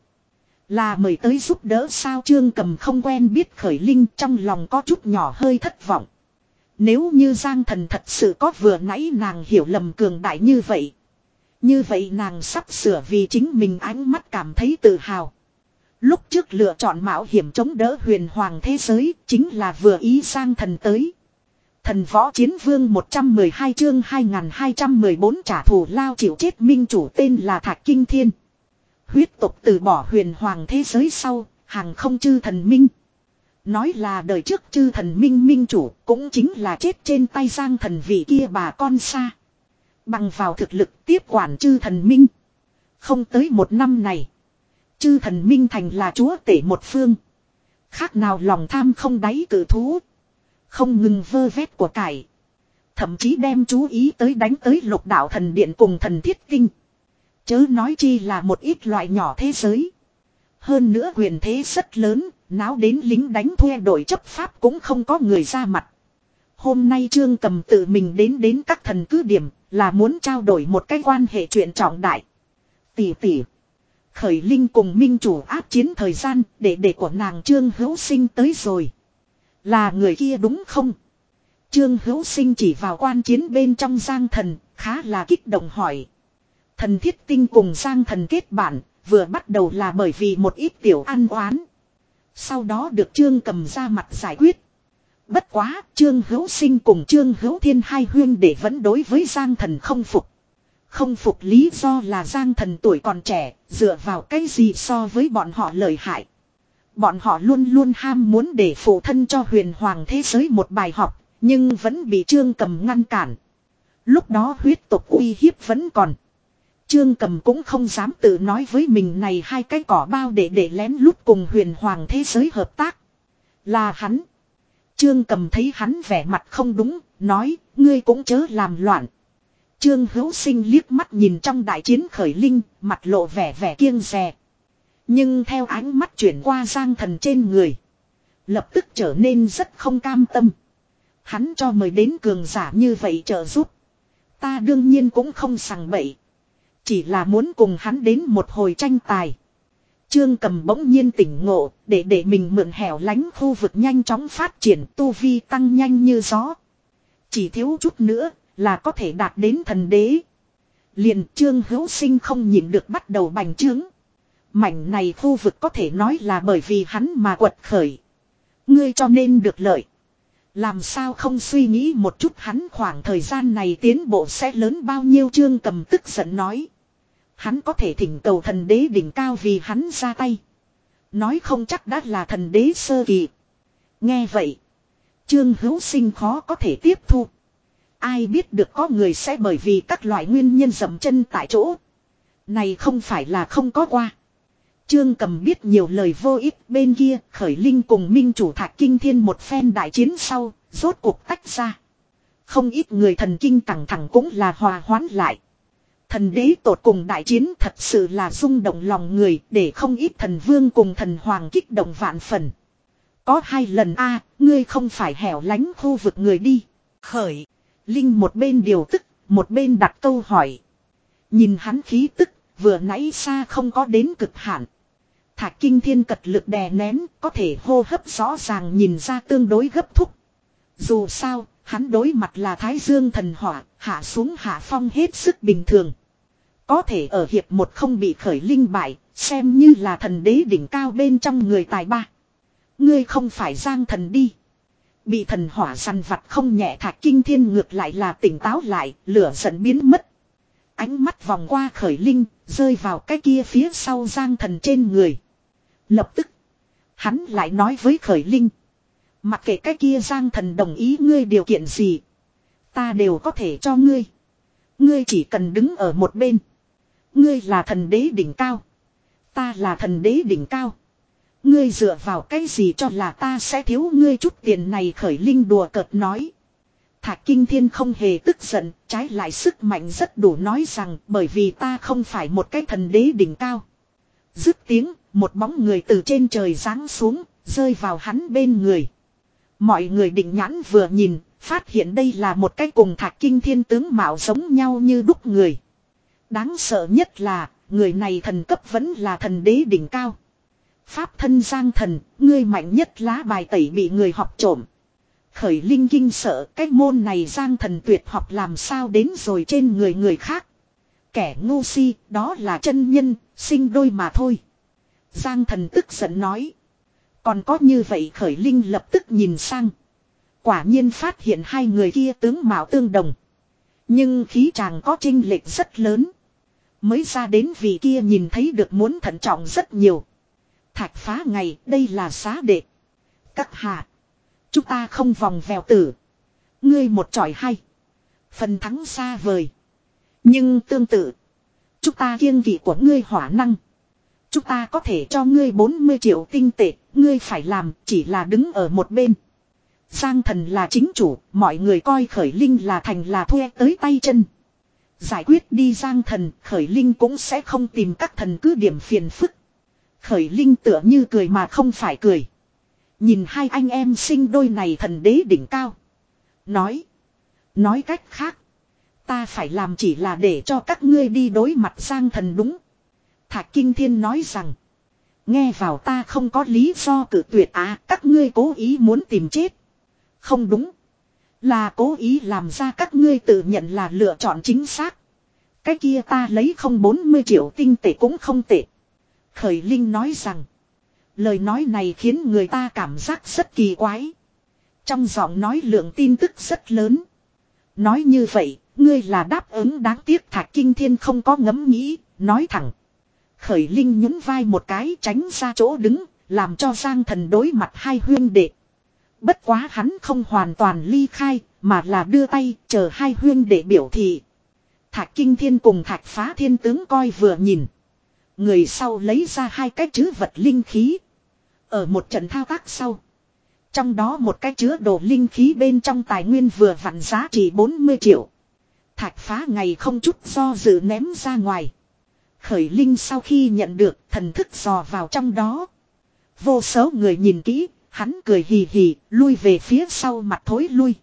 Là mời tới giúp đỡ sao Trương Cầm không quen biết khởi linh trong lòng có chút nhỏ hơi thất vọng. Nếu như Giang Thần thật sự có vừa nãy nàng hiểu lầm cường đại như vậy. Như vậy nàng sắp sửa vì chính mình ánh mắt cảm thấy tự hào. Lúc trước lựa chọn mạo hiểm chống đỡ huyền hoàng thế giới chính là vừa ý Giang Thần tới. Thần võ chiến vương một trăm mười hai chương hai nghìn hai trăm mười bốn trả thù lao chịu chết minh chủ tên là Thạch Kinh Thiên. Huyết tộc từ bỏ huyền hoàng thế giới sau, hàng không chư thần minh. Nói là đời trước chư thần minh minh chủ cũng chính là chết trên tay Giang Thần vị kia bà con xa. Bằng vào thực lực tiếp quản chư thần minh. Không tới một năm này. Chư thần minh thành là chúa tể một phương. Khác nào lòng tham không đáy cử thú. Không ngừng vơ vét của cải. Thậm chí đem chú ý tới đánh tới lục đạo thần điện cùng thần thiết kinh. Chớ nói chi là một ít loại nhỏ thế giới. Hơn nữa quyền thế rất lớn, náo đến lính đánh thuê đội chấp pháp cũng không có người ra mặt. Hôm nay Trương Cầm tự mình đến đến các thần cứ điểm, là muốn trao đổi một cái quan hệ chuyện trọng đại. Tỷ tỷ. Khởi Linh cùng minh chủ áp chiến thời gian, để để của nàng Trương Hữu Sinh tới rồi. Là người kia đúng không? Trương Hữu Sinh chỉ vào quan chiến bên trong Giang Thần, khá là kích động hỏi. Thần thiết tinh cùng Giang Thần kết bạn, vừa bắt đầu là bởi vì một ít tiểu ăn oán. Sau đó được Trương Cầm ra mặt giải quyết. Bất quá, Trương Hữu Sinh cùng Trương Hữu Thiên hai huyên để vẫn đối với Giang Thần không phục. Không phục lý do là Giang Thần tuổi còn trẻ, dựa vào cái gì so với bọn họ lợi hại. Bọn họ luôn luôn ham muốn để phụ thân cho huyền hoàng thế giới một bài học, nhưng vẫn bị Trương Cầm ngăn cản. Lúc đó huyết tộc uy hiếp vẫn còn. Trương Cầm cũng không dám tự nói với mình này hai cái cỏ bao để để lén lút cùng huyền hoàng thế giới hợp tác. Là hắn. Trương Cầm thấy hắn vẻ mặt không đúng, nói, ngươi cũng chớ làm loạn. Trương Hữu Sinh liếc mắt nhìn trong đại chiến Khởi Linh, mặt lộ vẻ vẻ kiêng dè. Nhưng theo ánh mắt chuyển qua Giang Thần trên người, lập tức trở nên rất không cam tâm. Hắn cho mời đến cường giả như vậy trợ giúp. Ta đương nhiên cũng không sằng bậy. Chỉ là muốn cùng hắn đến một hồi tranh tài. Trương Cầm bỗng nhiên tỉnh ngộ, để để mình mượn hẻo lánh khu vực nhanh chóng phát triển, tu vi tăng nhanh như gió. Chỉ thiếu chút nữa là có thể đạt đến thần đế. Liền Trương Hữu Sinh không nhịn được bắt đầu bành trướng. Mảnh này khu vực có thể nói là bởi vì hắn mà quật khởi. Ngươi cho nên được lợi. Làm sao không suy nghĩ một chút hắn khoảng thời gian này tiến bộ sẽ lớn bao nhiêu. Trương Cầm tức giận nói. Hắn có thể thỉnh cầu thần đế đỉnh cao vì hắn ra tay. Nói không chắc đã là thần đế sơ kỳ. Nghe vậy. Trương Hữu Sinh khó có thể tiếp thu. Ai biết được có người sẽ bởi vì các loại nguyên nhân dậm chân tại chỗ. Này không phải là không có qua. Trương Cầm biết nhiều lời vô ích, bên kia Khởi Linh cùng minh chủ Thạch Kinh Thiên một phen đại chiến sau, rốt cuộc tách ra. Không ít người thần kinh căng thẳng cũng là hòa hoãn lại. Thần đế tột cùng đại chiến thật sự là rung động lòng người, để không ít thần vương cùng thần hoàng kích động vạn phần. Có hai lần a ngươi không phải hẻo lánh khu vực người đi. Khởi Linh một bên điều tức, một bên đặt câu hỏi. Nhìn hắn khí tức, vừa nãy xa không có đến cực hạn. Thạch Kinh Thiên cật lực đè nén, có thể hô hấp rõ ràng nhìn ra tương đối gấp thúc. Dù sao, hắn đối mặt là Thái Dương thần hỏa, hạ xuống hạ phong hết sức bình thường. Có thể ở hiệp một không bị Khởi Linh bại, xem như là thần đế đỉnh cao bên trong người tài ba. Ngươi không phải Giang Thần đi. Bị thần hỏa săn vặt không nhẹ Thạch Kinh Thiên ngược lại là tỉnh táo lại, lửa giận biến mất. Ánh mắt vòng qua Khởi Linh, rơi vào cái kia phía sau Giang Thần trên người. Lập tức, hắn lại nói với Khởi Linh. Mặc kệ cái kia Giang Thần đồng ý ngươi điều kiện gì, ta đều có thể cho ngươi. Ngươi chỉ cần đứng ở một bên. Ngươi là thần đế đỉnh cao. Ta là thần đế đỉnh cao. Ngươi dựa vào cái gì cho là ta sẽ thiếu ngươi chút tiền này. Khởi Linh đùa cợt nói. Thạch Kinh Thiên không hề tức giận, trái lại sức mạnh rất đủ nói rằng bởi vì ta không phải một cái thần đế đỉnh cao. Dứt tiếng, một bóng người từ trên trời giáng xuống, rơi vào hắn bên người. Mọi người định nhãn vừa nhìn, phát hiện đây là một cái cùng Thạch Kinh Thiên tướng mạo giống nhau như đúc người. Đáng sợ nhất là, người này thần cấp vẫn là thần đế đỉnh cao. Pháp thân Giang Thần, ngươi mạnh nhất lá bài tẩy bị người học trộm. Khởi Linh kinh sợ cái môn này Giang Thần tuyệt học làm sao đến rồi trên người người khác. Kẻ ngu si đó là chân nhân, sinh đôi mà thôi. Giang Thần tức giận nói. Còn có như vậy Khởi Linh lập tức nhìn sang. Quả nhiên phát hiện hai người kia tướng mạo tương đồng. Nhưng khí chàng có chênh lệch rất lớn. Mới ra đến vị kia nhìn thấy được muốn thận trọng rất nhiều. Thạch Phá Ngày đây là xá đệ. Các hạ. Chúng ta không vòng vèo tử. Ngươi một chọi hay. Phần thắng xa vời. Nhưng tương tự. Chúng ta kiêng kỵ của ngươi hỏa năng. Chúng ta có thể cho ngươi bốn mươi triệu tinh tệ. Ngươi phải làm chỉ là đứng ở một bên. Giang Thần là chính chủ. Mọi người coi Khởi Linh là thành là thuê tới tay chân. Giải quyết đi Giang Thần. Khởi Linh cũng sẽ không tìm các thần cứ điểm phiền phức. Khởi Linh tựa như cười mà không phải cười. Nhìn hai anh em sinh đôi này thần đế đỉnh cao. Nói. Nói cách khác. Ta phải làm chỉ là để cho các ngươi đi đối mặt Giang Thần đúng. Thạch Kinh Thiên nói rằng. Nghe vào ta không có lý do cự tuyệt á. Các ngươi cố ý muốn tìm chết. Không đúng. Là cố ý làm ra các ngươi tự nhận là lựa chọn chính xác. Cái kia ta lấy không bốn mươi triệu tinh tệ cũng không tệ. Khởi Linh nói rằng. Lời nói này khiến người ta cảm giác rất kỳ quái. Trong giọng nói lượng tin tức rất lớn. Nói như vậy, ngươi là đáp ứng đáng tiếc Thạch Kinh Thiên không có ngẫm nghĩ, nói thẳng. Khởi Linh nhún vai một cái tránh ra chỗ đứng, làm cho Giang Thần đối mặt hai huyên đệ. Bất quá hắn không hoàn toàn ly khai, mà là đưa tay chờ hai huyên đệ biểu thị. Thạch Kinh Thiên cùng Thạch Phá Thiên tướng coi vừa nhìn. Người sau lấy ra hai cái chứa vật linh khí. Ở một trận thao tác sau. Trong đó một cái chứa đồ linh khí bên trong tài nguyên vừa vặn giá trị bốn mươi triệu. Thạch Phá Ngày không chút do dự ném ra ngoài. Khởi Linh sau khi nhận được thần thức dò vào trong đó. Vô số người nhìn kỹ, hắn cười hì hì, lui về phía sau mặt thối lui.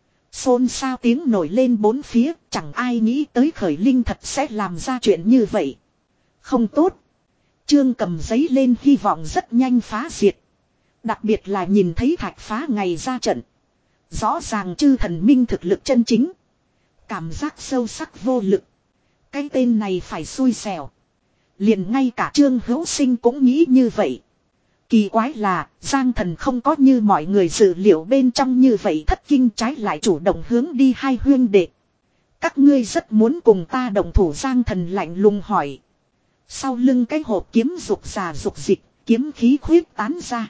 Xôn xao tiếng nổi lên bốn phía, chẳng ai nghĩ tới Khởi Linh thật sẽ làm ra chuyện như vậy. Không tốt. Trương cầm giấy lên hy vọng rất nhanh phá diệt. Đặc biệt là nhìn thấy Thạch Phá Ngày ra trận. Rõ ràng chư thần minh thực lực chân chính. Cảm giác sâu sắc vô lực. Cái tên này phải xui xẻo. Liền ngay cả Trương Hữu Sinh cũng nghĩ như vậy. Kỳ quái là Giang Thần không có như mọi người dự liệu bên trong như vậy thất kinh, trái lại chủ động hướng đi hai huyên đệ. Các ngươi rất muốn cùng ta đồng thủ. Giang Thần lạnh lùng hỏi. Sau lưng cái hộp kiếm rục rà rục dịch, kiếm khí khuyết tán ra.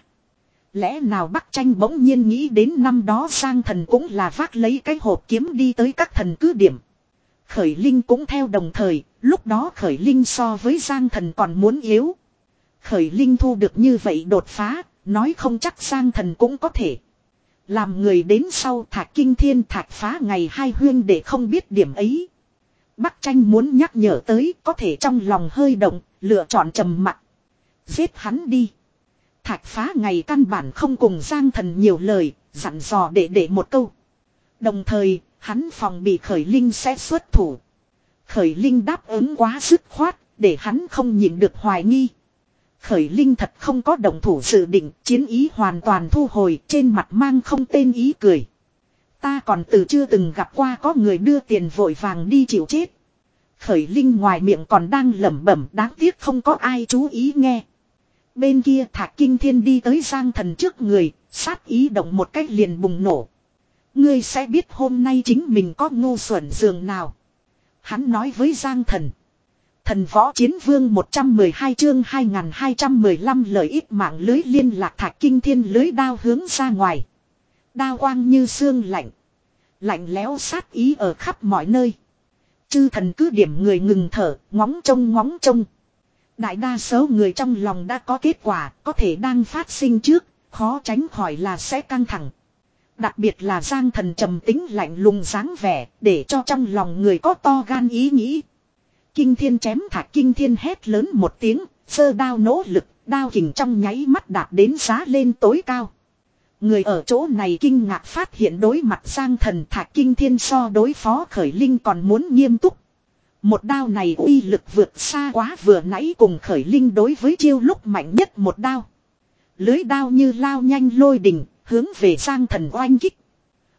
Lẽ nào Bắc Tranh bỗng nhiên nghĩ đến năm đó Giang Thần cũng là vác lấy cái hộp kiếm đi tới các thần cứ điểm. Khởi Linh cũng theo đồng thời, lúc đó Khởi Linh so với Giang Thần còn muốn yếu. Khởi Linh thu được như vậy đột phá, nói không chắc Giang Thần cũng có thể. Làm người đến sau Thạch Kinh Thiên Thạch Phá Ngày hai huyên để không biết điểm ấy. Bắc Tranh muốn nhắc nhở tới, có thể trong lòng hơi động, lựa chọn trầm mặc. Giết hắn đi. Thạch Phá Ngày căn bản không cùng Giang Thần nhiều lời, dặn dò để để một câu. Đồng thời, hắn phòng bị Khởi Linh sẽ xuất thủ. Khởi Linh đáp ứng quá dứt khoát, để hắn không nhịn được hoài nghi. Khởi Linh thật không có động thủ dự định, chiến ý hoàn toàn thu hồi, trên mặt mang không tên ý cười. Ta còn từ chưa từng gặp qua có người đưa tiền vội vàng đi chịu chết. Khởi Linh ngoài miệng còn đang lẩm bẩm, đáng tiếc không có ai chú ý nghe. Bên kia Thạch Kinh Thiên đi tới Giang Thần trước người, sát ý động một cách liền bùng nổ. Ngươi sẽ biết hôm nay chính mình có ngu xuẩn giường nào. Hắn nói với Giang Thần. Thần Võ Chiến Vương một trăm mười hai chương hai nghìn hai trăm mười lăm lợi ích mạng lưới liên lạc. Thạch Kinh Thiên lưới đao hướng ra ngoài. Đao quang như xương lạnh. Lạnh lẽo sát ý ở khắp mọi nơi. Chư thần cứ điểm người ngừng thở, ngóng trông ngóng trông. Đại đa số người trong lòng đã có kết quả, có thể đang phát sinh trước, khó tránh khỏi là sẽ căng thẳng. Đặc biệt là Giang Thần trầm tính lạnh lùng dáng vẻ, để cho trong lòng người có to gan ý nghĩ. Kinh Thiên chém Thạch Kinh Thiên hét lớn một tiếng, giơ đao nỗ lực, đao kình trong nháy mắt đạt đến giá lên tối cao. Người ở chỗ này kinh ngạc phát hiện đối mặt Giang Thần Thạch Kinh Thiên so đối phó Khởi Linh còn muốn nghiêm túc. Một đao này uy lực vượt xa quá vừa nãy cùng Khởi Linh đối với chiêu lúc mạnh nhất một đao. Lưới đao như lao nhanh lôi đình, hướng về Giang Thần oanh kích.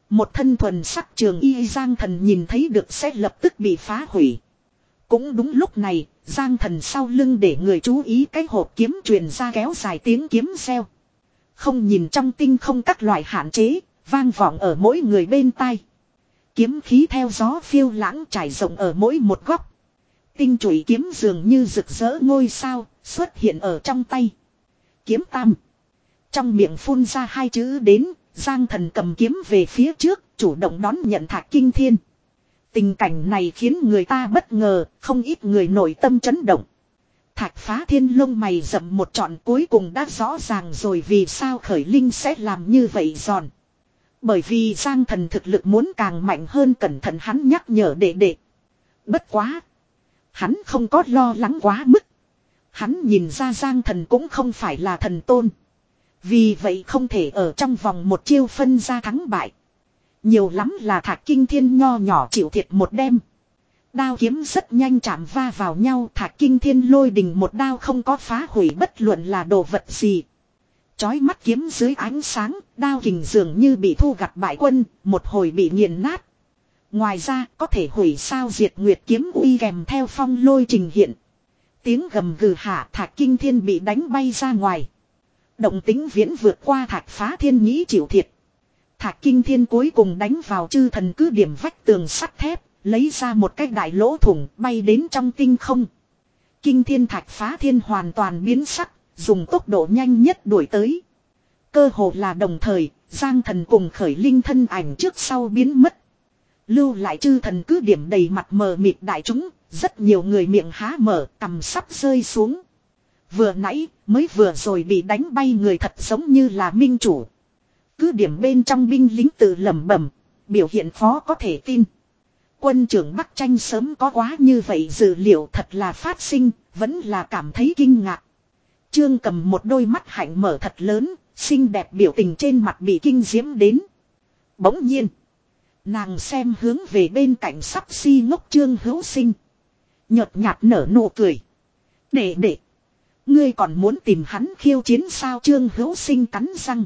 Một thân thuần sắc trường y Giang Thần nhìn thấy được sẽ lập tức bị phá hủy. Cũng đúng lúc này, Giang Thần sau lưng để người chú ý cái hộp kiếm truyền ra kéo dài tiếng kiếm reo. Không nhìn trong tinh không các loại hạn chế, vang vọng ở mỗi người bên tai. Kiếm khí theo gió phiêu lãng trải rộng ở mỗi một góc. Tinh chùy kiếm dường như rực rỡ ngôi sao, xuất hiện ở trong tay. Kiếm tam. Trong miệng phun ra hai chữ đến, Giang Thần cầm kiếm về phía trước, chủ động đón nhận Thạch Kinh Thiên. Tình cảnh này khiến người ta bất ngờ, không ít người nội tâm chấn động. Thạch Phá Thiên lông mày rậm một trọn, cuối cùng đã rõ ràng rồi vì sao Khởi Linh sẽ làm như vậy giòn. Bởi vì Giang Thần thực lực muốn càng mạnh hơn, cẩn thận hắn nhắc nhở đệ đệ. Bất quá. Hắn không có lo lắng quá mức. Hắn nhìn ra Giang Thần cũng không phải là thần tôn. Vì vậy không thể ở trong vòng một chiêu phân ra thắng bại. Nhiều lắm là Thạch Kinh Thiên nho nhỏ chịu thiệt một đêm. Đao kiếm rất nhanh chạm va vào nhau, Thạch Kinh Thiên lôi đình một đao không có phá hủy bất luận là đồ vật gì. Chói mắt kiếm dưới ánh sáng, đao kình dường như bị thu gặt bại quân, một hồi bị nghiền nát. Ngoài ra có thể hủy sao diệt nguyệt kiếm uy kèm theo phong lôi trình hiện. Tiếng gầm gừ hạ, Thạch Kinh Thiên bị đánh bay ra ngoài. Động tính viễn vượt qua Thạch Phá Thiên nghĩ chịu thiệt. Thạch Kinh Thiên cuối cùng đánh vào chư thần cứ điểm vách tường sắt thép, lấy ra một cái đại lỗ thủng bay đến trong tinh không. Kinh Thiên Thạch Phá Thiên hoàn toàn biến sắc, dùng tốc độ nhanh nhất đuổi tới. Cơ hồ là đồng thời, Giang Thần cùng Khởi Linh thân ảnh trước sau biến mất. Lưu lại chư thần cứ điểm đầy mặt mờ mịt đại chúng, rất nhiều người miệng há mở, cằm sắp rơi xuống. Vừa nãy, mới vừa rồi bị đánh bay người thật giống như là minh chủ. Cứ điểm bên trong binh lính tự lẩm bẩm, biểu hiện khó có thể tin. Quân trưởng Bắc Tranh sớm có quá như vậy dự liệu thật là phát sinh, vẫn là cảm thấy kinh ngạc. Trương Cầm một đôi mắt hạnh mở thật lớn, xinh đẹp biểu tình trên mặt bị kinh diễm đến. Bỗng nhiên, nàng xem hướng về bên cạnh sắp si ngốc Trương Hữu Sinh. Nhợt nhạt nở nụ cười. Đệ đệ, ngươi còn muốn tìm hắn khiêu chiến sao? Trương Hữu Sinh cắn răng,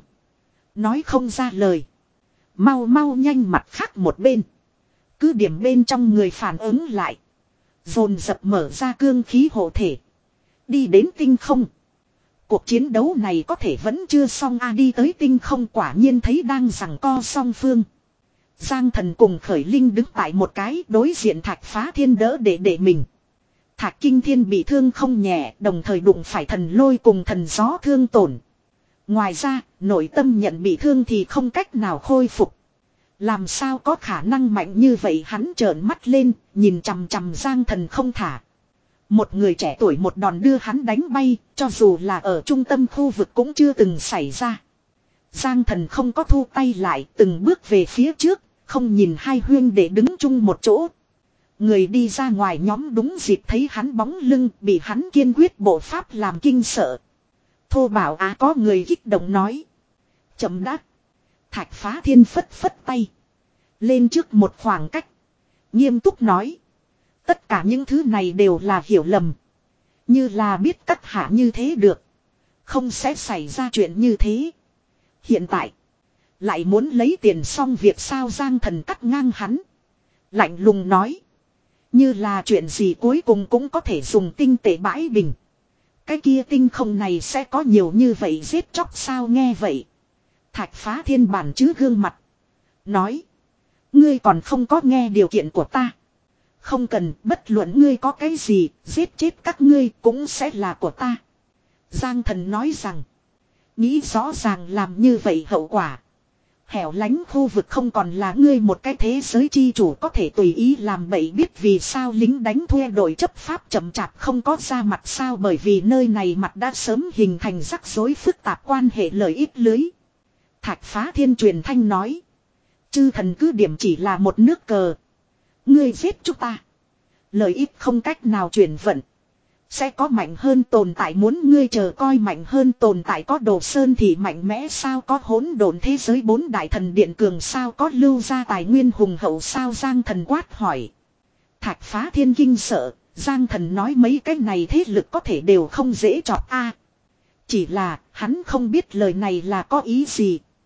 nói không ra lời. Mau mau nhanh mặt khác một bên. Cứ điểm bên trong người phản ứng lại, dồn dập mở ra cương khí hộ thể, đi đến tinh không. Cuộc chiến đấu này có thể vẫn chưa xong a. Đi tới tinh không quả nhiên thấy đang giằng co song phương. Giang Thần cùng Khởi Linh đứng tại một cái đối diện Thạch Phá Thiên đỡ để để mình. Thạch Kinh Thiên bị thương không nhẹ, đồng thời đụng phải thần lôi cùng thần gió thương tổn. Ngoài ra, nội tâm nhận bị thương thì không cách nào khôi phục. Làm sao có khả năng mạnh như vậy? Hắn trợn mắt lên, nhìn chằm chằm Giang Thần không thả. Một người trẻ tuổi một đòn đưa hắn đánh bay, cho dù là ở trung tâm khu vực cũng chưa từng xảy ra. Giang Thần không có thu tay lại, từng bước về phía trước, không nhìn hai huyên để đứng chung một chỗ. Người đi ra ngoài nhóm đúng dịp thấy hắn bóng lưng, bị hắn kiên quyết bộ pháp làm kinh sợ. Thô Bảo Á có người kích động nói. Chậm đã. Thạch Phá Thiên phất phất tay, lên trước một khoảng cách, nghiêm túc nói. Tất cả những thứ này đều là hiểu lầm. Như là biết cắt hạ như thế được, không sẽ xảy ra chuyện như thế. Hiện tại lại muốn lấy tiền xong việc sao? Giang Thần cắt ngang hắn, lạnh lùng nói. Như là chuyện gì cuối cùng cũng có thể dùng tinh tệ bãi bình. Cái kia tinh không này sẽ có nhiều như vậy giết chóc sao? Nghe vậy, Thạch Phá Thiên bản chứ gương mặt, nói. Ngươi còn không có nghe điều kiện của ta. Không cần, bất luận ngươi có cái gì, giết chết các ngươi cũng sẽ là của ta. Giang Thần nói rằng, nghĩ rõ ràng làm như vậy hậu quả. Hẻo lánh khu vực không còn là ngươi một cái thế giới chi chủ có thể tùy ý làm bậy. Biết vì sao lính đánh thuê đội chấp pháp chậm chạp không có ra mặt sao? Bởi vì nơi này mặt đã sớm hình thành rắc rối phức tạp quan hệ lợi ích lưới. Thạch Phá Thiên truyền thanh nói. Chư thần cứ điểm chỉ là một nước cờ. Ngươi giết chúng ta, lợi ích không cách nào chuyển vận. Sẽ có mạnh hơn tồn tại, muốn ngươi chờ coi mạnh hơn tồn tại. Có Đồ Sơn thì mạnh mẽ sao? Có hỗn độn thế giới bốn đại thần điện cường sao? Có lưu ra tài nguyên hùng hậu sao? Giang Thần quát hỏi. Thạch Phá Thiên kinh sợ. Giang Thần nói mấy cái này thế lực có thể đều không dễ chọc a. Chỉ là hắn không biết lời này là có ý gì.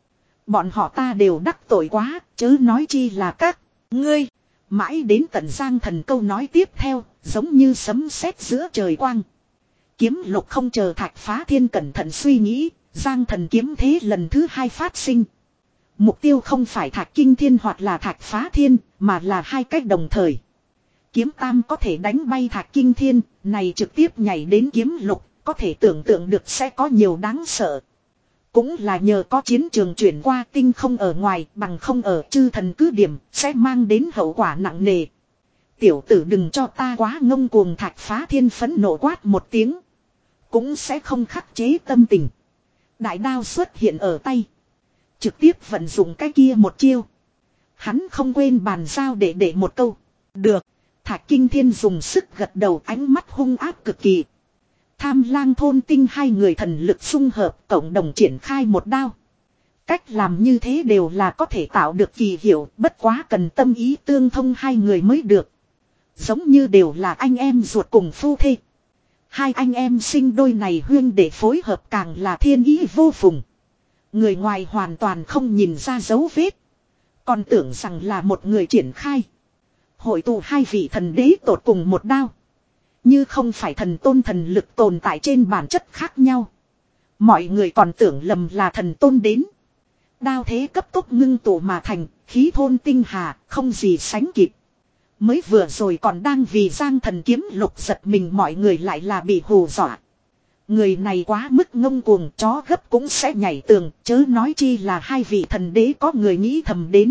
Bọn họ ta đều đắc tội quá, chớ nói chi là các ngươi. Mãi đến tận Giang Thần câu nói tiếp theo, giống như sấm sét giữa trời quang. Kiếm lục không chờ Thạch Phá Thiên cẩn thận suy nghĩ, Giang Thần kiếm thế lần thứ hai phát sinh. Mục tiêu không phải Thạch Kinh Thiên hoặc là Thạch Phá Thiên, mà là hai cách đồng thời. Kiếm tam có thể đánh bay Thạch Kinh Thiên, này trực tiếp nhảy đến kiếm lục, có thể tưởng tượng được sẽ có nhiều đáng sợ. Cũng là nhờ có chiến trường chuyển qua tinh không ở ngoài, bằng không ở chư thần cứ điểm, sẽ mang đến hậu quả nặng nề. Tiểu tử đừng cho ta quá ngông cuồng. Thạch Phá Thiên phẫn nộ quát một tiếng. Cũng sẽ không khắc chế tâm tình. Đại đao xuất hiện ở tay. Trực tiếp vận dụng cái kia một chiêu. Hắn không quên bàn giao để để một câu. Được. Thạch Kinh Thiên dùng sức gật đầu, ánh mắt hung ác cực kỳ. Tham Lang Thôn Tinh hai người thần lực xung hợp, cộng đồng triển khai một đao. Cách làm như thế đều là có thể tạo được kỳ hiệu, bất quá cần tâm ý tương thông hai người mới được. Giống như đều là anh em ruột cùng phu thê. Hai anh em sinh đôi này huyên để phối hợp càng là thiên ý vô phùng. Người ngoài hoàn toàn không nhìn ra dấu vết. Còn tưởng rằng là một người triển khai. Hội tụ hai vị thần đế tột cùng một đao. Như không phải thần tôn thần lực tồn tại trên bản chất khác nhau. Mọi người còn tưởng lầm là thần tôn đến. Đao thế cấp tốc ngưng tụ mà thành, khí thôn tinh hà, không gì sánh kịp. Mới vừa rồi còn đang vì Giang Thần kiếm lục giật mình, mọi người lại là bị hù dọa. Người này quá mức ngông cuồng, chó gấp cũng sẽ nhảy tường, chớ nói chi là hai vị thần đế có người nghĩ thầm đến.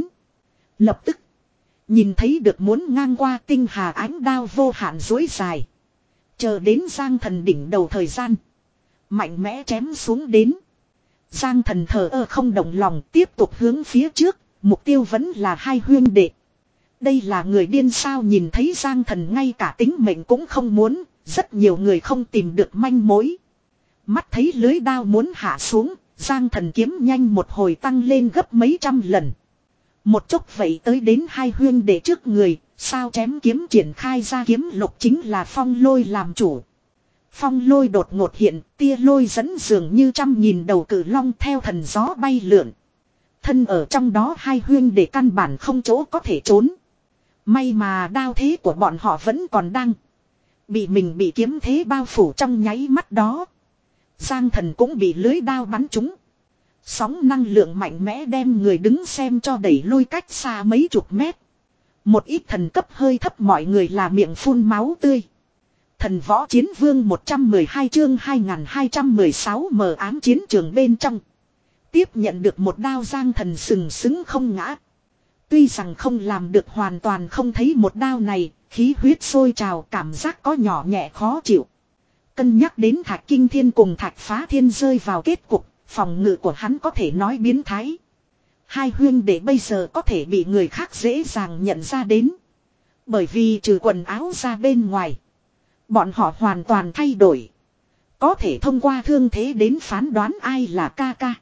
Lập tức, nhìn thấy được muốn ngang qua tinh hà ánh đao vô hạn dối dài. Chờ đến Giang Thần đỉnh đầu thời gian. Mạnh mẽ chém xuống đến. Giang Thần thờ ơ không động lòng, tiếp tục hướng phía trước, mục tiêu vẫn là hai huyên đệ. Đây là người điên sao? Nhìn thấy Giang Thần ngay cả tính mệnh cũng không muốn, rất nhiều người không tìm được manh mối. Mắt thấy lưới đao muốn hạ xuống, Giang Thần kiếm nhanh một hồi tăng lên gấp mấy trăm lần. Một chút vậy tới đến hai huyên đệ trước người, sao chém kiếm triển khai ra kiếm lục chính là phong lôi làm chủ. Phong lôi đột ngột hiện, tia lôi dẫn dường như trăm nghìn đầu cử long theo thần gió bay lượn. Thân ở trong đó hai huyên đệ căn bản không chỗ có thể trốn. May mà đao thế của bọn họ vẫn còn đang bị mình bị kiếm thế bao phủ trong nháy mắt đó. Giang Thần cũng bị lưới đao bắn trúng. Sóng năng lượng mạnh mẽ đem người đứng xem cho đẩy lui cách xa mấy chục mét. Một ít thần cấp hơi thấp mọi người là miệng phun máu tươi. Thần võ chiến vương một trăm mười hai chương hai nghìn hai trăm mười sáu mờ ám chiến trường bên trong. Tiếp nhận được một đao Giang Thần sừng sững không ngã. Tuy rằng không làm được hoàn toàn không thấy một đao này, khí huyết sôi trào, cảm giác có nhỏ nhẹ khó chịu. Cân nhắc đến Thạch Kinh Thiên cùng Thạch Phá Thiên rơi vào kết cục, phòng ngự của hắn có thể nói biến thái. Hai huyên đệ bây giờ có thể bị người khác dễ dàng nhận ra đến. Bởi vì trừ quần áo ra bên ngoài, bọn họ hoàn toàn thay đổi. Có thể thông qua thương thế đến phán đoán ai là ca ca,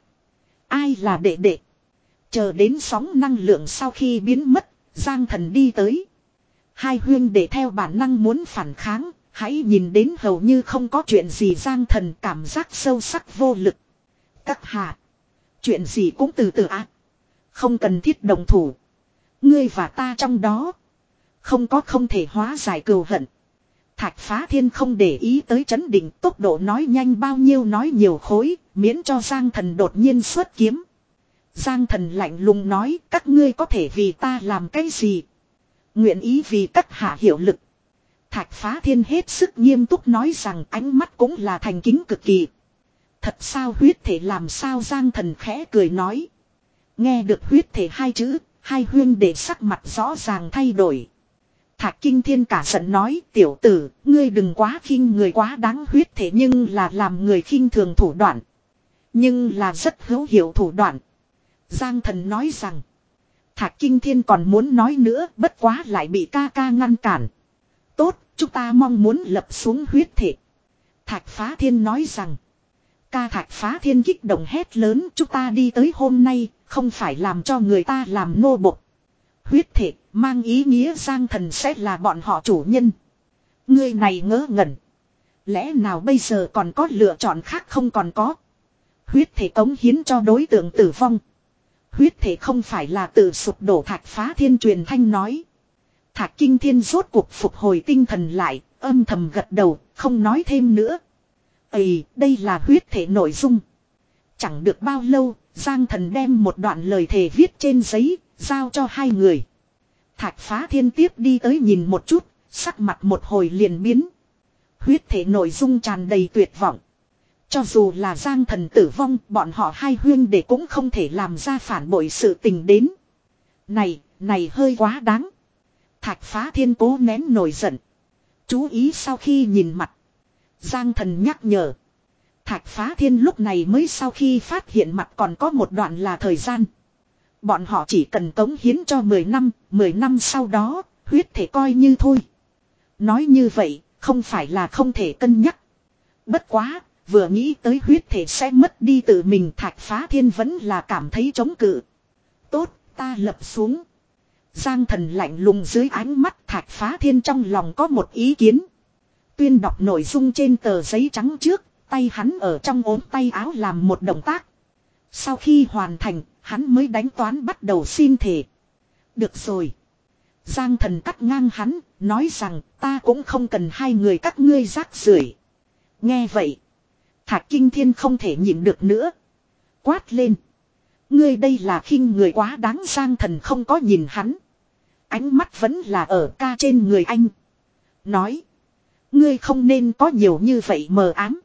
ai là đệ đệ. Chờ đến sóng năng lượng sau khi biến mất, Giang Thần đi tới. Hai huyên đệ theo bản năng muốn phản kháng, hãy nhìn đến hầu như không có chuyện gì. Giang Thần cảm giác sâu sắc vô lực. Các hạ, chuyện gì cũng từ từ ạ. À. Không cần thiết đồng thủ. Ngươi và ta trong đó, không có không thể hóa giải cừu hận. Thạch Phá Thiên không để ý tới chấn định, tốc độ nói nhanh bao nhiêu nói nhiều khối, miễn cho Giang Thần đột nhiên xuất kiếm. Giang Thần lạnh lùng nói, các ngươi có thể vì ta làm cái gì? Nguyện ý vì các hạ hiệu lực. Thạch Phá Thiên hết sức nghiêm túc nói rằng, ánh mắt cũng là thành kính cực kỳ. Thật sao? Huyết thể làm sao? Giang Thần khẽ cười nói. Nghe được huyết thể hai chữ, hai huyên đệ sắc mặt rõ ràng thay đổi. Thạch Kinh Thiên cả giận nói, tiểu tử, ngươi đừng quá khinh người quá đáng. Huyết thể nhưng là làm người khinh thường thủ đoạn, nhưng là rất hữu hiệu thủ đoạn. Giang Thần nói rằng, Thạch Kinh Thiên còn muốn nói nữa, bất quá lại bị ca ca ngăn cản. Tốt, chúng ta mong muốn lập xuống huyết thể. Thạch Phá Thiên nói rằng, ca. Thạch Phá Thiên kích động hét lớn, chúng ta đi tới hôm nay, không phải làm cho người ta làm nô bộc. Huyết thể, mang ý nghĩa Giang Thần sẽ là bọn họ chủ nhân. Ngươi này ngớ ngẩn. Lẽ nào bây giờ còn có lựa chọn khác? Không còn có. Huyết thể cống hiến cho đối tượng tử vong. Huyết thể không phải là tự sụp đổ Thạch Phá Thiên truyền thanh nói. Thạch Kinh Thiên rốt cuộc phục hồi tinh thần lại, âm thầm gật đầu, không nói thêm nữa. Ây, đây là huyết thể nội dung. Chẳng được bao lâu, Giang Thần đem một đoạn lời thề viết trên giấy, giao cho hai người. Thạch Phá Thiên tiếp đi tới nhìn một chút, sắc mặt một hồi liền biến. Huyết thể nội dung tràn đầy tuyệt vọng. Cho dù là Giang Thần tử vong, bọn họ hai huyên để cũng không thể làm ra phản bội sự tình đến. Này, này hơi quá đáng. Thạch Phá Thiên cố nén nổi giận. Chú ý sau khi nhìn mặt. Giang Thần nhắc nhở. Thạch Phá Thiên lúc này mới sau khi phát hiện mặt còn có một đoạn là thời gian. Bọn họ chỉ cần cống hiến cho mười năm, mười năm sau đó, huyết thể coi như thôi. Nói như vậy, không phải là không thể cân nhắc. Bất quá, vừa nghĩ tới huyết thể sẽ mất đi tự mình, Thạch Phá Thiên vẫn là cảm thấy chống cự. Tốt, ta lập xuống. Giang Thần lạnh lùng dưới ánh mắt, Thạch Phá Thiên trong lòng có một ý kiến. Tuyên đọc nội dung trên tờ giấy trắng trước, tay hắn ở trong ốm tay áo làm một động tác. Sau khi hoàn thành, hắn mới đánh toán bắt đầu xin thề. Được rồi. Giang Thần cắt ngang hắn, nói rằng ta cũng không cần hai người các ngươi rác rưởi. Nghe vậy, Thạch Kinh Thiên không thể nhịn được nữa. Quát lên. Ngươi đây là khinh người quá đáng. Giang Thần không có nhìn hắn. Ánh mắt vẫn là ở ca trên người anh. Nói. Ngươi không nên có nhiều như vậy mờ ám.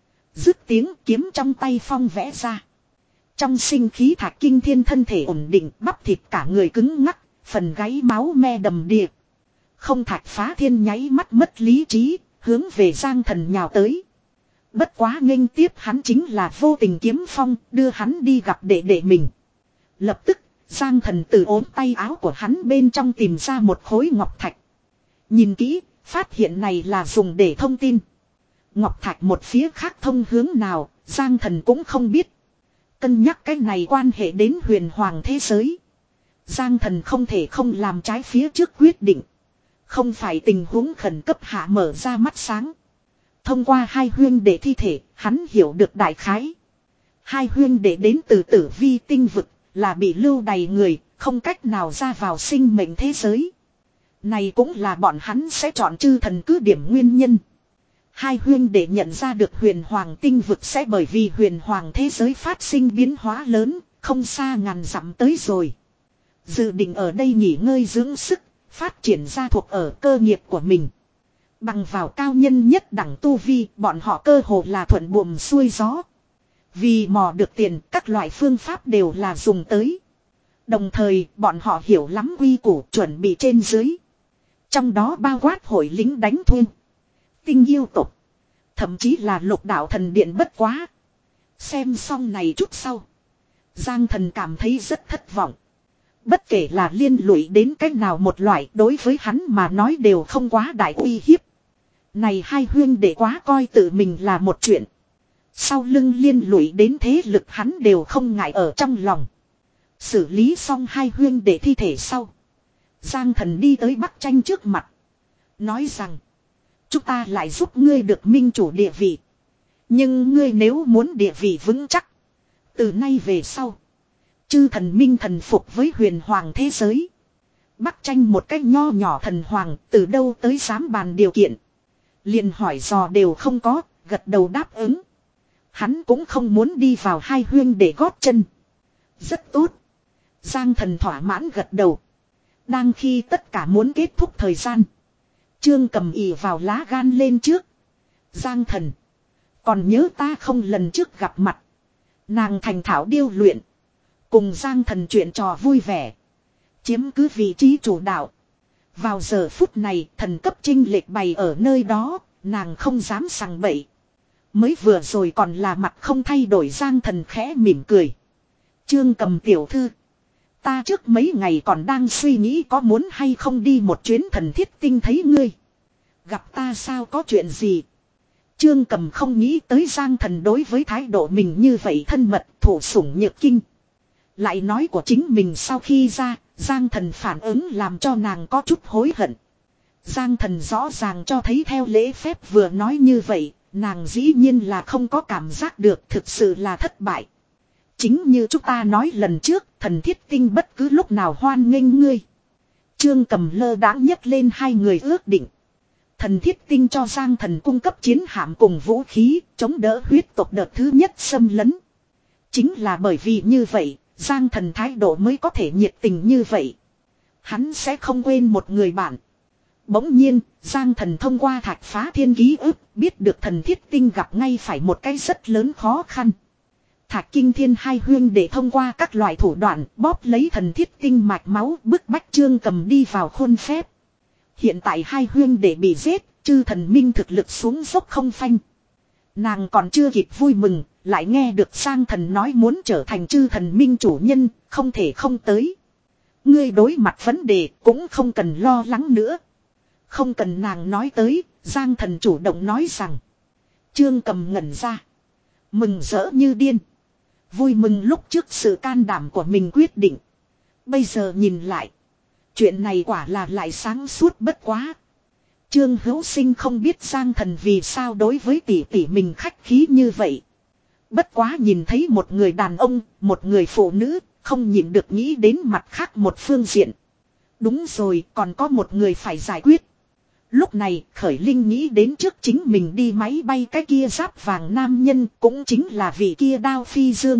Dứt tiếng kiếm trong tay phong vẽ ra. Trong sinh khí Thạch Kinh Thiên thân thể ổn định, bắp thịt cả người cứng ngắc, phần gáy máu me đầm đìa. Không, Thạch Phá Thiên nháy mắt mất lý trí, hướng về Giang Thần nhào tới. Bất quá nghênh tiếp hắn chính là vô tình kiếm phong, đưa hắn đi gặp đệ đệ mình. Lập tức, Giang Thần từ ốm tay áo của hắn bên trong tìm ra một khối ngọc thạch. Nhìn kỹ, phát hiện này là dùng để thông tin. Ngọc thạch một phía khác thông hướng nào, Giang Thần cũng không biết. Cân nhắc cái này quan hệ đến huyền hoàng thế giới. Giang Thần không thể không làm trái phía trước quyết định. Không phải tình huống khẩn cấp hạ mở ra mắt sáng. Thông qua hai huyên đệ thi thể, hắn hiểu được đại khái. Hai huyên đệ đến từ tử vi tinh vực, là bị lưu đày người, không cách nào ra vào sinh mệnh thế giới. Này cũng là bọn hắn sẽ chọn chư thần cứ điểm nguyên nhân. Hai huyên đệ nhận ra được huyền hoàng tinh vực sẽ bởi vì huyền hoàng thế giới phát sinh biến hóa lớn, không xa ngàn dặm tới rồi. Dự định ở đây nghỉ ngơi dưỡng sức, phát triển ra thuộc ở cơ nghiệp của mình. Bằng vào cao nhân nhất đẳng tu vi, bọn họ cơ hồ là thuận buồm xuôi gió. Vì mò được tiền, các loại phương pháp đều là dùng tới. Đồng thời, bọn họ hiểu lắm quy củ chuẩn bị trên dưới. Trong đó bao quát hội lính đánh thuê, tinh yêu tục, thậm chí là lục đạo thần điện. Bất quá. Xem xong này chút sau, Giang Thần cảm thấy rất thất vọng. Bất kể là liên lụy đến cách nào một loại, đối với hắn mà nói đều không quá đại uy hiếp. Này hai huyên đệ quá coi tự mình là một chuyện. Sau lưng liên lụy đến thế lực hắn đều không ngại ở trong lòng. Xử lý xong hai huyên đệ thi thể sau, Giang Thần đi tới Bắc Tranh trước mặt. Nói rằng. Chúng ta lại giúp ngươi được minh chủ địa vị. Nhưng ngươi nếu muốn địa vị vững chắc, từ nay về sau, chư thần minh thần phục với huyền hoàng thế giới. Bắc Tranh một cách nho nhỏ thần hoàng, từ đâu tới dám bàn điều kiện. Liền hỏi dò đều không có, gật đầu đáp ứng. Hắn cũng không muốn đi vào hai huyên để gót chân. Rất tốt. Giang Thần thỏa mãn gật đầu. Đang khi tất cả muốn kết thúc thời gian, Trương Cầm ì vào lá gan lên trước. Giang Thần, còn nhớ ta không lần trước gặp mặt. Nàng thành thảo điêu luyện, cùng Giang Thần chuyện trò vui vẻ, chiếm cứ vị trí chủ đạo. Vào giờ phút này, thần cấp chinh lệch bày ở nơi đó, nàng không dám sằng bậy. Mới vừa rồi còn là mặt không thay đổi. Giang Thần khẽ mỉm cười. Trương Cầm tiểu thư, ta trước mấy ngày còn đang suy nghĩ có muốn hay không đi một chuyến thần thiết tinh thấy ngươi. Gặp ta sao, có chuyện gì? Trương Cầm không nghĩ tới Giang Thần đối với thái độ mình như vậy thân mật, thủ sủng nhược kinh. Lại nói của chính mình sau khi ra, Giang Thần phản ứng làm cho nàng có chút hối hận. Giang Thần rõ ràng cho thấy theo lễ phép vừa nói như vậy, nàng dĩ nhiên là không có cảm giác được, thực sự là thất bại. Chính như chúng ta nói lần trước, thần thiết tinh bất cứ lúc nào hoan nghênh ngươi. Trương Cầm lơ đãng nhấc lên hai người ước định. Thần thiết tinh cho Giang Thần cung cấp chiến hạm cùng vũ khí, chống đỡ huyết tộc đợt thứ nhất xâm lấn. Chính là bởi vì như vậy, Giang Thần thái độ mới có thể nhiệt tình như vậy. Hắn sẽ không quên một người bạn. Bỗng nhiên, Giang Thần thông qua thạch phá thiên ký ức, biết được thần thiết tinh gặp ngay phải một cái rất lớn khó khăn. Thạch Kinh Thiên hai huyên để thông qua các loại thủ đoạn bóp lấy thần thiết tinh mạch máu bức bách Trương Cầm đi vào khuôn phép. Hiện tại hai huyên để bị giết, chư thần minh thực lực xuống dốc không phanh. Nàng còn chưa kịp vui mừng, lại nghe được Giang Thần nói muốn trở thành chư thần minh chủ nhân, không thể không tới. Ngươi đối mặt vấn đề cũng không cần lo lắng nữa. Không cần nàng nói tới, Giang Thần chủ động nói rằng. Trương Cầm ngẩn ra. Mừng rỡ như điên. Vui mừng lúc trước sự can đảm của mình quyết định. Bây giờ nhìn lại. Chuyện này quả là lại sáng suốt bất quá. Trương Hữu Sinh không biết Giang Thần vì sao đối với tỷ tỷ mình khách khí như vậy. Bất quá nhìn thấy một người đàn ông, một người phụ nữ, không nhịn được nghĩ đến mặt khác một phương diện. Đúng rồi, còn có một người phải giải quyết. Lúc này, Khởi Linh nghĩ đến trước chính mình đi máy bay cái kia giáp vàng nam nhân, cũng chính là vị kia Đao Phi Dương.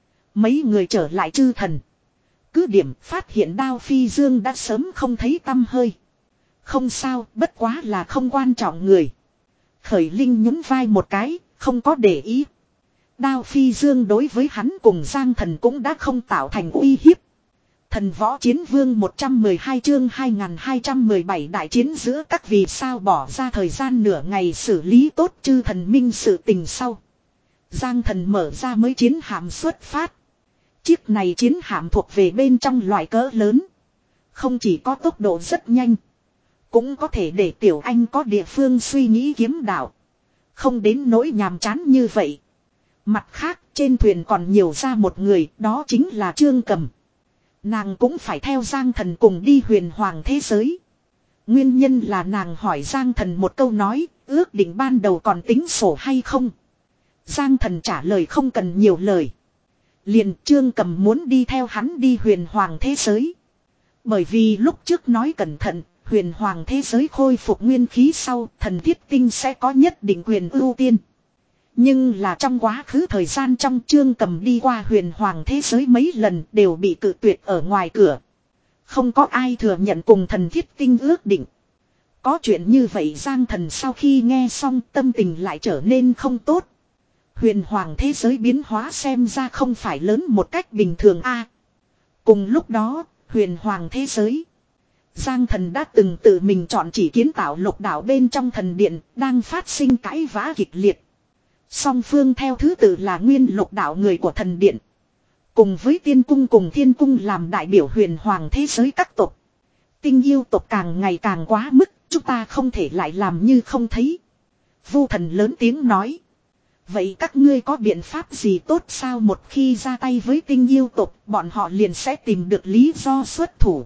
Mấy người trở lại chư thần. Cứ điểm phát hiện Đao Phi Dương đã sớm không thấy tăm hơi. Không sao, bất quá là không quan trọng người. Khởi Linh nhún vai một cái, không có để ý. Đao Phi Dương đối với hắn cùng Giang Thần cũng đã không tạo thành uy hiếp. Thần Võ Chiến Vương một trăm mười hai chương hai nghìn hai trăm mười bảy đại chiến giữa các vì sao bỏ ra thời gian nửa ngày xử lý tốt chư thần minh sự tình sau. Giang Thần mở ra mới chiến hạm xuất phát. Chiếc này chiến hạm thuộc về bên trong loại cỡ lớn. Không chỉ có tốc độ rất nhanh. Cũng có thể để Tiểu Anh có địa phương suy nghĩ kiếm đạo. Không đến nỗi nhàm chán như vậy. Mặt khác trên thuyền còn nhiều ra một người, đó chính là Trương Cầm. Nàng cũng phải theo Giang Thần cùng đi huyền hoàng thế giới. Nguyên nhân là nàng hỏi Giang Thần một câu nói, ước định ban đầu còn tính sổ hay không. Giang Thần trả lời không cần nhiều lời. Liền Trương Cầm muốn đi theo hắn đi huyền hoàng thế giới. Bởi vì lúc trước nói cẩn thận, huyền hoàng thế giới khôi phục nguyên khí sau, thần thiết tinh sẽ có nhất định quyền ưu tiên. Nhưng là trong quá khứ thời gian trong Trương Cầm đi qua huyền hoàng thế giới mấy lần đều bị cự tuyệt ở ngoài cửa. Không có ai thừa nhận cùng thần thiết tinh ước định. Có chuyện như vậy Giang Thần sau khi nghe xong tâm tình lại trở nên không tốt. Huyền hoàng thế giới biến hóa xem ra không phải lớn một cách bình thường a. Cùng lúc đó, huyền hoàng thế giới. Giang Thần đã từng tự mình chọn chỉ kiến tạo lục đạo bên trong thần điện, đang phát sinh cãi vã kịch liệt. Song phương theo thứ tự là nguyên lục đạo người của thần điện. Cùng với tiên cung cùng thiên cung làm đại biểu huyền hoàng thế giới các tộc. Tinh yêu tộc càng ngày càng quá mức, chúng ta không thể lại làm như không thấy. Vu thần lớn tiếng nói. Vậy các ngươi có biện pháp gì tốt sao? Một khi ra tay với tinh yêu tộc, bọn họ liền sẽ tìm được lý do xuất thủ.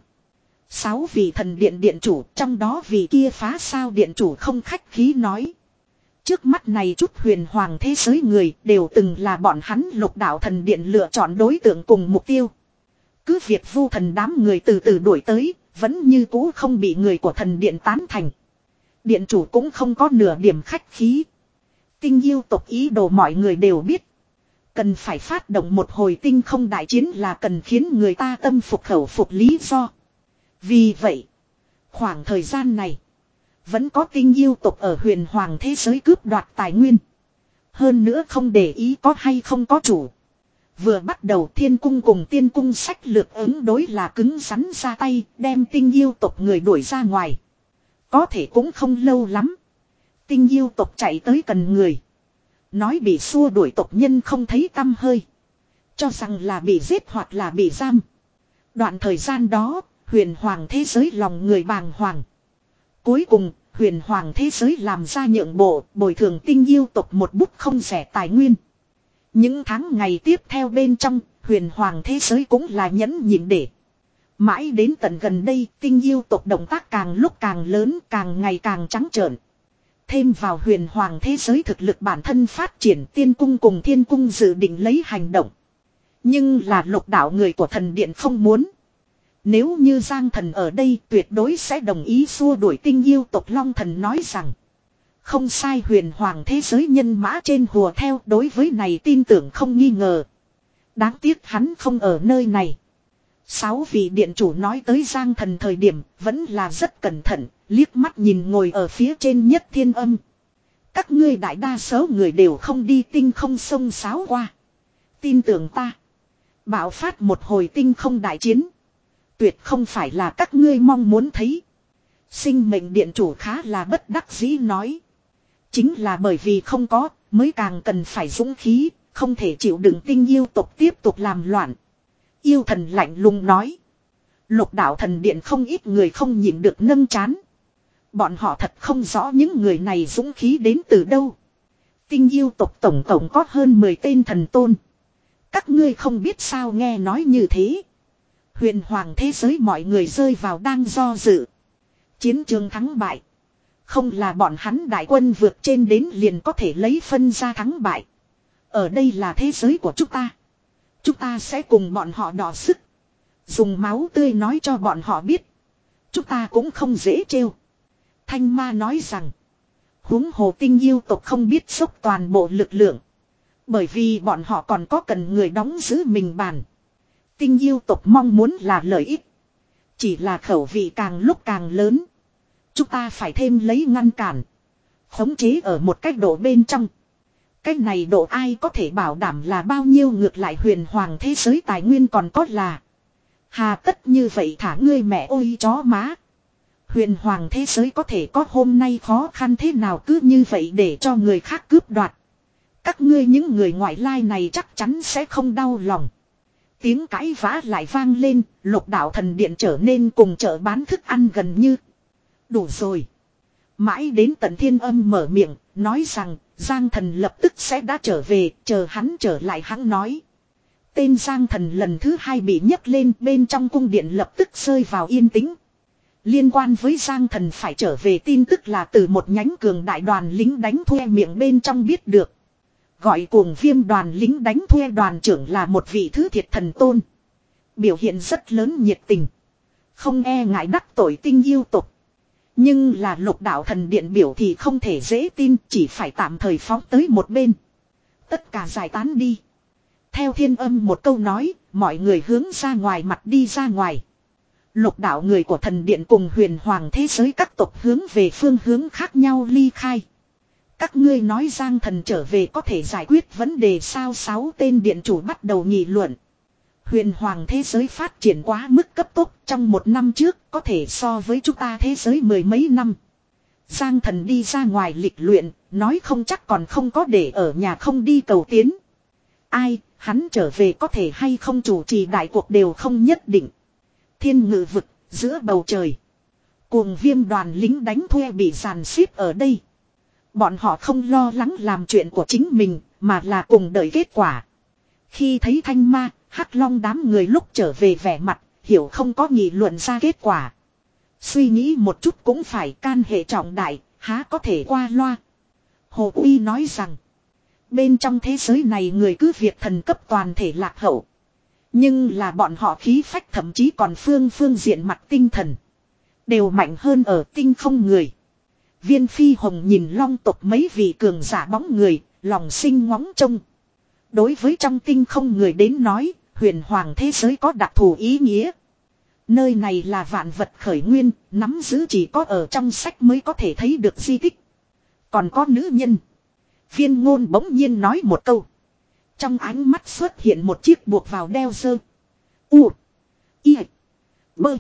Sáu vị thần điện điện chủ, trong đó vị kia phá sao điện chủ không khách khí nói. Trước mắt này chút huyền hoàng thế giới người đều từng là bọn hắn lục đạo thần điện lựa chọn đối tượng cùng mục tiêu. Cứ việc vu thần đám người từ từ đuổi tới, vẫn như cũ không bị người của thần điện tán thành. Điện chủ cũng không có nửa điểm khách khí. Tinh yêu tộc ý đồ mọi người đều biết. Cần phải phát động một hồi tinh không đại chiến là cần khiến người ta tâm phục khẩu phục lý do. Vì vậy, khoảng thời gian này, vẫn có tinh yêu tộc ở huyền hoàng thế giới cướp đoạt tài nguyên. Hơn nữa không để ý có hay không có chủ. Vừa bắt đầu thiên cung cùng tiên cung sách lược ứng đối là cứng rắn ra tay, đem tinh yêu tộc người đuổi ra ngoài. Có thể cũng không lâu lắm. Tinh yêu tộc chạy tới cần người. Nói bị xua đuổi tộc nhân không thấy tăm hơi. Cho rằng là bị giết hoặc là bị giam. Đoạn thời gian đó, huyền hoàng thế giới lòng người bàng hoàng. Cuối cùng, huyền hoàng thế giới làm ra nhượng bộ, bồi thường tinh yêu tộc một bút không rẻ tài nguyên. Những tháng ngày tiếp theo bên trong, huyền hoàng thế giới cũng là nhẫn nhịn để. Mãi đến tận gần đây, tinh yêu tộc động tác càng lúc càng lớn, càng ngày càng trắng trợn. Thêm vào huyền hoàng thế giới thực lực bản thân phát triển, tiên cung cùng thiên cung dự định lấy hành động. Nhưng là lục đạo người của thần điện không muốn. Nếu như Giang Thần ở đây tuyệt đối sẽ đồng ý xua đuổi tinh yêu tộc. Long Thần nói rằng. Không sai, huyền hoàng thế giới nhân mã trên hùa theo đối với này tin tưởng không nghi ngờ. Đáng tiếc hắn không ở nơi này. Sáu vị điện chủ nói tới Giang Thần thời điểm vẫn là rất cẩn thận, liếc mắt nhìn ngồi ở phía trên Nhất Thiên Âm. Các ngươi đại đa số người đều không đi tinh không sông sáo qua. Tin tưởng ta. Bạo phát một hồi tinh không đại chiến. Tuyệt không phải là các ngươi mong muốn thấy. Sinh mệnh điện chủ khá là bất đắc dĩ nói. Chính là bởi vì không có, mới càng cần phải dũng khí, không thể chịu đựng tinh yêu tộc tiếp tục làm loạn. Yêu thần lạnh lùng nói. Lục đạo thần điện không ít người không nhịn được nâng chán. Bọn họ thật không rõ những người này dũng khí đến từ đâu. Tinh yêu tộc tổng tổng có hơn mười tên thần tôn. Các ngươi không biết sao nghe nói như thế. Huyền hoàng thế giới mọi người rơi vào đang do dự. Chiến trường thắng bại. Không là bọn hắn đại quân vượt trên đến liền có thể lấy phân ra thắng bại. Ở đây là thế giới của chúng ta. Chúng ta sẽ cùng bọn họ đọ sức. Dùng máu tươi nói cho bọn họ biết. Chúng ta cũng không dễ trêu. Thanh ma nói rằng. Huống hồ tinh yêu tộc không biết xốc toàn bộ lực lượng. Bởi vì bọn họ còn có cần người đóng giữ mình bàn. Tinh yêu tộc mong muốn là lợi ích. Chỉ là khẩu vị càng lúc càng lớn. Chúng ta phải thêm lấy ngăn cản. Khống chế ở một cách độ bên trong. Cách này độ ai có thể bảo đảm là bao nhiêu, ngược lại huyền hoàng thế giới tài nguyên còn có là. Hà tất như vậy thả ngươi mẹ ôi chó má. Huyền hoàng thế giới có thể có hôm nay khó khăn thế nào cứ như vậy để cho người khác cướp đoạt. Các ngươi những người ngoại lai này chắc chắn sẽ không đau lòng. Tiếng cãi vã lại vang lên, lục đạo thần điện trở nên cùng chợ bán thức ăn gần như. Đủ rồi. Mãi đến tận Thiên Âm mở miệng, nói rằng Giang Thần lập tức sẽ đã trở về, chờ hắn trở lại hắn nói. Tên Giang Thần lần thứ hai bị nhấc lên, bên trong cung điện lập tức rơi vào yên tĩnh. Liên quan với Giang Thần phải trở về tin tức là từ một nhánh cường đại đoàn lính đánh thuê miệng bên trong biết được. Gọi cuồng viêm đoàn lính đánh thuê đoàn trưởng là một vị thứ thiệt thần tôn. Biểu hiện rất lớn nhiệt tình. Không e ngại đắc tội tinh yêu tục. Nhưng là lục đạo thần điện biểu thì không thể dễ tin, chỉ phải tạm thời phóng tới một bên. Tất cả giải tán đi. Theo Thiên Âm một câu nói, mọi người hướng ra ngoài mặt đi ra ngoài. Lục đạo người của thần điện cùng huyền hoàng thế giới các tộc hướng về phương hướng khác nhau ly khai. Các ngươi nói Giang Thần trở về có thể giải quyết vấn đề sao? Sáu tên điện chủ bắt đầu nghị luận. Huyền hoàng thế giới phát triển quá mức cấp tốc, trong một năm trước có thể so với chúng ta thế giới mười mấy năm. Giang Thần đi ra ngoài lịch luyện, nói không chắc còn không có để ở nhà không đi cầu tiến. Ai, hắn trở về có thể hay không chủ trì đại cuộc đều không nhất định. Thiên ngự vực, giữa bầu trời. Cuồng viêm đoàn lính đánh thuê bị dàn xếp ở đây. Bọn họ không lo lắng làm chuyện của chính mình, mà là cùng đợi kết quả. Khi thấy Thanh Ma, Hắc Long đám người lúc trở về vẻ mặt, hiểu không có nghị luận ra kết quả. Suy nghĩ một chút cũng phải, can hệ trọng đại, há có thể qua loa. Hồ Uy nói rằng, bên trong thế giới này người cứ việc thần cấp toàn thể lạc hậu. Nhưng là bọn họ khí phách thậm chí còn phương phương diện mặt tinh thần. Đều mạnh hơn ở tinh không người. Viên Phi Hồng nhìn Long tộc mấy vị cường giả bóng người, lòng sinh ngóng trông. Đối với trong tinh không người đến nói, huyền hoàng thế giới có đặc thù ý nghĩa. Nơi này là vạn vật khởi nguyên, nắm giữ chỉ có ở trong sách mới có thể thấy được di tích. Còn có nữ nhân. Viên Ngôn bỗng nhiên nói một câu. Trong ánh mắt xuất hiện một chiếc buộc vào đeo dơ. U. I. Bơ.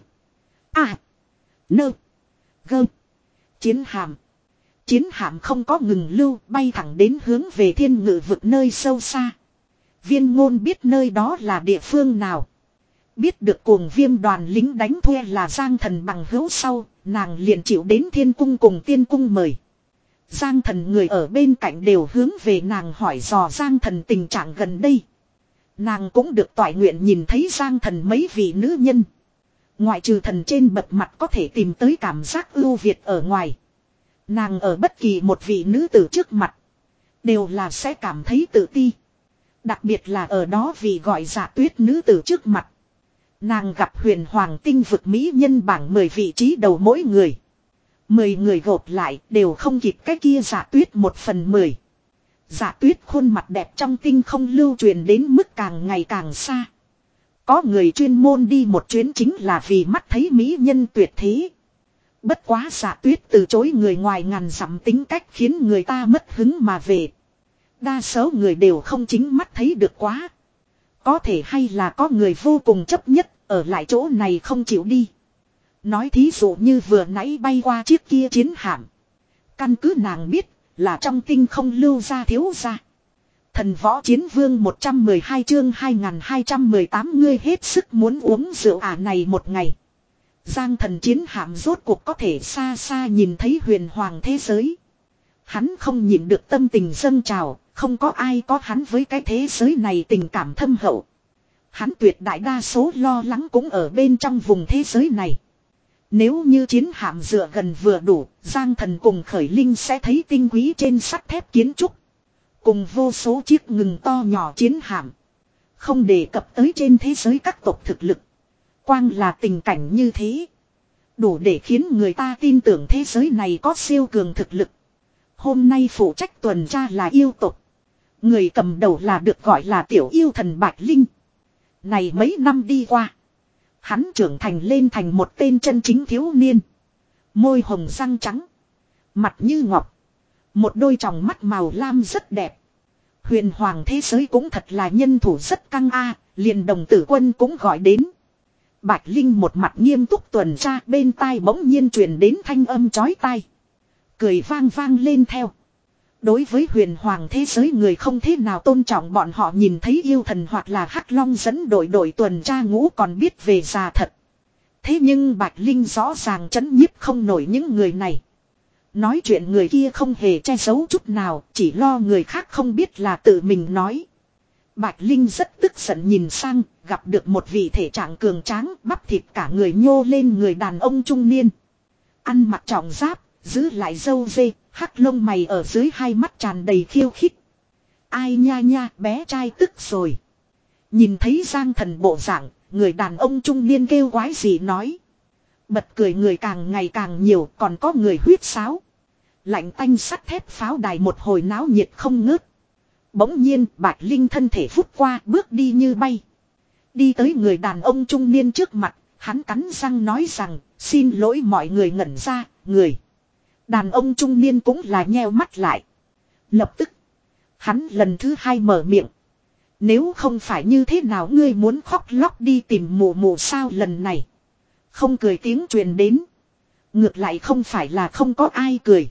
A. Nơ. Gơ. Chiến hạm. Chiến hạm không có ngừng lưu, bay thẳng đến hướng về thiên ngự vực nơi sâu xa. Viên Ngôn biết nơi đó là địa phương nào. Biết được cuồng viêm đoàn lính đánh thuê là Giang Thần bằng hữu sau, nàng liền chịu đến thiên cung cùng tiên cung mời. Giang Thần người ở bên cạnh đều hướng về nàng hỏi dò Giang Thần tình trạng gần đây. Nàng cũng được toại nguyện nhìn thấy Giang Thần mấy vị nữ nhân. Ngoại trừ thần trên bậc mặt có thể tìm tới cảm giác ưu việt ở ngoài. Nàng ở bất kỳ một vị nữ tử trước mặt đều là sẽ cảm thấy tự ti. Đặc biệt là ở đó vì gọi Dạ Tuyết nữ tử trước mặt. Nàng gặp huyền hoàng tinh vực mỹ nhân bảng mười vị trí đầu mỗi người. Mười người gộp lại đều không kịp cái kia Dạ Tuyết một phần mười. Dạ Tuyết khuôn mặt đẹp trong tinh không lưu truyền đến mức càng ngày càng xa. Có người chuyên môn đi một chuyến chính là vì mắt thấy mỹ nhân tuyệt thế. Bất quá Dạ Tuyết từ chối người ngoài ngàn dặm tính cách khiến người ta mất hứng mà về. Đa số người đều không chính mắt thấy được quá. Có thể hay là có người vô cùng chấp nhất ở lại chỗ này không chịu đi. Nói thí dụ như vừa nãy bay qua chiếc kia chiến hạm. Căn cứ nàng biết là trong tinh không lưu ra thiếu ra. Thần võ chiến vương một trăm mười hai chương hai nghìn hai trăm mười tám ngươi hết sức muốn uống rượu à này một ngày. Giang thần chiến hạm rốt cuộc có thể xa xa nhìn thấy huyền hoàng thế giới. Hắn không nhịn được tâm tình dâng trào, không có ai có hắn với cái thế giới này tình cảm thâm hậu. Hắn tuyệt đại đa số lo lắng cũng ở bên trong vùng thế giới này. Nếu như chiến hạm dựa gần vừa đủ, Giang thần cùng khởi linh sẽ thấy tinh quý trên sắt thép kiến trúc. Cùng vô số chiếc ngừng to nhỏ chiến hạm. Không đề cập tới trên thế giới các tộc thực lực. Quang là tình cảnh như thế. Đủ để khiến người ta tin tưởng thế giới này có siêu cường thực lực. Hôm nay phụ trách tuần tra là yêu tộc. Người cầm đầu là được gọi là tiểu yêu thần Bạch Linh. Này mấy năm đi qua. Hắn trưởng thành lên thành một tên chân chính thiếu niên. Môi hồng răng trắng. Mặt như ngọc. Một đôi tròng mắt màu lam rất đẹp. Huyền hoàng thế giới cũng thật là nhân thủ rất căng a, liền đồng tử quân cũng gọi đến. Bạch Linh một mặt nghiêm túc tuần tra, bên tai bỗng nhiên truyền đến thanh âm chói tai. Cười vang vang lên theo. Đối với huyền hoàng thế giới người không thế nào tôn trọng bọn họ nhìn thấy yêu thần hoặc là hắc long dẫn đội đội tuần tra ngũ còn biết về già thật. Thế nhưng Bạch Linh rõ ràng chấn nhiếp không nổi những người này. Nói chuyện người kia không hề che giấu chút nào, chỉ lo người khác không biết là tự mình nói. Bạch Linh rất tức giận nhìn sang, gặp được một vị thể trạng cường tráng, bắp thịt cả người nhô lên người đàn ông trung niên. Ăn mặc trọng giáp, giữ lại râu dê, hắc lông mày ở dưới hai mắt tràn đầy khiêu khích. Ai nha nha, bé trai tức rồi. Nhìn thấy Giang thần bộ dạng, người đàn ông trung niên kêu quái gì nói. Bật cười người càng ngày càng nhiều, còn có người huyết sáo. Lạnh tanh sắt thép pháo đài một hồi náo nhiệt không ngớt. Bỗng nhiên Bạch Linh thân thể phút qua bước đi như bay. Đi tới người đàn ông trung niên trước mặt, hắn cắn răng nói rằng, xin lỗi mọi người ngẩn ra, người. Đàn ông trung niên cũng là nheo mắt lại. Lập tức, hắn lần thứ hai mở miệng. Nếu không phải như thế nào ngươi muốn khóc lóc đi tìm mụ mụ sao lần này. Không cười tiếng truyền đến. Ngược lại không phải là không có ai cười.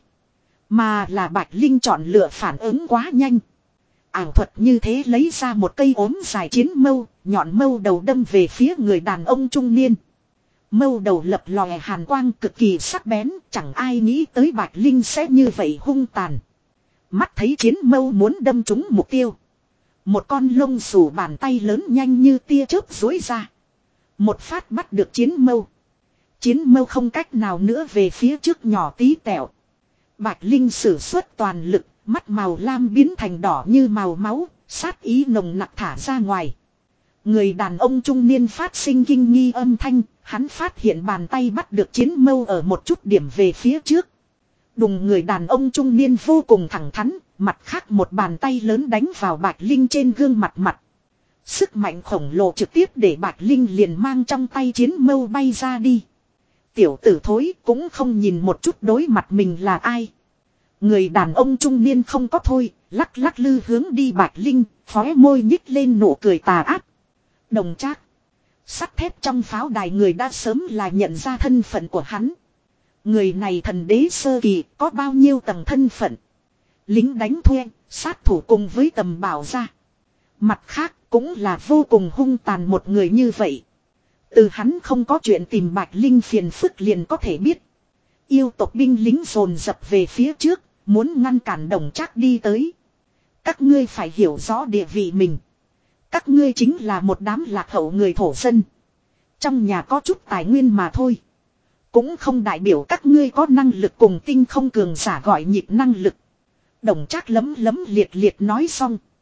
Mà là Bạch Linh chọn lựa phản ứng quá nhanh. Ảo thuật như thế lấy ra một cây ốm dài chiến mâu, nhọn mâu đầu đâm về phía người đàn ông trung niên. Mâu đầu lập lòe hàn quang cực kỳ sắc bén, chẳng ai nghĩ tới Bạch Linh sẽ như vậy hung tàn. Mắt thấy chiến mâu muốn đâm trúng mục tiêu. Một con lông xù bàn tay lớn nhanh như tia chớp duỗi ra. Một phát bắt được chiến mâu. Chiến mâu không cách nào nữa về phía trước nhỏ tí tẹo. Bạch Linh sử xuất toàn lực, mắt màu lam biến thành đỏ như màu máu, sát ý nồng nặc thả ra ngoài. Người đàn ông trung niên phát sinh kinh nghi âm thanh, hắn phát hiện bàn tay bắt được chiến mâu ở một chút điểm về phía trước. Đùng người đàn ông trung niên vô cùng thẳng thắn, mặt khác một bàn tay lớn đánh vào Bạch Linh trên gương mặt mặt. Sức mạnh khổng lồ trực tiếp để Bạch Linh liền mang trong tay chiến mâu bay ra đi. Tiểu tử thối cũng không nhìn một chút đối mặt mình là ai. Người đàn ông trung niên không có thôi, lắc lắc lư hướng đi Bạch Linh, khóe môi nhích lên nụ cười tà ác. Đồng Trác. Sắt thép trong pháo đài người đã sớm là nhận ra thân phận của hắn. Người này thần đế sơ kỳ có bao nhiêu tầng thân phận. Lính đánh thuê, sát thủ cùng với tầm bảo gia. Mặt khác cũng là vô cùng hung tàn một người như vậy. Từ hắn không có chuyện tìm Bạch Linh phiền phức liền có thể biết. Yêu tộc binh lính dồn dập về phía trước, muốn ngăn cản Đồng Trác đi tới. Các ngươi phải hiểu rõ địa vị mình. Các ngươi chính là một đám lạc hậu người thổ dân. Trong nhà có chút tài nguyên mà thôi. Cũng không đại biểu các ngươi có năng lực cùng tinh không cường giả gọi nhịp năng lực. Đồng Trác lấm lấm liệt liệt nói xong.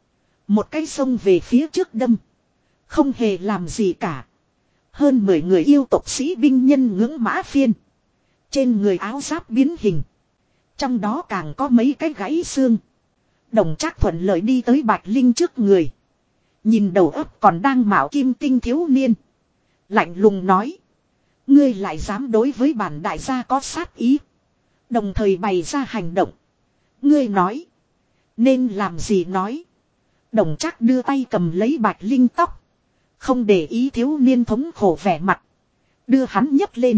Một cái sông về phía trước đâm. Không hề làm gì cả. Hơn mười người yêu tộc sĩ binh nhân ngưỡng mã phiên. Trên người áo giáp biến hình. Trong đó càng có mấy cái gãy xương. Đồng Trác thuận lợi đi tới Bạch Linh trước người. Nhìn đầu óc còn đang mạo kim tinh thiếu niên. Lạnh lùng nói. Ngươi lại dám đối với bản đại gia có sát ý. Đồng thời bày ra hành động. Ngươi nói. Nên làm gì nói. Đồng Trác đưa tay cầm lấy Bạch Linh tóc. Không để ý thiếu niên thống khổ vẻ mặt. Đưa hắn nhấc lên.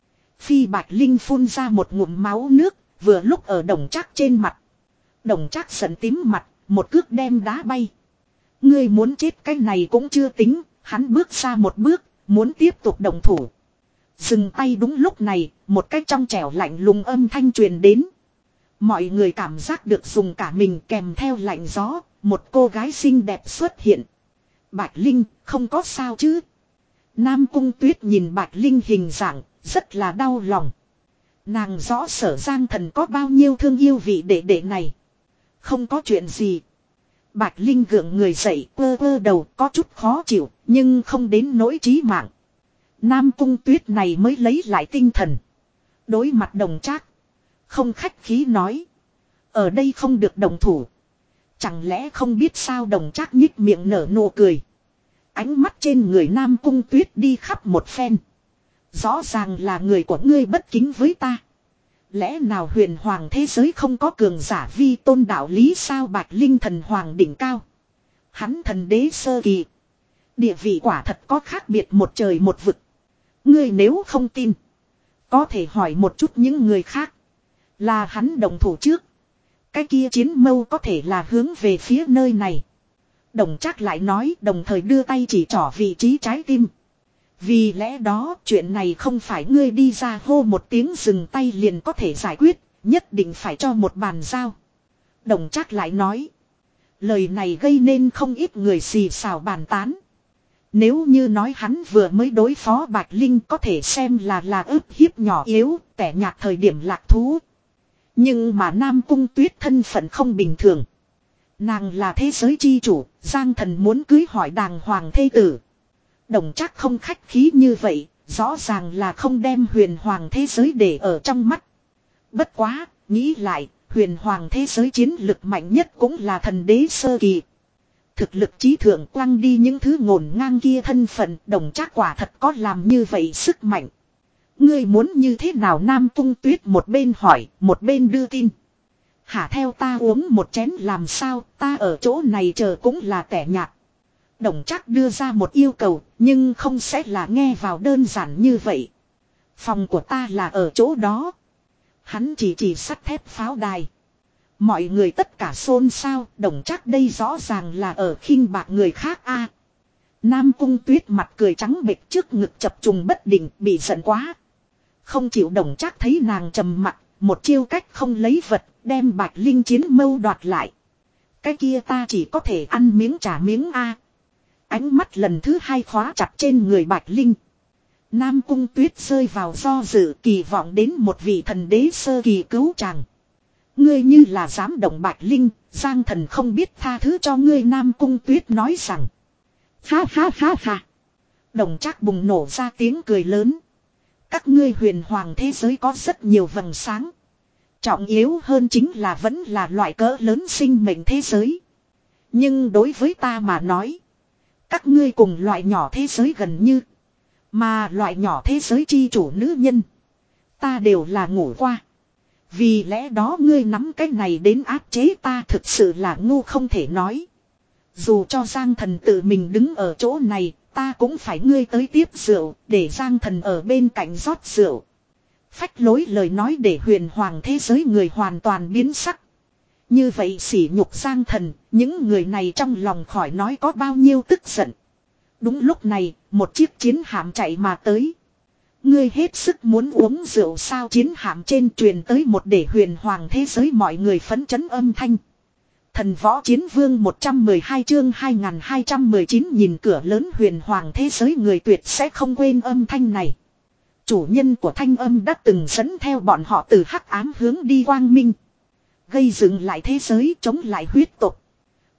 Phi Bạch Linh phun ra một ngụm máu nước. Vừa lúc ở Đồng Trác trên mặt. Đồng Trác giận tím mặt. Một cước đem đá bay. Ngươi muốn chết cái này cũng chưa tính. Hắn bước ra một bước. Muốn tiếp tục động thủ. Dừng tay đúng lúc này. Một cái trong trẻo lạnh lùng âm thanh truyền đến. Mọi người cảm giác được dùng cả mình kèm theo lạnh gió. Một cô gái xinh đẹp xuất hiện. Bạch Linh không có sao chứ. Nam Cung Tuyết nhìn Bạch Linh hình dạng. Rất là đau lòng. Nàng rõ Sở Giang Thần có bao nhiêu thương yêu vị đệ đệ này. Không có chuyện gì. Bạch Linh gượng người dậy quơ quơ đầu có chút khó chịu. Nhưng không đến nỗi chí mạng. Nam Cung Tuyết này mới lấy lại tinh thần. Đối mặt Đồng Trác. Không khách khí nói. Ở đây không được đồng thủ. Chẳng lẽ không biết sao Đồng Trác nhích miệng nở nụ cười. Ánh mắt trên người Nam Cung Tuyết đi khắp một phen. Rõ ràng là người của ngươi bất kính với ta. Lẽ nào huyền hoàng thế giới không có cường giả vi tôn đạo lý sao Bạch Linh thần hoàng đỉnh cao. Hắn thần đế sơ kỳ. Địa vị quả thật có khác biệt một trời một vực. Ngươi nếu không tin. Có thể hỏi một chút những người khác. Là hắn đồng thủ trước. Cái kia chiến mâu có thể là hướng về phía nơi này. Đồng Trác lại nói đồng thời đưa tay chỉ trỏ vị trí trái tim. Vì lẽ đó chuyện này không phải ngươi đi ra hô một tiếng dừng tay liền có thể giải quyết. Nhất định phải cho một bàn giao. Đồng Trác lại nói. Lời này gây nên không ít người xì xào bàn tán. Nếu như nói hắn vừa mới đối phó Bạch Linh có thể xem là là ức hiếp nhỏ yếu, tẻ nhạt thời điểm lạc thú. Nhưng mà Nam Cung Tuyết thân phận không bình thường. Nàng là thế giới chi chủ, Giang Thần muốn cưới hỏi đàng hoàng thê tử. Đồng Trác không khách khí như vậy, rõ ràng là không đem huyền hoàng thế giới để ở trong mắt. Bất quá, nghĩ lại, huyền hoàng thế giới chiến lực mạnh nhất cũng là thần đế sơ kỳ. Thực lực trí thượng quăng đi những thứ ngổn ngang kia thân phận, Đồng Trác quả thật có làm như vậy sức mạnh. Ngươi muốn như thế nào Nam Cung Tuyết một bên hỏi, một bên đưa tin. Hả theo ta uống một chén làm sao, ta ở chỗ này chờ cũng là tẻ nhạt. Đồng Trác đưa ra một yêu cầu, nhưng không sẽ là nghe vào đơn giản như vậy. Phòng của ta là ở chỗ đó. Hắn chỉ chỉ sắt thép pháo đài. Mọi người tất cả xôn xao, Đồng Trác đây rõ ràng là ở khinh bạc người khác a. Nam Cung Tuyết mặt cười trắng bệch trước ngực chập trùng bất định, bị giận quá. Không chịu Đồng Trác thấy nàng trầm mặt, một chiêu cách không lấy vật, đem Bạch Linh chiến mâu đoạt lại. Cái kia ta chỉ có thể ăn miếng trả miếng a. Ánh mắt lần thứ hai khóa chặt trên người Bạch Linh. Nam Cung Tuyết rơi vào do dự kỳ vọng đến một vị thần đế sơ kỳ cứu chàng. Ngươi như là dám động Bạch Linh, Giang Thần không biết tha thứ cho ngươi Nam Cung Tuyết nói rằng. Ha ha ha ha. Đồng Trác bùng nổ ra tiếng cười lớn. Các ngươi huyền hoàng thế giới có rất nhiều vầng sáng. Trọng yếu hơn chính là vẫn là loại cỡ lớn sinh mệnh thế giới. Nhưng đối với ta mà nói. Các ngươi cùng loại nhỏ thế giới gần như. Mà loại nhỏ thế giới chi chủ nữ nhân. Ta đều là ngủ qua. Vì lẽ đó ngươi nắm cái này đến áp chế ta thực sự là ngu không thể nói. Dù cho Giang Thần tự mình đứng ở chỗ này, ta cũng phải ngươi tới tiếp rượu, để Giang Thần ở bên cạnh rót rượu. Phách lối lời nói để huyền hoàng thế giới người hoàn toàn biến sắc. Như vậy sỉ nhục Giang Thần, những người này trong lòng khỏi nói có bao nhiêu tức giận. Đúng lúc này, một chiếc chiến hạm chạy mà tới. Ngươi hết sức muốn uống rượu sao chiến hạm trên truyền tới một để huyền hoàng thế giới mọi người phấn chấn âm thanh. Thần võ chiến vương một trăm mười hai chương hai nghìn hai trăm mười chín nhìn cửa lớn huyền hoàng thế giới người tuyệt sẽ không quên âm thanh này. Chủ nhân của thanh âm đã từng dẫn theo bọn họ từ hắc ám hướng đi quang minh. Gây dựng lại thế giới chống lại huyết tục.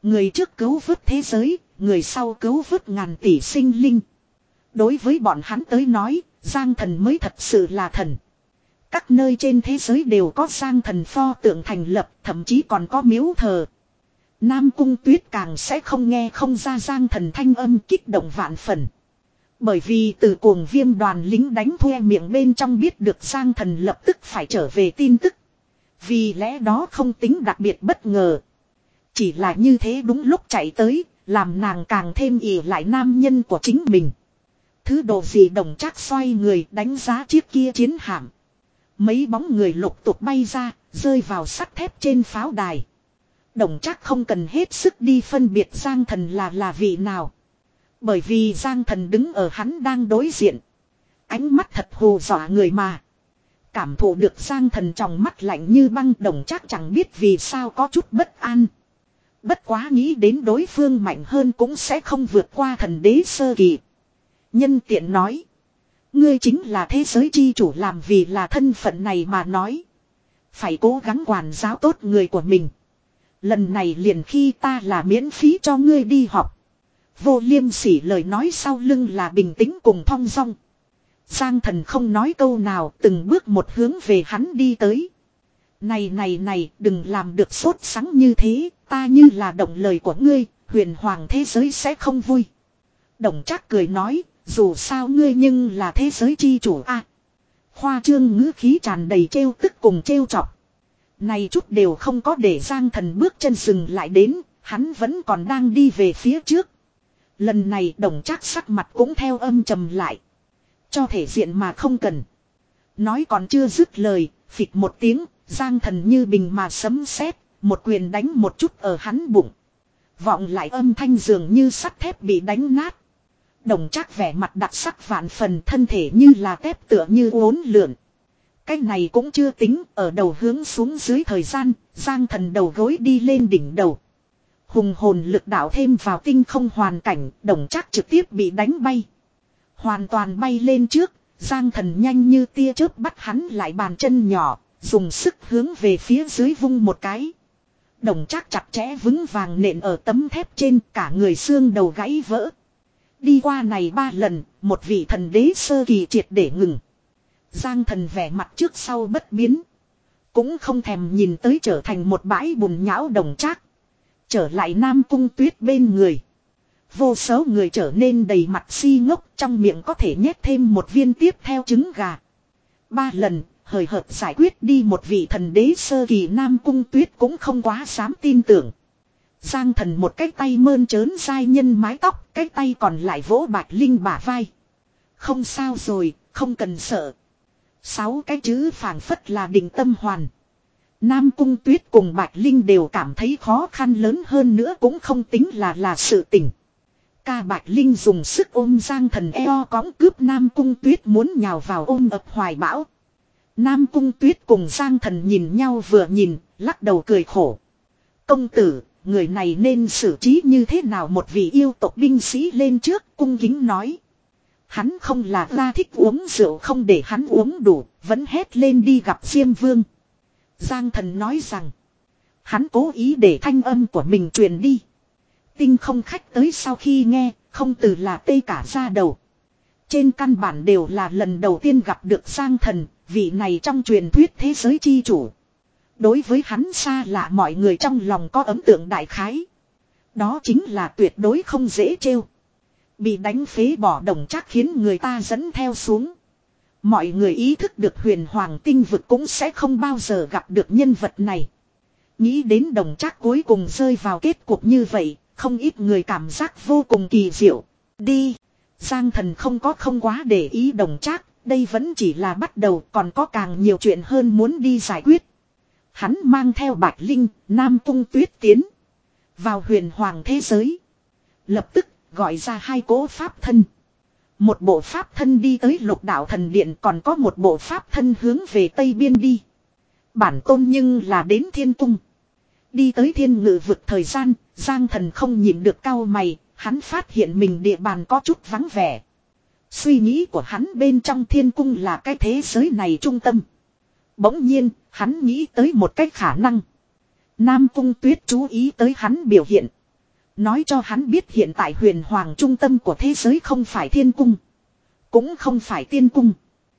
Người trước cứu vớt thế giới, người sau cứu vớt ngàn tỷ sinh linh. Đối với bọn hắn tới nói, Giang Thần mới thật sự là thần. Các nơi trên thế giới đều có Giang Thần pho tượng thành lập, thậm chí còn có miếu thờ. Nam Cung Tuyết càng sẽ không nghe không ra Giang Thần thanh âm kích động vạn phần. Bởi vì từ cuồng viêm đoàn lính đánh thuê miệng bên trong biết được Giang Thần lập tức phải trở về tin tức. Vì lẽ đó không tính đặc biệt bất ngờ. Chỉ là như thế đúng lúc chạy tới, làm nàng càng thêm ỉ lại nam nhân của chính mình. Thứ đồ gì Đồng Trác xoay người đánh giá chiếc kia chiến hạm. Mấy bóng người lục tục bay ra, rơi vào sắt thép trên pháo đài. Đồng Trác không cần hết sức đi phân biệt Giang Thần là là vị nào. Bởi vì Giang Thần đứng ở hắn đang đối diện. Ánh mắt thật hù dọa người mà. Cảm thụ được Giang Thần trong mắt lạnh như băng, Đồng Trác chẳng biết vì sao có chút bất an. Bất quá nghĩ đến đối phương mạnh hơn cũng sẽ không vượt qua thần đế sơ kỳ. Nhân tiện nói. Ngươi chính là thế giới chi chủ, làm vì là thân phận này mà nói. Phải cố gắng quản giáo tốt người của mình. Lần này liền khi ta là miễn phí cho ngươi đi học. Vô Liêm Sỉ lời nói sau lưng là bình tĩnh cùng thong dong. Giang Thần không nói câu nào, từng bước một hướng về hắn đi tới. Này này này, đừng làm được sốt sắng như thế, ta như là động lời của ngươi, huyền hoàng thế giới sẽ không vui. Đồng Trác cười nói, dù sao ngươi nhưng là thế giới chi chủ a. À, khoa trương ngữ khí tràn đầy trêu tức cùng trêu chọc. Này chút đều không có để Giang Thần bước chân dừng lại đến, hắn vẫn còn đang đi về phía trước. Lần này Đồng Trác sắc mặt cũng theo âm trầm lại. Cho thể diện mà không cần. Nói còn chưa dứt lời, phịch một tiếng, Giang Thần như bình mà sấm sét, một quyền đánh một chút ở hắn bụng. Vọng lại âm thanh dường như sắt thép bị đánh nát. Đồng Trác vẻ mặt đặc sắc vạn phần, thân thể như là tép tựa như uốn lượn. Cái này cũng chưa tính, ở đầu hướng xuống dưới thời gian, Giang Thần đầu gối đi lên đỉnh đầu. Hùng hồn lực đạo thêm vào tinh không hoàn cảnh, Đồng Trác trực tiếp bị đánh bay. Hoàn toàn bay lên trước, Giang Thần nhanh như tia chớp bắt hắn lại bàn chân nhỏ, dùng sức hướng về phía dưới vung một cái. Đồng Trác chặt chẽ vững vàng nện ở tấm thép trên, cả người xương đầu gãy vỡ. Đi qua này ba lần, một vị thần đế sơ kỳ triệt để ngừng. Giang Thần vẻ mặt trước sau bất biến. Cũng không thèm nhìn tới trở thành một bãi bùn nhão Đồng Trác. Trở lại Nam Cung Tuyết bên người. Vô số người trở nên đầy mặt si ngốc, trong miệng có thể nhét thêm một viên tiếp theo trứng gà. Ba lần, hời hợt giải quyết đi một vị thần đế sơ kỳ, Nam Cung Tuyết cũng không quá dám tin tưởng. Giang Thần một cái tay mơn trớn giai nhân mái tóc, cái tay còn lại vỗ Bạch Linh bả vai. Không sao rồi, không cần sợ. Sáu cái chữ phảng phất là định tâm hoàn. Nam Cung Tuyết cùng Bạch Linh đều cảm thấy khó khăn lớn hơn nữa cũng không tính là là sự tình. Ca Bạch Linh dùng sức ôm Giang Thần eo cõng cướp Nam Cung Tuyết muốn nhào vào ôm ập hoài bão. Nam Cung Tuyết cùng Giang Thần nhìn nhau vừa nhìn, lắc đầu cười khổ. Công tử, người này nên xử trí như thế nào? Một vị yêu tộc binh sĩ lên trước cung kính nói. Hắn không là ra thích uống rượu, không để hắn uống đủ, vẫn hét lên đi gặp Diêm Vương. Giang Thần nói rằng, hắn cố ý để thanh âm của mình truyền đi. Tinh không khách tới sau khi nghe, không từ là tê cả da đầu. Trên căn bản đều là lần đầu tiên gặp được Giang Thần, vị này trong truyền thuyết thế giới chi chủ. Đối với hắn xa lạ, mọi người trong lòng có ấn tượng đại khái. Đó chính là tuyệt đối không dễ trêu. Bị đánh phế bỏ Đồng Trác khiến người ta dẫn theo xuống. Mọi người ý thức được huyền hoàng tinh vực cũng sẽ không bao giờ gặp được nhân vật này. Nghĩ đến Đồng Trác cuối cùng rơi vào kết cục như vậy, không ít người cảm giác vô cùng kỳ diệu. Đi. Giang Thần không có không quá để ý Đồng Trác, đây vẫn chỉ là bắt đầu, còn có càng nhiều chuyện hơn muốn đi giải quyết. Hắn mang theo Bạch Linh, Nam Cung Tuyết tiến vào huyền hoàng thế giới. Lập tức gọi ra hai cỗ pháp thân. Một bộ pháp thân đi tới Lục Đạo Thần Điện, còn có một bộ pháp thân hướng về Tây Biên đi. Bản tôn nhưng là đến Thiên Cung. Đi tới Thiên Ngự vực thời gian, Giang Thần không nhìn được cau mày, hắn phát hiện mình địa bàn có chút vắng vẻ. Suy nghĩ của hắn bên trong Thiên Cung là cái thế giới này trung tâm. Bỗng nhiên, hắn nghĩ tới một cách khả năng. Nam Cung Tuyết chú ý tới hắn biểu hiện. Nói cho hắn biết hiện tại huyền hoàng trung tâm của thế giới không phải thiên cung. Cũng không phải tiên cung.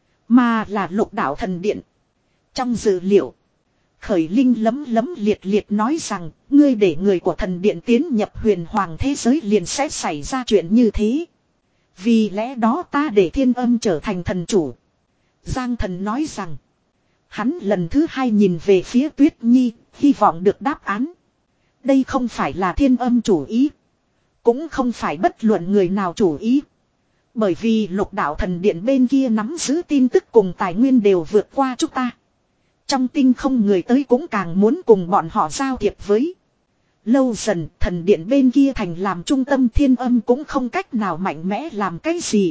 Mà là lục đạo thần điện. Trong dữ liệu. Khởi Linh lấm lấm liệt liệt nói rằng. Ngươi để người của thần điện tiến nhập huyền hoàng thế giới liền sẽ xảy ra chuyện như thế. Vì lẽ đó ta để thiên âm trở thành thần chủ. Giang thần nói rằng. Hắn lần thứ hai nhìn về phía Tuyết Nhi. Hy vọng được đáp án. Đây không phải là thiên âm chủ ý. Cũng không phải bất luận người nào chủ ý. Bởi vì lục đạo thần điện bên kia nắm giữ tin tức cùng tài nguyên đều vượt qua chúng ta. Trong tinh không người tới cũng càng muốn cùng bọn họ giao thiệp với. Lâu dần thần điện bên kia thành làm trung tâm thiên âm cũng không cách nào mạnh mẽ làm cái gì.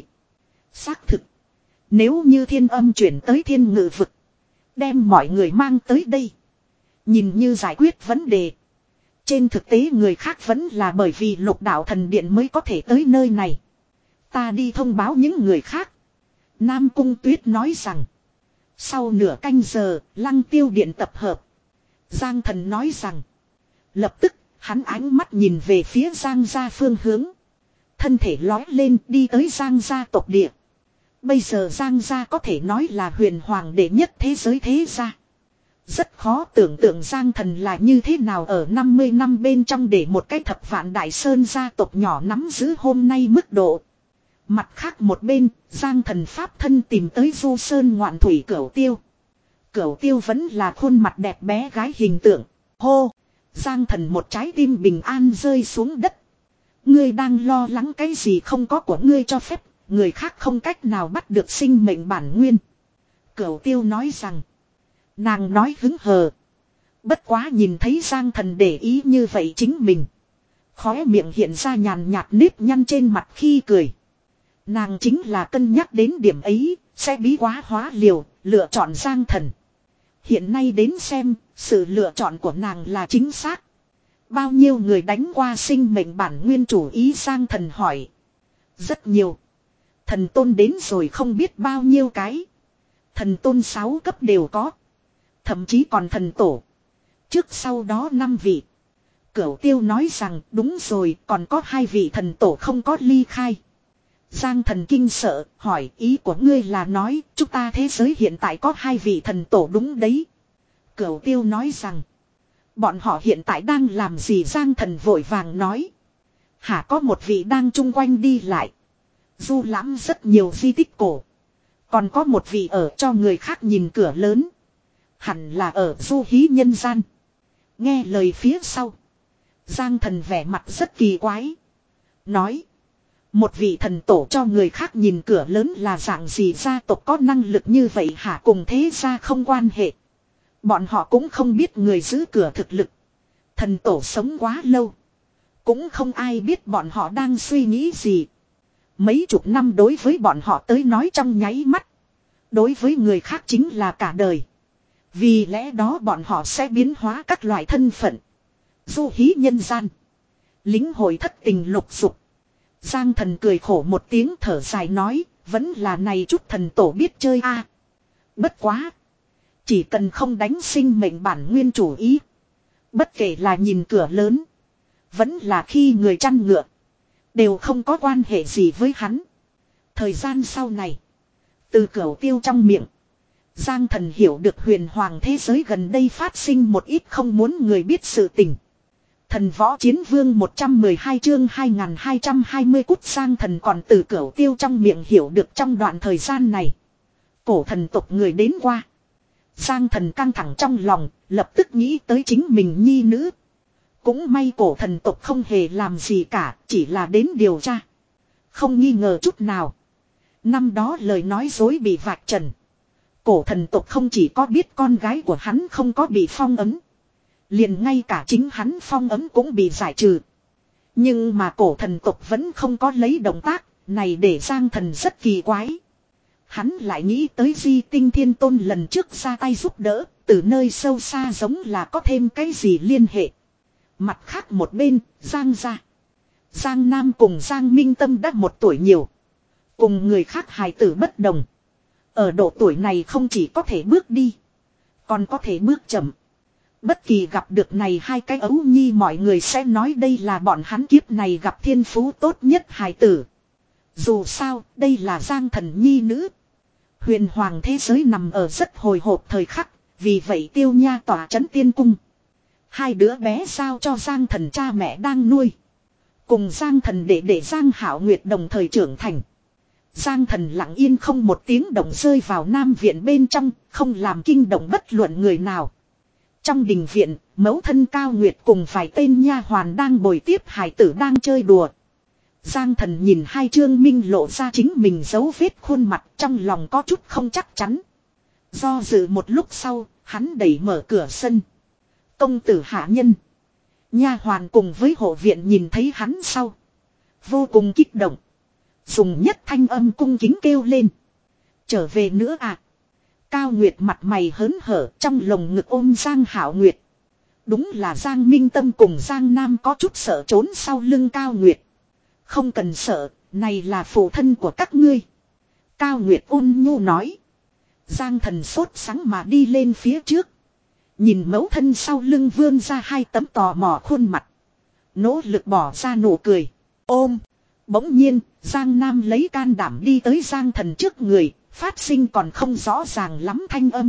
Xác thực. Nếu như thiên âm chuyển tới thiên ngự vực. Đem mọi người mang tới đây. Nhìn như giải quyết vấn đề. Trên thực tế người khác vẫn là bởi vì lục đạo thần điện mới có thể tới nơi này. Ta đi thông báo những người khác. Nam Cung Tuyết nói rằng. Sau nửa canh giờ, Lăng Tiêu điện tập hợp. Giang thần nói rằng. Lập tức, hắn ánh mắt nhìn về phía Giang gia phương hướng. Thân thể lói lên đi tới Giang gia tộc địa. Bây giờ Giang gia có thể nói là huyền hoàng đệ nhất thế giới thế gia. Rất khó tưởng tượng Giang thần là như thế nào ở năm mươi năm bên trong để một cái thập vạn đại sơn gia tộc nhỏ nắm giữ hôm nay mức độ. Mặt khác một bên, Giang thần pháp thân tìm tới Du Sơn Ngoạn Thủy Cửu Tiêu. Cửu Tiêu vẫn là khuôn mặt đẹp bé gái hình tượng. Hô! Giang thần một trái tim bình an rơi xuống đất. Ngươi đang lo lắng cái gì không có của ngươi cho phép, người khác không cách nào bắt được sinh mệnh bản nguyên. Cửu Tiêu nói rằng. Nàng nói hứng hờ. Bất quá nhìn thấy Giang thần để ý như vậy chính mình. Khóe miệng hiện ra nhàn nhạt nếp nhăn trên mặt khi cười. Nàng chính là cân nhắc đến điểm ấy, sẽ bí quá hóa liều, lựa chọn Giang thần. Hiện nay đến xem, sự lựa chọn của nàng là chính xác. Bao nhiêu người đánh qua sinh mệnh bản nguyên chủ ý Giang thần hỏi. Rất nhiều. Thần tôn đến rồi không biết bao nhiêu cái. Thần tôn sáu cấp đều có. Thậm chí còn thần tổ. Trước sau đó năm vị. Cửu Tiêu nói rằng đúng rồi còn có hai vị thần tổ không có ly khai. Giang thần kinh sợ hỏi ý của ngươi là nói chúng ta thế giới hiện tại có hai vị thần tổ đúng đấy. Cửu Tiêu nói rằng. Bọn họ hiện tại đang làm gì Giang thần vội vàng nói. Hả có một vị đang chung quanh đi lại. Du lãm rất nhiều di tích cổ. Còn có một vị ở cho người khác nhìn cửa lớn. Hẳn là ở du hí nhân gian. Nghe lời phía sau. Giang thần vẻ mặt rất kỳ quái. Nói. Một vị thần tổ cho người khác nhìn cửa lớn là dạng gì gia tộc có năng lực như vậy hả cùng thế gia không quan hệ. Bọn họ cũng không biết người giữ cửa thực lực. Thần tổ sống quá lâu. Cũng không ai biết bọn họ đang suy nghĩ gì. Mấy chục năm đối với bọn họ tới nói trong nháy mắt. Đối với người khác chính là cả đời. Vì lẽ đó bọn họ sẽ biến hóa các loại thân phận. Du hí nhân gian. Lính hội thất tình lục dục. Giang thần cười khổ một tiếng thở dài nói. Vẫn là này chút thần tổ biết chơi a. Bất quá. Chỉ cần không đánh sinh mệnh bản nguyên chủ ý. Bất kể là nhìn cửa lớn. Vẫn là khi người chăn ngựa. Đều không có quan hệ gì với hắn. Thời gian sau này. Từ Cửu Tiêu trong miệng. Giang thần hiểu được huyền hoàng thế giới gần đây phát sinh một ít không muốn người biết sự tình. Thần võ chiến vương một trăm mười hai chương hai nghìn hai trăm hai mươi cút Giang thần còn từ Cửu Tiêu trong miệng hiểu được trong đoạn thời gian này. Cổ thần tộc người đến qua. Giang thần căng thẳng trong lòng, lập tức nghĩ tới chính mình nhi nữ. Cũng may cổ thần tộc không hề làm gì cả, chỉ là đến điều tra. Không nghi ngờ chút nào. Năm đó lời nói dối bị vạch trần. Cổ thần tộc không chỉ có biết con gái của hắn không có bị phong ấn. Liền ngay cả chính hắn phong ấn cũng bị giải trừ. Nhưng mà cổ thần tộc vẫn không có lấy động tác, này để Giang thần rất kỳ quái. Hắn lại nghĩ tới Di Tinh Thiên Tôn lần trước ra tay giúp đỡ, từ nơi sâu xa giống là có thêm cái gì liên hệ. Mặt khác một bên, Giang gia. Giang Nam cùng Giang Minh Tâm đã một tuổi nhiều. Cùng người khác hài tử bất đồng. Ở độ tuổi này không chỉ có thể bước đi. Còn có thể bước chậm. Bất kỳ gặp được này hai cái ấu nhi mọi người sẽ nói đây là bọn hắn kiếp này gặp thiên phú tốt nhất hài tử. Dù sao, đây là Giang Thần nhi nữ. Huyền hoàng thế giới nằm ở rất hồi hộp thời khắc, vì vậy Tiêu Nha tỏa trấn tiên cung. Hai đứa bé giao cho Giang Thần cha mẹ đang nuôi. Cùng Giang Thần để để Giang Hảo Nguyệt đồng thời trưởng thành. Giang Thần lặng yên không một tiếng động rơi vào Nam viện bên trong, không làm kinh động bất luận người nào. Trong đình viện, mẫu thân Cao Nguyệt cùng vài tên nha hoàn đang bồi tiếp hài tử đang chơi đùa. Giang Thần nhìn hai Trương Minh lộ ra chính mình dấu vết khuôn mặt, trong lòng có chút không chắc chắn. Do dự một lúc sau, hắn đẩy mở cửa sân. Công tử hạ nhân. Nha hoàn cùng với hộ viện nhìn thấy hắn sau. Vô cùng kích động. Dùng nhất thanh âm cung kính kêu lên. Trở về nữa à. Cao Nguyệt mặt mày hớn hở trong lồng ngực ôm Giang Hảo Nguyệt. Đúng là Giang Minh Tâm cùng Giang Nam có chút sợ trốn sau lưng Cao Nguyệt. Không cần sợ, này là phụ thân của các ngươi. Cao Nguyệt ôn nhu nói. Giang Thần sốt sắng mà đi lên phía trước. Nhìn mẫu thân sau lưng vươn ra hai tấm tò mò khuôn mặt. Nỗ lực bỏ ra nụ cười. Ôm. Bỗng nhiên, Giang Nam lấy can đảm đi tới Giang Thần trước người, phát sinh còn không rõ ràng lắm thanh âm.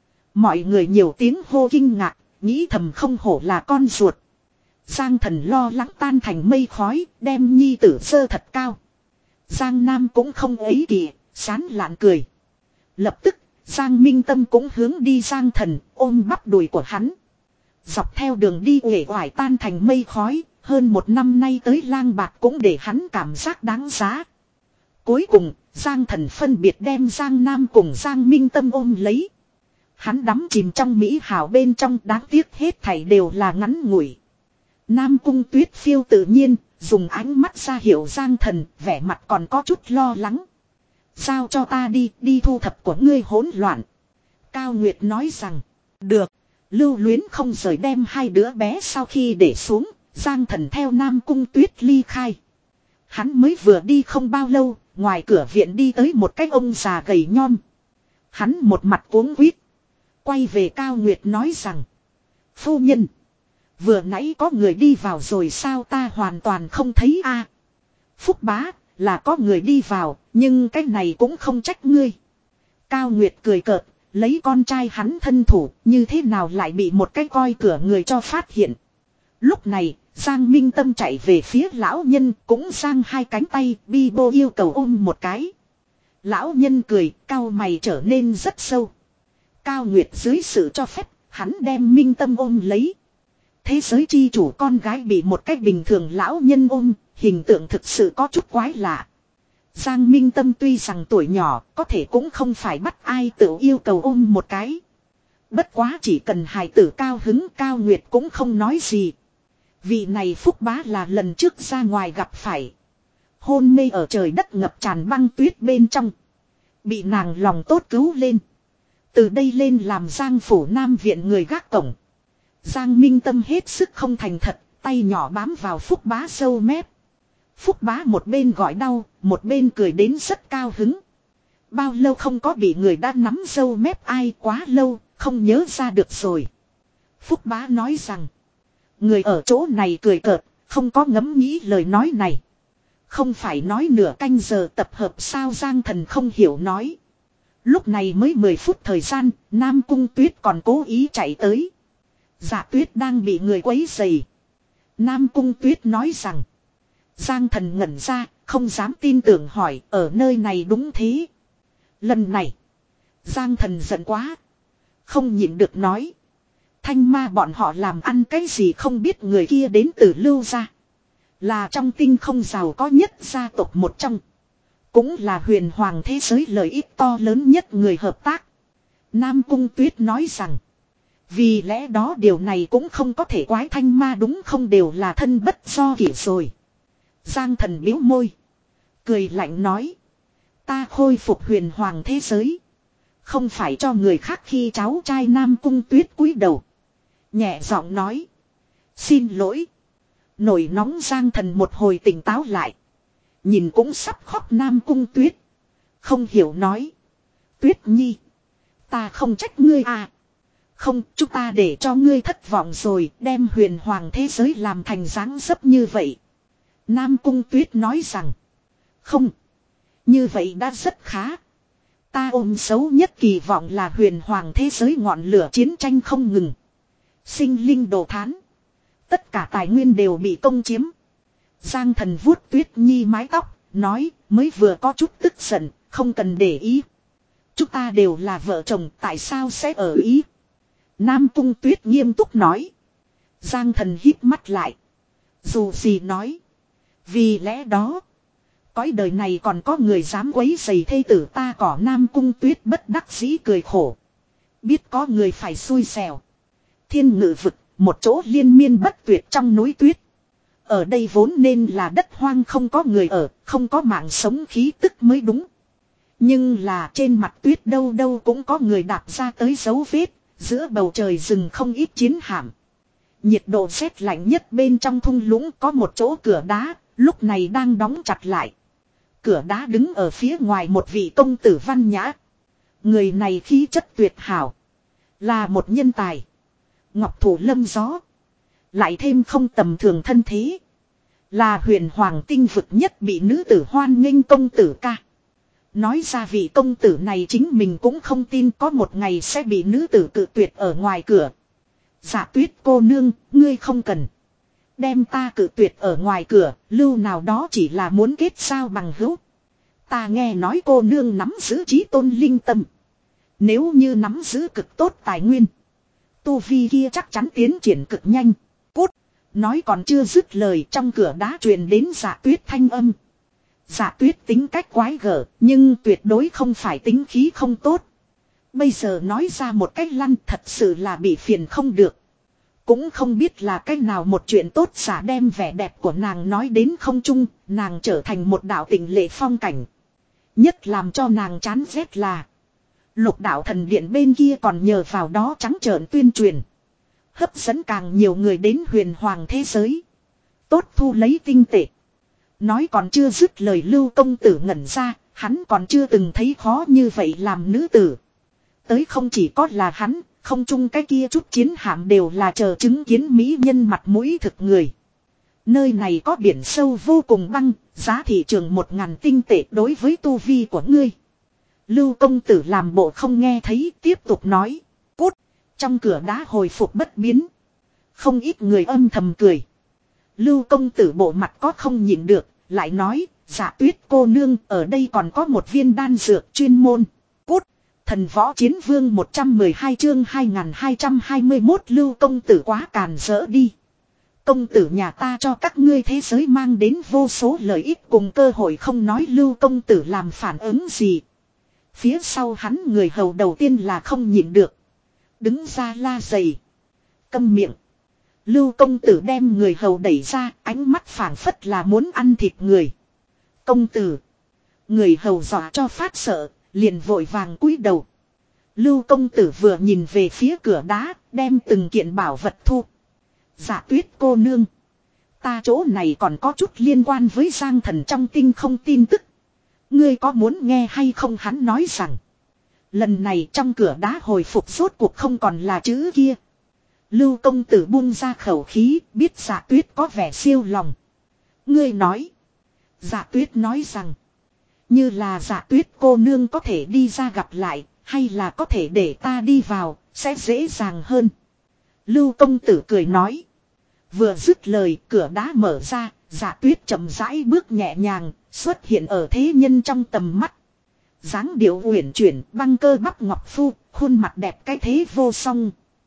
Mọi người nhiều tiếng hô kinh ngạc, nghĩ thầm không hổ là con ruột. Giang Thần lo lắng tan thành mây khói, đem nhi tử sơ thật cao. Giang Nam cũng không ấy kìa, sán lạn cười. Lập tức, Giang Minh Tâm cũng hướng đi Giang Thần, ôm bắp đùi của hắn. Dọc theo đường đi uể oải tan thành mây khói, hơn một năm nay tới lang bạc cũng để hắn cảm giác đáng giá. Cuối cùng, Giang Thần phân biệt đem Giang Nam cùng Giang Minh Tâm ôm lấy. Hắn đắm chìm trong mỹ hảo bên trong, đáng tiếc hết thảy đều là ngắn ngủi. Nam Cung Tuyết phiêu tự nhiên, dùng ánh mắt ra hiệu Giang Thần, vẻ mặt còn có chút lo lắng. Giao cho ta đi, đi thu thập của ngươi hỗn loạn. Cao Nguyệt nói rằng, được, lưu luyến không rời đem hai đứa bé sau khi để xuống, Giang Thần theo Nam Cung Tuyết ly khai. Hắn mới vừa đi không bao lâu, ngoài cửa viện đi tới một cái ông già gầy nhom. Hắn một mặt cuống quýt, quay về Cao Nguyệt nói rằng, phu nhân, vừa nãy có người đi vào rồi sao ta hoàn toàn không thấy a. Phúc bá, là có người đi vào, nhưng cái này cũng không trách ngươi. Cao Nguyệt cười cợt, lấy con trai hắn thân thủ, như thế nào lại bị một cái coi cửa người cho phát hiện. Lúc này, Giang Minh Tâm chạy về phía lão nhân, cũng giang hai cánh tay, bi bô yêu cầu ôm một cái. Lão nhân cười, cao mày trở nên rất sâu. Cao Nguyệt dưới sự cho phép, hắn đem Minh Tâm ôm lấy. Thế giới chi chủ con gái bị một cách bình thường lão nhân ôm, hình tượng thực sự có chút quái lạ. Giang Minh Tâm tuy rằng tuổi nhỏ, có thể cũng không phải bắt ai tự yêu cầu ôm một cái. Bất quá chỉ cần hài tử cao hứng, Cao Nguyệt cũng không nói gì. Vị này Phúc bá là lần trước ra ngoài gặp phải. Hôn mê ở trời đất ngập tràn băng tuyết bên trong. Bị nàng lòng tốt cứu lên. Từ đây lên làm Giang phủ Nam viện người gác cổng. Giang Minh Tâm hết sức không thành thật, tay nhỏ bám vào Phúc bá sâu mép. Phúc bá một bên gọi đau, một bên cười đến rất cao hứng. Bao lâu không có bị người đã nắm sâu mép ai quá lâu, không nhớ ra được rồi. Phúc bá nói rằng, người ở chỗ này cười cợt, không có ngẫm nghĩ lời nói này. Không phải nói nửa canh giờ tập hợp sao Giang Thần không hiểu nói. Lúc này mới mười phút thời gian, Nam Cung Tuyết còn cố ý chạy tới. Dạ Tuyết đang bị người quấy rầy. Nam Cung Tuyết nói rằng, Giang Thần ngẩn ra, không dám tin tưởng hỏi, ở nơi này đúng thế. Lần này, Giang Thần giận quá. Không nhịn được nói. Thanh ma bọn họ làm ăn cái gì không biết người kia đến từ Lưu gia. Là trong tinh không giàu có nhất gia tộc một trong. Cũng là huyền hoàng thế giới lợi ích to lớn nhất người hợp tác. Nam Cung Tuyết nói rằng, vì lẽ đó điều này cũng không có thể quái thanh ma đúng không đều là thân bất do kỷ rồi. Giang Thần biếu môi. Cười lạnh nói. Ta khôi phục huyền hoàng thế giới. Không phải cho người khác khi cháu trai Nam Cung Tuyết cúi đầu. Nhẹ giọng nói. Xin lỗi. Nổi nóng Giang Thần một hồi tỉnh táo lại. Nhìn cũng sắp khóc Nam Cung Tuyết. Không hiểu nói. Tuyết Nhi. Ta không trách ngươi à. Không, chúng ta để cho ngươi thất vọng rồi, đem huyền hoàng thế giới làm thành dáng dấp như vậy. Nam Cung Tuyết nói rằng. Không. Như vậy đã rất khá. Ta ôm xấu nhất kỳ vọng là huyền hoàng thế giới ngọn lửa chiến tranh không ngừng. Sinh linh đồ thán. Tất cả tài nguyên đều bị công chiếm. Giang Thần vuốt Tuyết Nhi mái tóc, nói mới vừa có chút tức giận, không cần để ý. Chúng ta đều là vợ chồng, tại sao sẽ ở ý? Nam Cung Tuyết nghiêm túc nói. Giang Thần hít mắt lại. Dù gì nói. Vì lẽ đó. Cõi đời này còn có người dám quấy rầy thê tử ta cỏ. Nam Cung Tuyết bất đắc dĩ cười khổ. Biết có người phải xui xẻo. Thiên Ngự vực, một chỗ liên miên bất tuyệt trong núi tuyết. Ở đây vốn nên là đất hoang không có người ở, không có mạng sống khí tức mới đúng. Nhưng là trên mặt tuyết đâu đâu cũng có người đạp ra tới dấu vết, giữa bầu trời rừng không ít chiến hạm. Nhiệt độ rét lạnh nhất bên trong thung lũng có một chỗ cửa đá, lúc này đang đóng chặt lại. Cửa đá đứng ở phía ngoài một vị công tử văn nhã. Người này khí chất tuyệt hảo. Là một nhân tài. Ngọc thủ lâm gió. Lại thêm không tầm thường thân thế. Là huyền hoàng tinh vực nhất bị nữ tử hoan nghênh công tử ca. Nói ra vị công tử này chính mình cũng không tin có một ngày sẽ bị nữ tử cự tuyệt ở ngoài cửa. Dạ Tuyết cô nương, ngươi không cần. Đem ta cự tuyệt ở ngoài cửa, lưu nào đó chỉ là muốn kết giao bằng hữu. Ta nghe nói cô nương nắm giữ trí tôn linh tâm. Nếu như nắm giữ cực tốt tài nguyên. Tu vi kia chắc chắn tiến triển cực nhanh. Cút. Nói còn chưa dứt lời, trong cửa đá truyền đến Dạ Tuyết thanh âm. Dạ Tuyết tính cách quái gở, nhưng tuyệt đối không phải tính khí không tốt. Bây giờ nói ra một cách lăn thật sự là bị phiền không được. Cũng không biết là cách nào một chuyện tốt giả đem vẻ đẹp của nàng nói đến không trung, nàng trở thành một đạo tình lệ phong cảnh. Nhất làm cho nàng chán ghét là Lục đạo thần điện bên kia còn nhờ vào đó trắng trợn tuyên truyền. Hấp dẫn càng nhiều người đến huyền hoàng thế giới. Tốt thu lấy tinh tệ. Nói còn chưa dứt lời Lưu công tử ngẩn ra, hắn còn chưa từng thấy khó như vậy làm nữ tử. Tới không chỉ có là hắn, không chung cái kia chút chiến hạm đều là chờ chứng kiến mỹ nhân mặt mũi thực người. Nơi này có biển sâu vô cùng băng, giá thị trường một ngàn tinh tệ đối với tu vi của ngươi. Lưu công tử làm bộ không nghe thấy, tiếp tục nói. Cút, trong cửa đá hồi phục bất biến. Không ít người âm thầm cười. Lưu công tử bộ mặt có không nhịn được, lại nói, Dạ Tuyết cô nương, ở đây còn có một viên đan dược chuyên môn. Cút, thần võ chiến vương một trăm mười hai chương hai nghìn hai trăm hai mươi mốt. Lưu công tử quá càn rỡ đi. Công tử nhà ta cho các ngươi thế giới mang đến vô số lợi ích cùng cơ hội, không nói Lưu công tử làm phản ứng gì. Phía sau hắn người hầu đầu tiên là không nhịn được. Đứng ra la dày. Câm miệng. Lưu công tử đem người hầu đẩy ra, ánh mắt phảng phất là muốn ăn thịt người. Công tử. Người hầu dọa cho phát sợ, liền vội vàng cúi đầu. Lưu công tử vừa nhìn về phía cửa đá, đem từng kiện bảo vật thu. Dạ Tuyết cô nương. Ta chỗ này còn có chút liên quan với Giang Thần trong tinh không tin tức. Ngươi có muốn nghe hay không? Hắn nói rằng. Lần này trong cửa đá hồi phục rốt cuộc không còn là chữ kia. Lưu công tử buông ra khẩu khí, biết Dạ Tuyết có vẻ siêu lòng. Ngươi nói. Dạ Tuyết nói rằng. Như là Dạ Tuyết cô nương có thể đi ra gặp lại, hay là có thể để ta đi vào, sẽ dễ dàng hơn. Lưu công tử cười nói. Vừa dứt lời, cửa đá mở ra, Dạ Tuyết chậm rãi bước nhẹ nhàng, xuất hiện ở thế nhân trong tầm mắt. Dáng điệu uyển chuyển, băng cơ bắp ngọc phu, khuôn mặt đẹp cái thế vô song.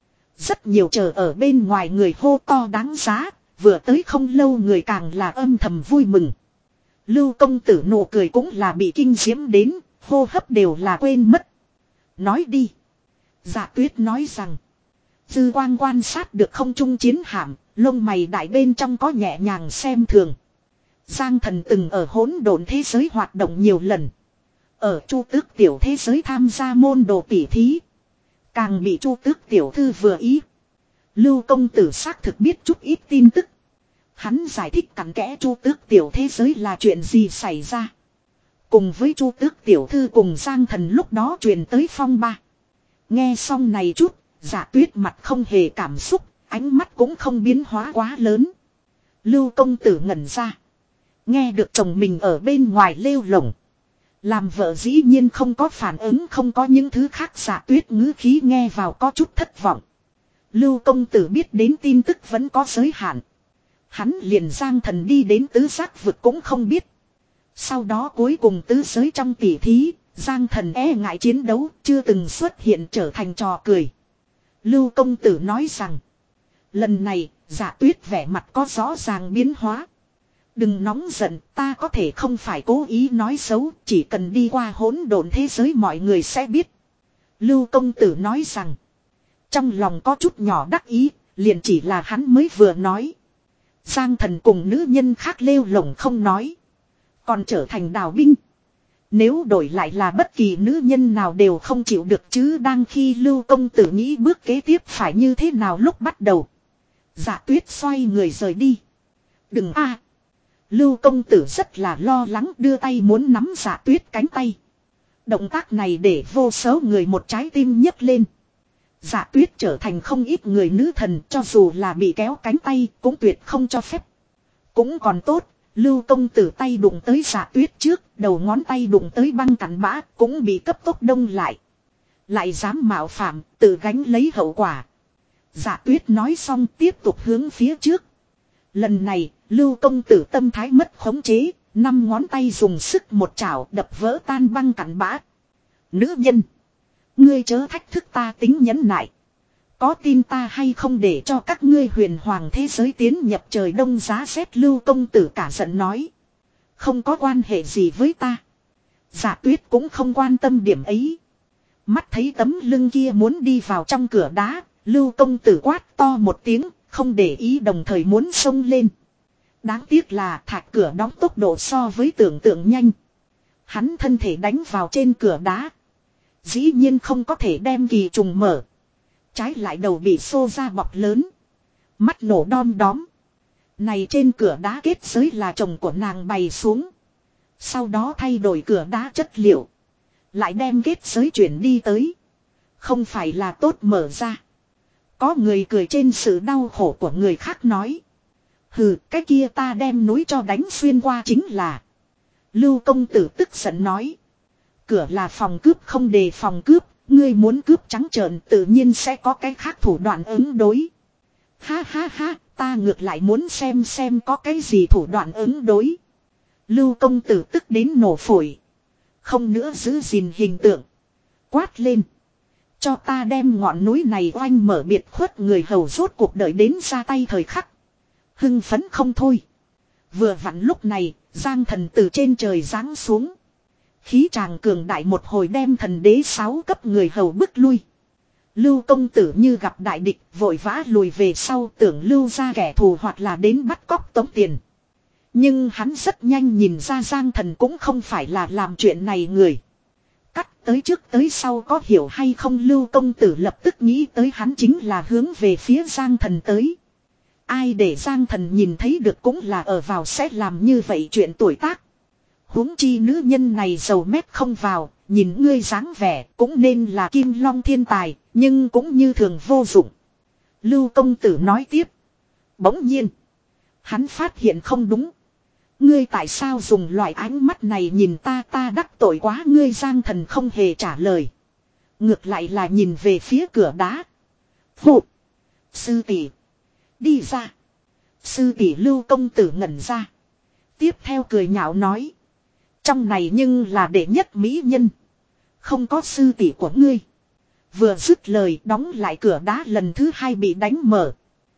Rất nhiều chờ ở bên ngoài người hô to đáng giá, vừa tới không lâu người càng là âm thầm vui mừng. Lưu công tử nụ cười cũng là bị kinh diễm đến, hô hấp đều là quên mất. Nói đi. Dạ Tuyết nói rằng. Dư quang quan sát được không trung chiến hạm, lông mày đại bên trong có nhẹ nhàng xem thường. Giang Thần từng ở hỗn độn thế giới hoạt động nhiều lần. Ở Chu Tước tiểu thế giới tham gia môn đồ tỉ thí. Càng bị Chu Tước tiểu thư vừa ý. Lưu công tử xác thực biết chút ít tin tức. Hắn giải thích cặn kẽ Chu Tước tiểu thế giới là chuyện gì xảy ra. Cùng với Chu Tước tiểu thư cùng Giang Thần lúc đó truyền tới phong ba. Nghe xong này chút, Dạ Tuyết mặt không hề cảm xúc, ánh mắt cũng không biến hóa quá lớn. Lưu công tử ngẩn ra. Nghe được chồng mình ở bên ngoài lêu lổng. Làm vợ dĩ nhiên không có phản ứng, không có những thứ khác. Dạ Tuyết ngữ khí nghe vào có chút thất vọng. Lưu công tử biết đến tin tức vẫn có giới hạn. Hắn liền Giang Thần đi đến tứ giác vực cũng không biết. Sau đó cuối cùng tứ giới trong tỉ thí, Giang Thần e ngại chiến đấu, chưa từng xuất hiện trở thành trò cười. Lưu công tử nói rằng, lần này, Dạ Tuyết vẻ mặt có rõ ràng biến hóa. Đừng nóng giận, ta có thể không phải cố ý nói xấu, chỉ cần đi qua hỗn độn thế giới mọi người sẽ biết. Lưu công tử nói rằng, trong lòng có chút nhỏ đắc ý, liền chỉ là hắn mới vừa nói. Giang Thần cùng nữ nhân khác lêu lổng không nói. Còn trở thành đào binh. Nếu đổi lại là bất kỳ nữ nhân nào đều không chịu được chứ. Đang khi Lưu công tử nghĩ bước kế tiếp phải như thế nào lúc bắt đầu. Dạ Tuyết xoay người rời đi. Đừng a Lưu công tử rất là lo lắng, đưa tay muốn nắm Dạ Tuyết cánh tay. Động tác này để vô số người một trái tim nhấc lên. Dạ Tuyết trở thành không ít người nữ thần, cho dù là bị kéo cánh tay cũng tuyệt không cho phép. Cũng còn tốt, Lưu công tử tay đụng tới Dạ Tuyết trước, đầu ngón tay đụng tới băng cặn bã cũng bị cấp tốc đông lại. Lại dám mạo phạm, tự gánh lấy hậu quả. Dạ Tuyết nói xong tiếp tục hướng phía trước. Lần này, Lưu công tử tâm thái mất khống chế, năm ngón tay dùng sức một chảo đập vỡ tan băng cặn bã. Nữ nhân, ngươi chớ thách thức ta tính nhẫn nại. Có tin ta hay không để cho các ngươi huyền hoàng thế giới tiến nhập trời đông giá rét. Lưu công tử cả giận nói. Không có quan hệ gì với ta. Dạ Tuyết cũng không quan tâm điểm ấy. Mắt thấy tấm lưng kia muốn đi vào trong cửa đá, Lưu công tử quát to một tiếng, không để ý đồng thời muốn xông lên. Đáng tiếc là thạch cửa đóng tốc độ so với tưởng tượng nhanh. Hắn thân thể đánh vào trên cửa đá. Dĩ nhiên không có thể đem kỳ trùng mở. Trái lại đầu bị xô ra bọc lớn. Mắt nổ đom đóm. Này trên cửa đá kết giới là chồng của nàng bày xuống. Sau đó thay đổi cửa đá chất liệu. Lại đem kết giới chuyển đi tới. Không phải là tốt mở ra. Có người cười trên sự đau khổ của người khác nói. Hừ, cái kia ta đem núi cho đánh xuyên qua chính là. Lưu công tử tức giận nói. Cửa là phòng cướp không đề phòng cướp. Ngươi muốn cướp trắng trợn tự nhiên sẽ có cái khác thủ đoạn ứng đối. Ha ha ha, ta ngược lại muốn xem xem có cái gì thủ đoạn ứng đối. Lưu công tử tức đến nổ phổi. Không nữa giữ gìn hình tượng. Quát lên. Cho ta đem ngọn núi này oanh mở biệt khuất. Người hầu rốt cuộc đợi đến ra tay thời khắc. Hưng phấn không thôi. Vừa vặn lúc này, Giang Thần từ trên trời giáng xuống. Khí tràng cường đại một hồi đem thần đế sáu cấp người hầu bức lui. Lưu công tử như gặp đại địch vội vã lùi về sau, tưởng lưu ra kẻ thù hoặc là đến bắt cóc tống tiền. Nhưng hắn rất nhanh nhìn ra Giang Thần cũng không phải là làm chuyện này người. Cắt tới trước tới sau có hiểu hay không. Lưu công tử lập tức nghĩ tới hắn chính là hướng về phía Giang Thần tới. Ai để Giang Thần nhìn thấy được cũng là ở vào sẽ làm như vậy chuyện tuổi tác. Huống chi nữ nhân này dầu mép không vào, nhìn ngươi dáng vẻ cũng nên là kim long thiên tài, nhưng cũng như thường vô dụng. Lưu công tử nói tiếp. Bỗng nhiên, hắn phát hiện không đúng. Ngươi tại sao dùng loại ánh mắt này nhìn ta, ta đắc tội quá ngươi. Giang Thần không hề trả lời. Ngược lại là nhìn về phía cửa đá. Phụ, sư tỷ, đi ra. Sư tỷ. Lưu công tử ngẩn ra. Tiếp theo cười nhạo nói. Trong này nhưng là đệ nhất mỹ nhân. Không có sư tỷ của ngươi. Vừa dứt lời đóng lại cửa đá lần thứ hai bị đánh mở.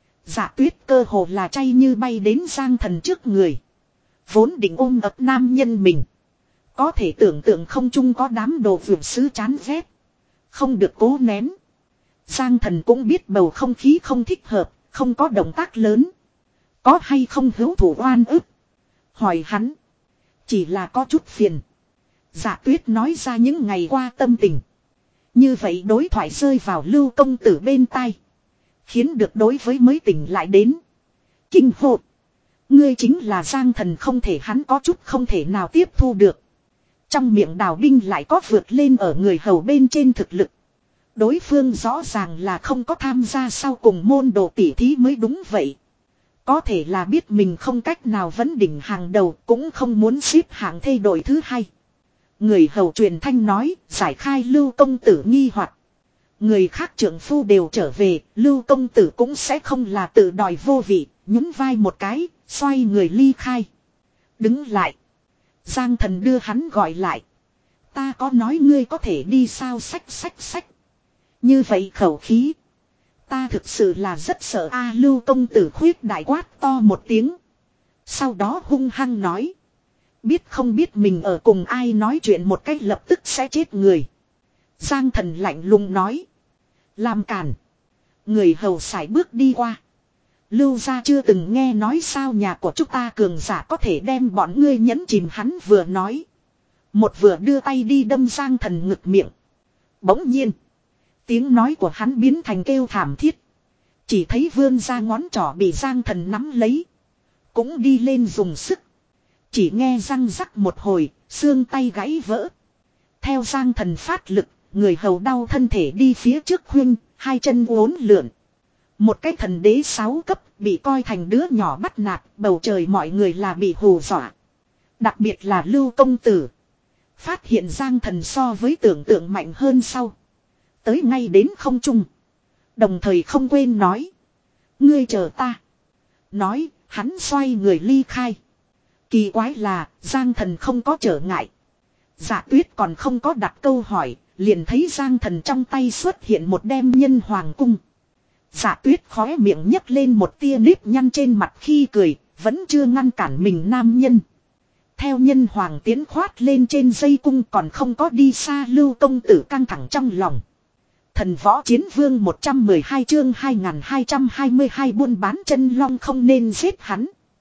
Dạ Tuyết cơ hồ là chay như bay đến Giang Thần trước người. Vốn định ôm ấp nam nhân mình. Có thể tưởng tượng không chung có đám đồ vượt sứ chán ghét. Không được cố nén. Giang Thần cũng biết bầu không khí không thích hợp. Không có động tác lớn. Có hay không hữu thủ oan ức. Hỏi hắn. Chỉ là có chút phiền. Dạ Tuyết nói ra những ngày qua tâm tình. Như vậy đối thoại rơi vào Lưu công tử bên tai. Khiến được đối với mới tỉnh lại đến. Kinh hộp. Ngươi chính là Giang Thần. Không thể, hắn có chút không thể nào tiếp thu được. Trong miệng đào binh lại có vượt lên ở người hầu bên trên thực lực. Đối phương rõ ràng là không có tham gia sau cùng môn đồ tỉ thí mới đúng vậy. Có thể là biết mình không cách nào vấn đỉnh hàng đầu, cũng không muốn xếp hạng thay đổi thứ hai. Người hầu truyền thanh nói, giải khai Lưu công tử nghi hoặc. Người khác trưởng phu đều trở về, Lưu công tử cũng sẽ không là tự đòi vô vị, nhún vai một cái, xoay người ly khai. Đứng lại. Giang Thần đưa hắn gọi lại. Ta có nói ngươi có thể đi sao sách sách sách. Như vậy khẩu khí. Ta thực sự là rất sợ a. Lưu công tử khuyết đại quát to một tiếng. Sau đó hung hăng nói. Biết không biết mình ở cùng ai nói chuyện một cách lập tức sẽ chết người. Giang Thần lạnh lùng nói. Làm cản. Người hầu sải bước đi qua. Lưu gia chưa từng nghe nói sao nhà của chúng ta cường giả có thể đem bọn ngươi nhấn chìm, hắn vừa nói. Một vừa đưa tay đi đâm Giang Thần ngực miệng. Bỗng nhiên. Tiếng nói của hắn biến thành kêu thảm thiết. Chỉ thấy vươn ra ngón trỏ bị Giang Thần nắm lấy. Cũng đi lên dùng sức. Chỉ nghe răng rắc một hồi, xương tay gãy vỡ. Theo Giang Thần phát lực, người hầu đau thân thể đi phía trước khuynh, hai chân uốn lượn. Một cái thần đế sáu cấp bị coi thành đứa nhỏ bắt nạt, bầu trời mọi người là bị hù dọa. Đặc biệt là Lưu công tử. Phát hiện Giang Thần so với tưởng tượng mạnh hơn sau. Tới ngay đến không trung. Đồng thời không quên nói. Ngươi chờ ta. Nói, hắn xoay người ly khai. Kỳ quái là, Giang Thần không có trở ngại. Dạ Tuyết còn không có đặt câu hỏi, liền thấy Giang Thần trong tay xuất hiện một đem nhân hoàng cung. Dạ Tuyết khóe miệng nhấc lên một tia nếp nhăn trên mặt khi cười, vẫn chưa ngăn cản mình nam nhân. Theo nhân hoàng tiến khoát lên trên dây cung còn không có đi xa, Lưu công tử căng thẳng trong lòng. Thần võ chiến vương một trăm mười hai chương hai nghìn hai trăm hai mươi hai buôn bán chân long không nên giết hắn.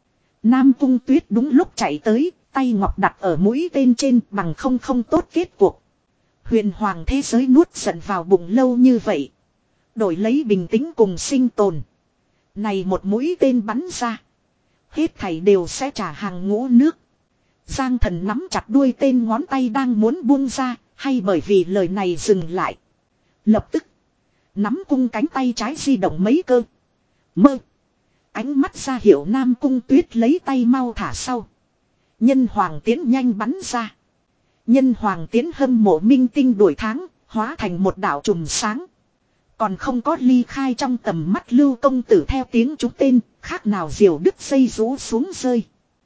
Nam Cung Tuyết đúng lúc chạy tới, tay ngọc đặt ở mũi tên trên bằng không không tốt kết cuộc. Huyền hoàng thế giới nuốt giận vào bụng lâu như vậy. Đổi lấy bình tĩnh cùng sinh tồn. Này một mũi tên bắn ra. Hết thảy đều sẽ trả hàng ngũ nước. Giang Thần nắm chặt đuôi tên, ngón tay đang muốn buông ra, hay bởi vì lời này dừng lại. Lập tức. Nắm cung cánh tay trái di động mấy cơ. Mơ. Ánh mắt ra hiệu Nam Cung Tuyết lấy tay mau thả sau. Nhân hoàng tiến nhanh bắn ra. Nhân hoàng tiến hâm mộ minh tinh đuổi tháng, hóa thành một đạo trùm sáng. Còn không có ly khai trong tầm mắt Lưu công tử theo tiếng trúng tên, khác nào diều đứt dây rũ xuống rơi.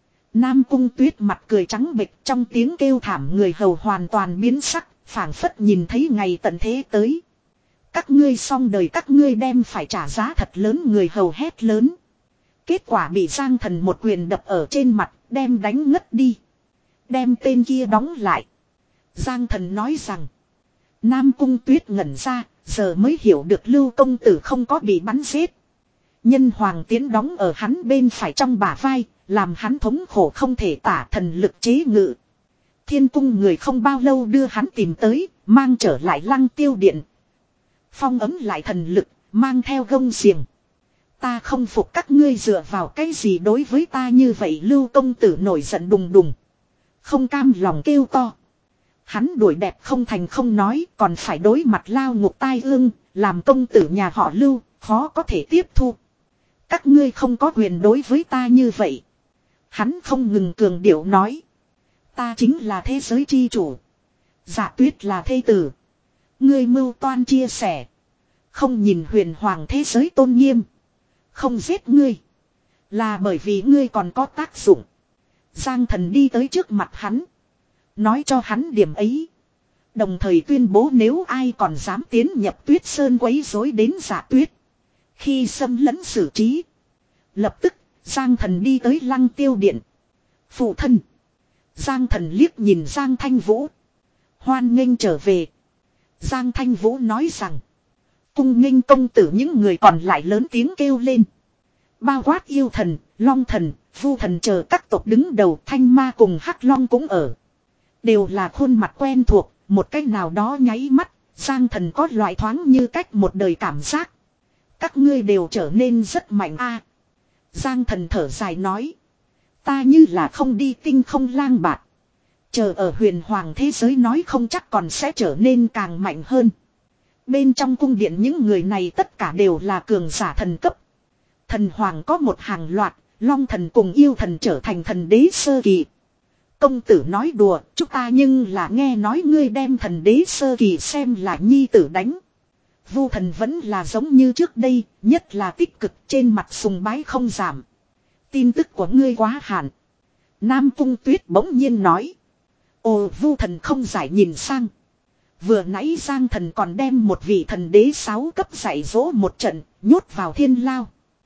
Nam Cung Tuyết mặt cười trắng bệch, trong tiếng kêu thảm người hầu hoàn toàn biến sắc, phảng phất nhìn thấy ngày tận thế tới. Các ngươi xong đời, các ngươi đem phải trả giá thật lớn, người hầu hét lớn. Kết quả bị Giang Thần một quyền đập ở trên mặt, đem đánh ngất đi. Đem tên kia đóng lại. Giang Thần nói rằng. Nam Cung Tuyết ngẩn ra, giờ mới hiểu được Lưu công tử không có bị bắn giết. Nhân hoàng tiến đóng ở hắn bên phải trong bả vai, làm hắn thống khổ không thể tả, thần lực chế ngự. Thiên cung người không bao lâu đưa hắn tìm tới, mang trở lại Lăng Tiêu Điện. Phong ấm lại thần lực, mang theo gông xiềng. Ta không phục các ngươi dựa vào cái gì đối với ta như vậy, Lưu công tử nổi giận đùng đùng. Không cam lòng kêu to. Hắn đuổi đẹp không thành không nói, còn phải đối mặt lao ngục tai ương, làm công tử nhà họ Lưu, khó có thể tiếp thu. Các ngươi không có quyền đối với ta như vậy. Hắn không ngừng cường điệu nói. Ta chính là thế giới chi chủ. Dạ Tuyết là thê tử. Ngươi mưu toan chia sẻ. Không nhìn huyền hoàng thế giới tôn nghiêm. Không giết ngươi. Là bởi vì ngươi còn có tác dụng. Giang Thần đi tới trước mặt hắn. Nói cho hắn điểm ấy. Đồng thời tuyên bố nếu ai còn dám tiến nhập Tuyết Sơn quấy rối đến Dạ Tuyết. Khi xâm lấn xử trí. Lập tức, Giang Thần đi tới Lăng Tiêu Điện. Phụ thân. Giang Thần liếc nhìn Giang Thanh Vũ. Hoan nghênh trở về. Giang Thanh Vũ nói rằng. Cung nghênh công tử, những người còn lại lớn tiếng kêu lên. Bao quát yêu thần, long thần, vu thần chờ các tộc đứng đầu, Thanh Ma cùng Hắc Long cũng ở. Đều là khuôn mặt quen thuộc, một cách nào đó nháy mắt, Giang Thần có loại thoáng như cách một đời cảm giác. Các ngươi đều trở nên rất mạnh a. Giang Thần thở dài nói. Ta như là không đi tinh không lang bạt. Chờ ở huyền hoàng thế giới nói không chắc còn sẽ trở nên càng mạnh hơn. Bên trong cung điện những người này tất cả đều là cường giả thần cấp. Thần hoàng có một hàng loạt, long thần cùng yêu thần trở thành thần đế sơ kỳ. Công tử nói đùa, chúng ta nhưng là nghe nói ngươi đem thần đế sơ kỳ xem là nhi tử đánh. Vu thần vẫn là giống như trước đây, nhất là tích cực, trên mặt sùng bái không giảm. Tin tức của ngươi quá hạn. Nam Cung Tuyết bỗng nhiên nói. Ồ, Vu thần không giải nhìn sang. Vừa nãy Giang thần còn đem một vị thần đế sáu cấp dạy dỗ một trận, nhốt vào thiên lao.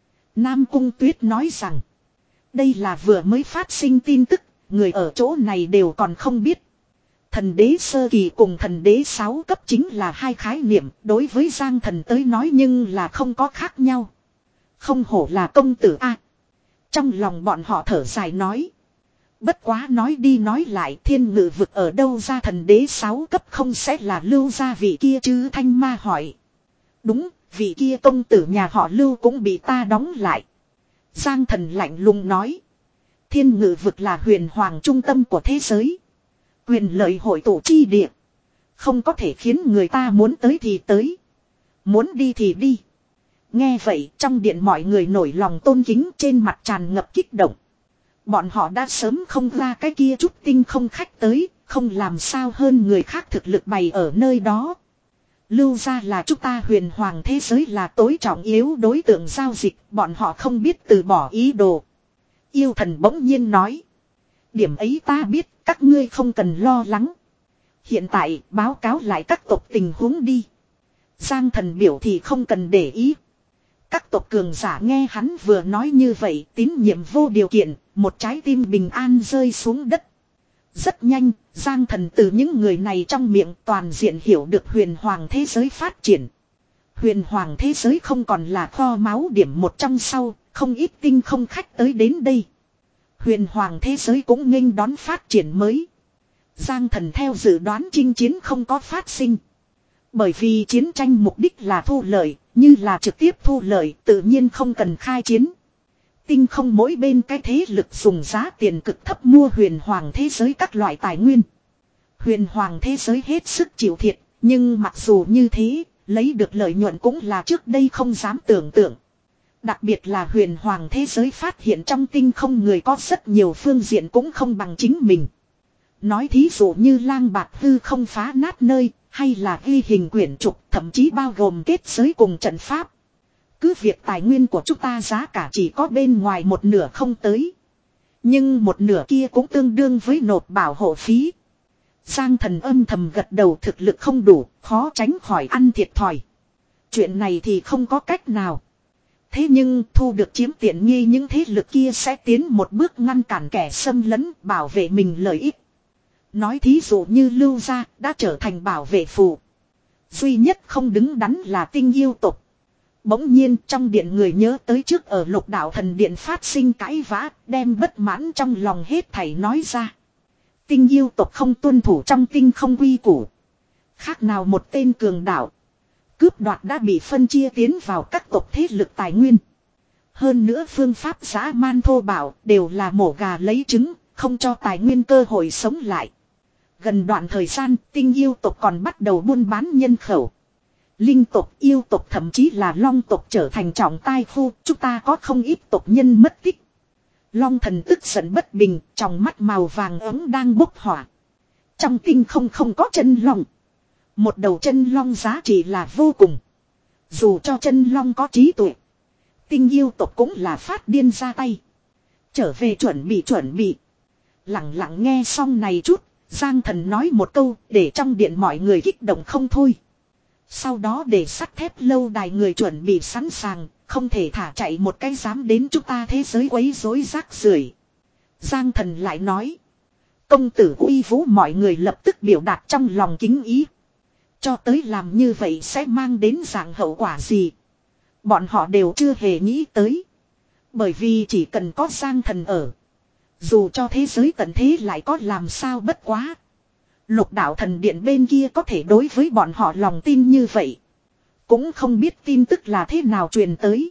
Nam Cung Tuyết nói rằng. Đây là vừa mới phát sinh tin tức, người ở chỗ này đều còn không biết. Thần đế sơ kỳ cùng thần đế sáu cấp chính là hai khái niệm, đối với Giang thần tới nói nhưng là không có khác nhau. Không hổ là công tử a. Trong lòng bọn họ thở dài nói. Bất quá nói đi nói lại, thiên ngự vực ở đâu ra thần đế sáu cấp, không sẽ là Lưu gia vị kia chứ? Thanh Ma hỏi. Đúng, vị kia công tử nhà họ Lưu cũng bị ta đóng lại. Giang thần lạnh lùng nói. Thiên ngự vực là huyền hoàng trung tâm của thế giới. Quyền lợi hội tụ chi địa. Không có thể khiến người ta muốn tới thì tới. Muốn đi thì đi. Nghe vậy trong điện mọi người nổi lòng tôn kính, trên mặt tràn ngập kích động. Bọn họ đã sớm không ra cái kia chút tinh không khách tới, không làm sao hơn người khác thực lực bày ở nơi đó. Lưu gia là chúng ta huyền hoàng thế giới là tối trọng yếu đối tượng giao dịch, bọn họ không biết từ bỏ ý đồ. Yêu thần bỗng nhiên nói. Điểm ấy ta biết, các ngươi không cần lo lắng. Hiện tại báo cáo lại các tộc tình huống đi. Giang thần biểu thì không cần để ý. Các tộc cường giả nghe hắn vừa nói như vậy, tín nhiệm vô điều kiện, một trái tim bình an rơi xuống đất. Rất nhanh, Giang thần từ những người này trong miệng toàn diện hiểu được huyền hoàng thế giới phát triển. Huyền hoàng thế giới không còn là kho máu điểm một trong sau, không ít tinh không khách tới đến đây. Huyền hoàng thế giới cũng nghênh đón phát triển mới. Giang thần theo dự đoán chinh chiến không có phát sinh. Bởi vì chiến tranh mục đích là thu lợi, như là trực tiếp thu lợi tự nhiên không cần khai chiến. Tinh không mỗi bên cái thế lực dùng giá tiền cực thấp mua huyền hoàng thế giới các loại tài nguyên. Huyền hoàng thế giới hết sức chịu thiệt, nhưng mặc dù như thế, lấy được lợi nhuận cũng là trước đây không dám tưởng tượng. Đặc biệt là huyền hoàng thế giới phát hiện trong tinh không người có rất nhiều phương diện cũng không bằng chính mình. Nói thí dụ như lang bạt hư không phá nát nơi, hay là ghi hình quyển trục, thậm chí bao gồm kết giới cùng trận pháp. Cứ việc tài nguyên của chúng ta giá cả chỉ có bên ngoài một nửa không tới. Nhưng một nửa kia cũng tương đương với nộp bảo hộ phí. Giang thần âm thầm gật đầu, thực lực không đủ, khó tránh khỏi ăn thiệt thòi. Chuyện này thì không có cách nào. Thế nhưng thu được chiếm tiện nghi những thế lực kia sẽ tiến một bước ngăn cản kẻ xâm lấn, bảo vệ mình lợi ích. Nói thí dụ như Lưu gia đã trở thành bảo vệ phù. Duy nhất không đứng đắn là Tinh yêu tộc. Bỗng nhiên trong điện người nhớ tới trước ở Lục Đạo Thần Điện phát sinh cãi vã, đem bất mãn trong lòng hết thảy nói ra. Tinh yêu tộc không tuân thủ trong tinh không quy củ. Khác nào một tên cường đạo. Cướp đoạt đã bị phân chia tiến vào các tộc thế lực tài nguyên. Hơn nữa phương pháp dã man thô bạo đều là mổ gà lấy trứng, không cho tài nguyên cơ hội sống lại. Gần đoạn thời gian, tinh yêu tộc còn bắt đầu buôn bán nhân khẩu. Linh tộc, yêu tộc thậm chí là long tộc trở thành trọng tai khu, chúng ta có không ít tộc nhân mất tích. Long thần tức giận bất bình, trong mắt màu vàng ấm đang bốc hỏa. Trong tinh không không có chân long. Một đầu chân long giá trị là vô cùng. Dù cho chân long có trí tuệ, tinh yêu tộc cũng là phát điên ra tay. Trở về chuẩn bị chuẩn bị. Lặng lặng nghe xong này chút, Giang thần nói một câu để trong điện mọi người kích động không thôi. Sau đó để sắt thép lâu đài người chuẩn bị sẵn sàng, không thể thả chạy một cái dám đến chúng ta thế giới quấy rối rác rưởi. Giang thần lại nói. Công tử uy vũ, mọi người lập tức biểu đạt trong lòng kính ý. Cho tới làm như vậy sẽ mang đến dạng hậu quả gì, bọn họ đều chưa hề nghĩ tới. Bởi vì chỉ cần có Giang thần ở, dù cho thế giới tận thế lại có làm sao bất quá. Lục đạo thần điện bên kia có thể đối với bọn họ lòng tin như vậy. Cũng không biết tin tức là thế nào truyền tới.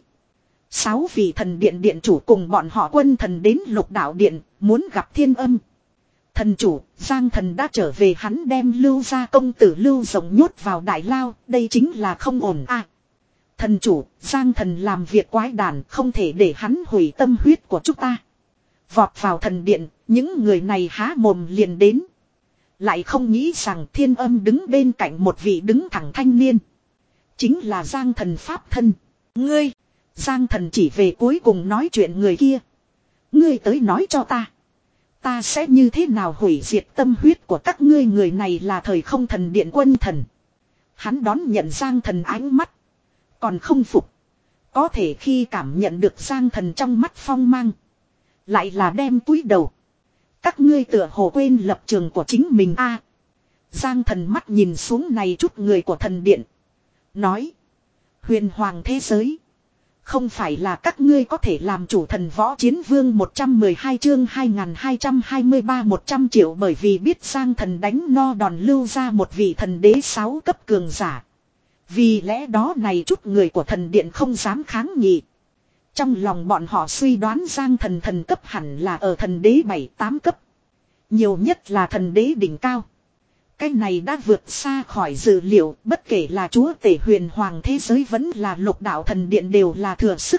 Sáu vị thần điện điện chủ cùng bọn họ quân thần đến lục đạo điện, muốn gặp Thiên Âm. Thần chủ, Giang thần đã trở về, hắn đem Lưu gia công tử Lưu Rộng nhốt vào đại lao, đây chính là không ổn à. Thần chủ, Giang thần làm việc quái đản, không thể để hắn hủy tâm huyết của chúng ta. Vọt vào thần điện, những người này há mồm liền đến. Lại không nghĩ rằng Thiên Âm đứng bên cạnh một vị đứng thẳng thanh niên. Chính là Giang thần pháp thân. Ngươi, Giang thần chỉ về cuối cùng nói chuyện người kia. Ngươi tới nói cho ta. Ta sẽ như thế nào hủy diệt tâm huyết của các ngươi, người này là thời không thần điện quân thần. Hắn đón nhận Giang thần ánh mắt. Còn không phục. Có thể khi cảm nhận được Giang thần trong mắt phong mang. Lại là đem cúi đầu. Các ngươi tựa hồ quên lập trường của chính mình a. Giang thần mắt nhìn xuống này chút người của thần điện. Nói. Huyền hoàng thế giới. Không phải là các ngươi có thể làm chủ. Thần võ chiến vương một trăm mười hai chương hai nghìn hai trăm hai mươi ba một trăm triệu, bởi vì biết Giang thần đánh no đòn Lưu ra một vị thần đế sáu cấp cường giả. Vì lẽ đó này chút người của thần điện không dám kháng nghị. Trong lòng bọn họ suy đoán Giang thần thần cấp hẳn là ở thần đế bảy tám cấp. Nhiều nhất là thần đế đỉnh cao. Cái này đã vượt xa khỏi dự liệu, bất kể là chúa tể huyền hoàng thế giới vẫn là lục đạo thần điện đều là thừa sức.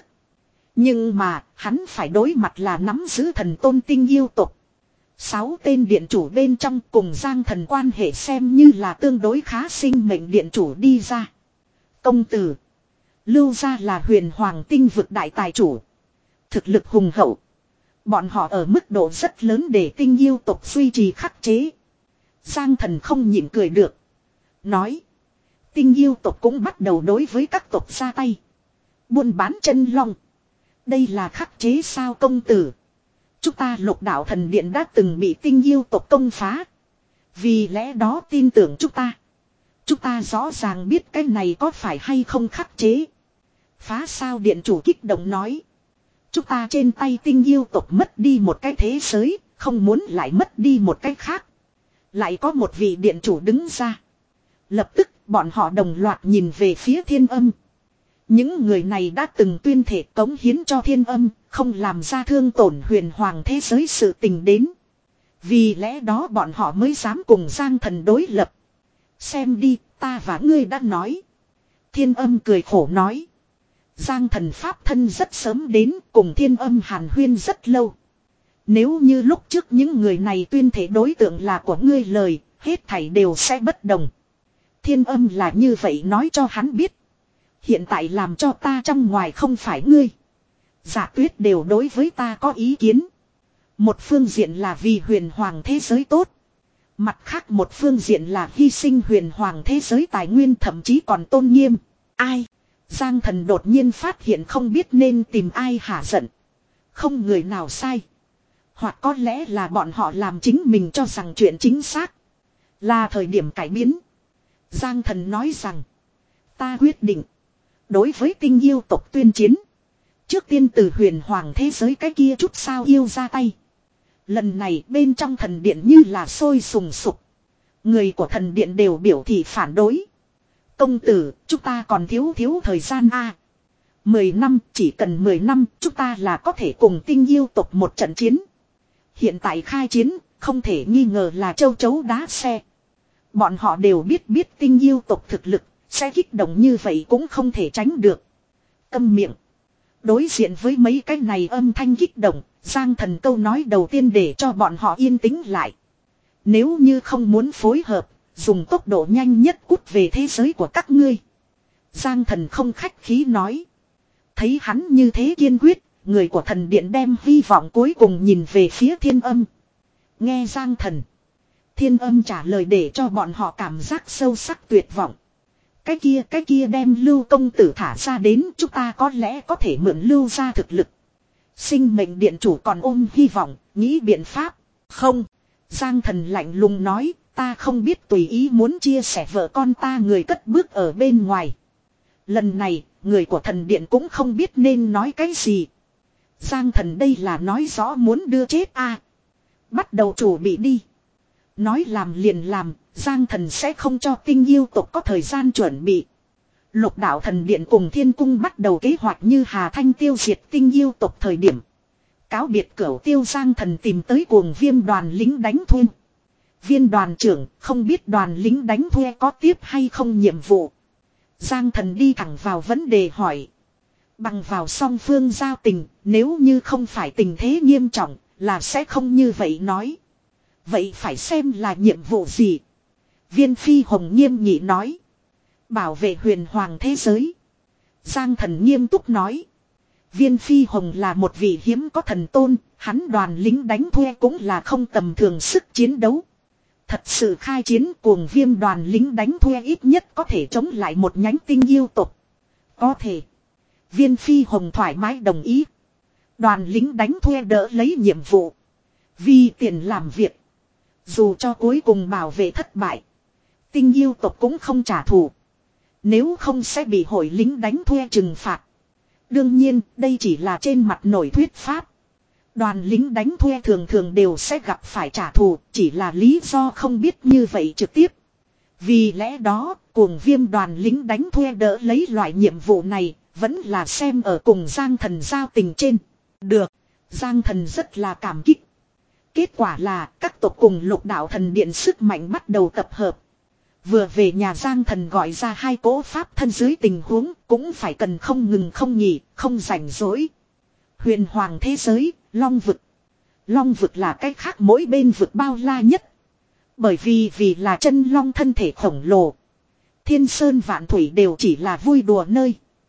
Nhưng mà, hắn phải đối mặt là nắm giữ thần tôn tinh yêu tộc. Sáu tên điện chủ bên trong cùng Giang thần quan hệ xem như là tương đối khá, sinh mệnh điện chủ đi ra. Công tử. Lưu gia là huyền hoàng tinh vực đại tài chủ. Thực lực hùng hậu. Bọn họ ở mức độ rất lớn để tinh yêu tộc duy trì khắc chế. Giang thần không nhịn cười được. Nói. Tinh yêu tộc cũng bắt đầu đối với các tộc ra tay. Buôn bán chân long. Đây là khắc chế sao công tử. Chúng ta lục đạo thần điện đã từng bị tinh yêu tộc công phá. Vì lẽ đó tin tưởng chúng ta. Chúng ta rõ ràng biết cái này có phải hay không khắc chế. Phá sao điện chủ kích động nói. Chúng ta trên tay tinh yêu tộc mất đi một cái thế giới, không muốn lại mất đi một cái khác. Lại có một vị điện chủ đứng ra. Lập tức bọn họ đồng loạt nhìn về phía Thiên Âm. Những người này đã từng tuyên thể cống hiến cho Thiên Âm, không làm ra thương tổn huyền hoàng thế giới sự tình đến. Vì lẽ đó bọn họ mới dám cùng Giang thần đối lập. Xem đi, ta và ngươi đã nói. Thiên Âm cười khổ nói. Giang thần pháp thân rất sớm đến, cùng Thiên Âm hàn huyên rất lâu. Nếu như lúc trước những người này tuyên thể đối tượng là của ngươi lời, hết thảy đều sẽ bất đồng. Thiên Âm là như vậy nói cho hắn biết. Hiện tại làm cho ta trong ngoài không phải ngươi. Giả Tuyết đều đối với ta có ý kiến. Một phương diện là vì huyền hoàng thế giới tốt. Mặt khác một phương diện là hy sinh huyền hoàng thế giới tài nguyên, thậm chí còn tôn nghiêm. Ai? Giang thần đột nhiên phát hiện không biết nên tìm ai hả giận. Không người nào sai. Hoặc có lẽ là bọn họ làm chính mình cho rằng chuyện chính xác. Là thời điểm cải biến. Giang thần nói rằng. Ta quyết định. Đối với tinh yêu tộc tuyên chiến. Trước tiên từ huyền hoàng thế giới cái kia chút sao yêu ra tay. Lần này bên trong thần điện như là sôi sùng sục. Người của thần điện đều biểu thị phản đối. Công tử, chúng ta còn thiếu thiếu thời gian a. À, mười năm, chỉ cần mười năm, chúng ta là có thể cùng tinh yêu tộc một trận chiến. Hiện tại khai chiến, không thể nghi ngờ là châu chấu đá xe. Bọn họ đều biết biết tinh yêu tộc thực lực, sẽ kích động như vậy cũng không thể tránh được. Câm miệng. Đối diện với mấy cái này âm thanh kích động, Giang thần câu nói đầu tiên để cho bọn họ yên tĩnh lại. Nếu như không muốn phối hợp, dùng tốc độ nhanh nhất cút về thế giới của các ngươi. Giang thần không khách khí nói. Thấy hắn như thế kiên quyết, người của thần điện đem hy vọng cuối cùng nhìn về phía Thiên Âm. Nghe Giang thần. Thiên Âm trả lời để cho bọn họ cảm giác sâu sắc tuyệt vọng. Cái kia cái kia đem Lưu công tử thả ra đến, chúng ta có lẽ có thể mượn Lưu ra thực lực. Sinh mệnh điện chủ còn ôm hy vọng, nghĩ biện pháp. Không. Giang thần lạnh lùng nói, ta không biết tùy ý muốn chia sẻ vợ con ta người cất bước ở bên ngoài. Lần này, người của thần điện cũng không biết nên nói cái gì. Giang thần đây là nói rõ muốn đưa chết a. À, bắt đầu chủ bị đi. Nói làm liền làm, Giang thần sẽ không cho tinh yêu tộc có thời gian chuẩn bị. Lục đạo thần điện cùng thiên cung bắt đầu kế hoạch như Hà Thanh tiêu diệt tinh yêu tộc thời điểm. cáo biệt cửu tiêu Giang Thần tìm tới cuồng viêm đoàn lính đánh thuê. Viên đoàn trưởng không biết đoàn lính đánh thuê có tiếp hay không nhiệm vụ. Giang Thần đi thẳng vào vấn đề hỏi. Bằng vào song phương giao tình, nếu như không phải tình thế nghiêm trọng, là sẽ không như vậy nói. Vậy phải xem là nhiệm vụ gì? Viên Phi Hồng nghiêm nghị nói. Bảo vệ huyền hoàng thế giới. Giang Thần nghiêm túc nói. Viên Phi Hồng là một vị hiếm có thần tôn, hắn đoàn lính đánh thuê cũng là không tầm thường sức chiến đấu. Thật sự khai chiến cuồng viêm đoàn lính đánh thuê ít nhất có thể chống lại một nhánh tinh yêu tộc. Có thể. Viên Phi Hồng thoải mái đồng ý. Đoàn lính đánh thuê đỡ lấy nhiệm vụ. Vì tiền làm việc. Dù cho cuối cùng bảo vệ thất bại. Tinh yêu tộc cũng không trả thù. Nếu không sẽ bị hội lính đánh thuê trừng phạt. Đương nhiên đây chỉ là trên mặt nổi thuyết pháp. Đoàn lính đánh thuê thường thường đều sẽ gặp phải trả thù. Chỉ là lý do không biết như vậy trực tiếp. Vì lẽ đó cuồng viêm đoàn lính đánh thuê đỡ lấy loại nhiệm vụ này. Vẫn là xem ở cùng Giang Thần giao tình trên. Được. Giang Thần rất là cảm kích. Kết quả là các tộc cùng Lục Đạo Thần Điện sức mạnh bắt đầu tập hợp. Vừa về nhà Giang Thần gọi ra hai cỗ pháp thân dưới tình huống cũng phải cần không ngừng không nghỉ, không rảnh rỗi. Huyền hoàng thế giới, Long vực. Long vực là cái khác mỗi bên vực bao la nhất. Bởi vì vì là chân long thân thể khổng lồ. Thiên sơn vạn thủy đều chỉ là vui đùa nơi.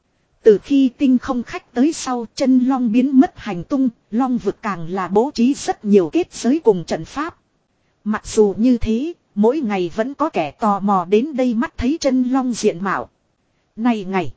Từ khi tinh không khách tới sau chân long biến mất hành tung, Long vực càng là bố trí rất nhiều kết giới cùng trận pháp. Mặc dù như thế, mỗi ngày vẫn có kẻ tò mò đến đây mắt thấy chân long diện mạo. Này ngày,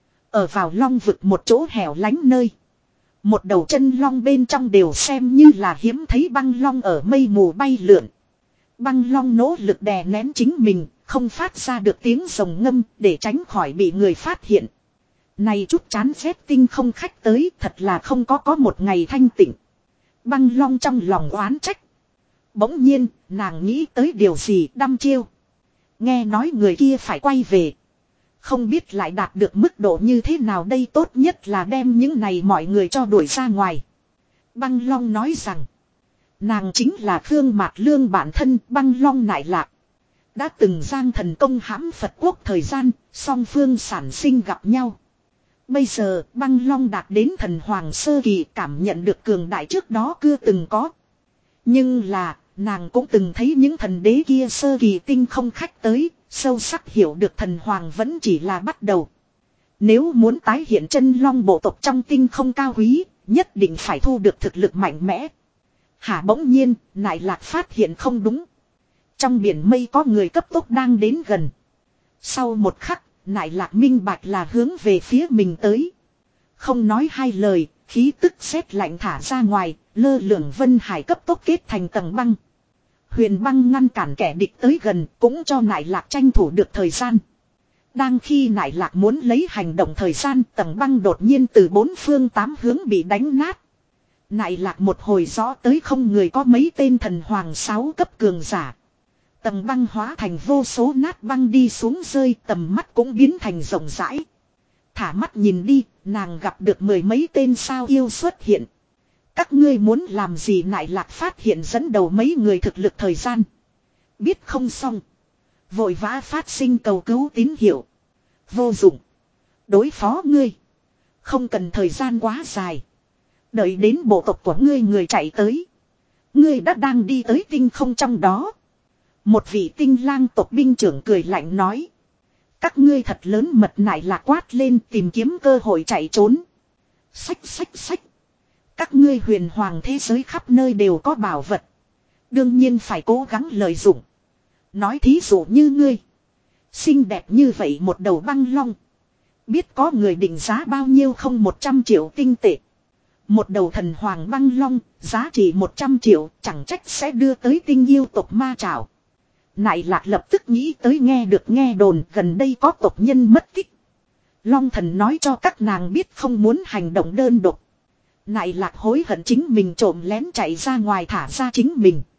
ở vào Long vực một chỗ hẻo lánh nơi. Một đầu chân long bên trong đều xem như là hiếm thấy băng long ở mây mù bay lượn. Băng long nỗ lực đè nén chính mình, không phát ra được tiếng rồng ngâm để tránh khỏi bị người phát hiện. Này chút chán ghét tinh không khách tới thật là không có có một ngày thanh tịnh. Băng long trong lòng oán trách. Bỗng nhiên, nàng nghĩ tới điều gì đăm chiêu. Nghe nói người kia phải quay về. Không biết lại đạt được mức độ như thế nào đây, tốt nhất là đem những này mọi người cho đuổi ra ngoài. Băng long nói rằng. Nàng chính là Khương Mạt Lương bản thân băng long nại lạc. Đã từng Giang Thần công hãm Phật quốc thời gian, song phương sản sinh gặp nhau. Bây giờ băng long đạt đến thần hoàng sơ kỳ, cảm nhận được cường đại trước đó chưa từng có. Nhưng là, nàng cũng từng thấy những thần đế kia sơ kỳ tinh không khách tới, sâu sắc hiểu được thần hoàng vẫn chỉ là bắt đầu. Nếu muốn tái hiện chân long bộ tộc trong tinh không cao quý, nhất định phải thu được thực lực mạnh mẽ. Hả, bỗng nhiên, nại lạc phát hiện không đúng. Trong biển mây có người cấp tốc đang đến gần. Sau một khắc, nại lạc minh bạch là hướng về phía mình tới. Không nói hai lời, khí tức sét lạnh thả ra ngoài, lơ lửng vân hải cấp tốc kết thành tầng băng. Huyền băng ngăn cản kẻ địch tới gần, cũng cho nại lạc tranh thủ được thời gian. Đang khi nại lạc muốn lấy hành động thời gian, tầng băng đột nhiên từ bốn phương tám hướng bị đánh nát. Nại lạc một hồi rõ tới không người có mấy tên thần hoàng sáu cấp cường giả. Tầng băng hóa thành vô số nát băng đi xuống rơi, tầm mắt cũng biến thành rộng rãi. Thả mắt nhìn đi, nàng gặp được mười mấy tên sao yêu xuất hiện. Các ngươi muốn làm gì? Nại lạc phát hiện dẫn đầu mấy người thực lực thời gian. Biết không xong. Vội vã phát sinh cầu cứu tín hiệu. Vô dụng. Đối phó ngươi. Không cần thời gian quá dài. Đợi đến bộ tộc của ngươi người chạy tới. Ngươi đã đang đi tới tinh không trong đó. Một vị tinh lang tộc binh trưởng cười lạnh nói. Các ngươi thật lớn mật. Nại lạc quát lên tìm kiếm cơ hội chạy trốn. Xách xách xách. Các ngươi huyền hoàng thế giới khắp nơi đều có bảo vật. Đương nhiên phải cố gắng lợi dụng. Nói thí dụ như ngươi. Xinh đẹp như vậy một đầu băng long. Biết có người định giá bao nhiêu không? Một trăm triệu tinh tệ. Một đầu thần hoàng băng long, giá trị một trăm triệu, chẳng trách sẽ đưa tới tinh yêu tộc ma trảo. Nại lạc lập tức nghĩ tới nghe được nghe đồn gần đây có tộc nhân mất tích. Long thần nói cho các nàng biết không muốn hành động đơn độc. Nại lạc hối hận chính mình trộm lén chạy ra ngoài thả ra chính mình.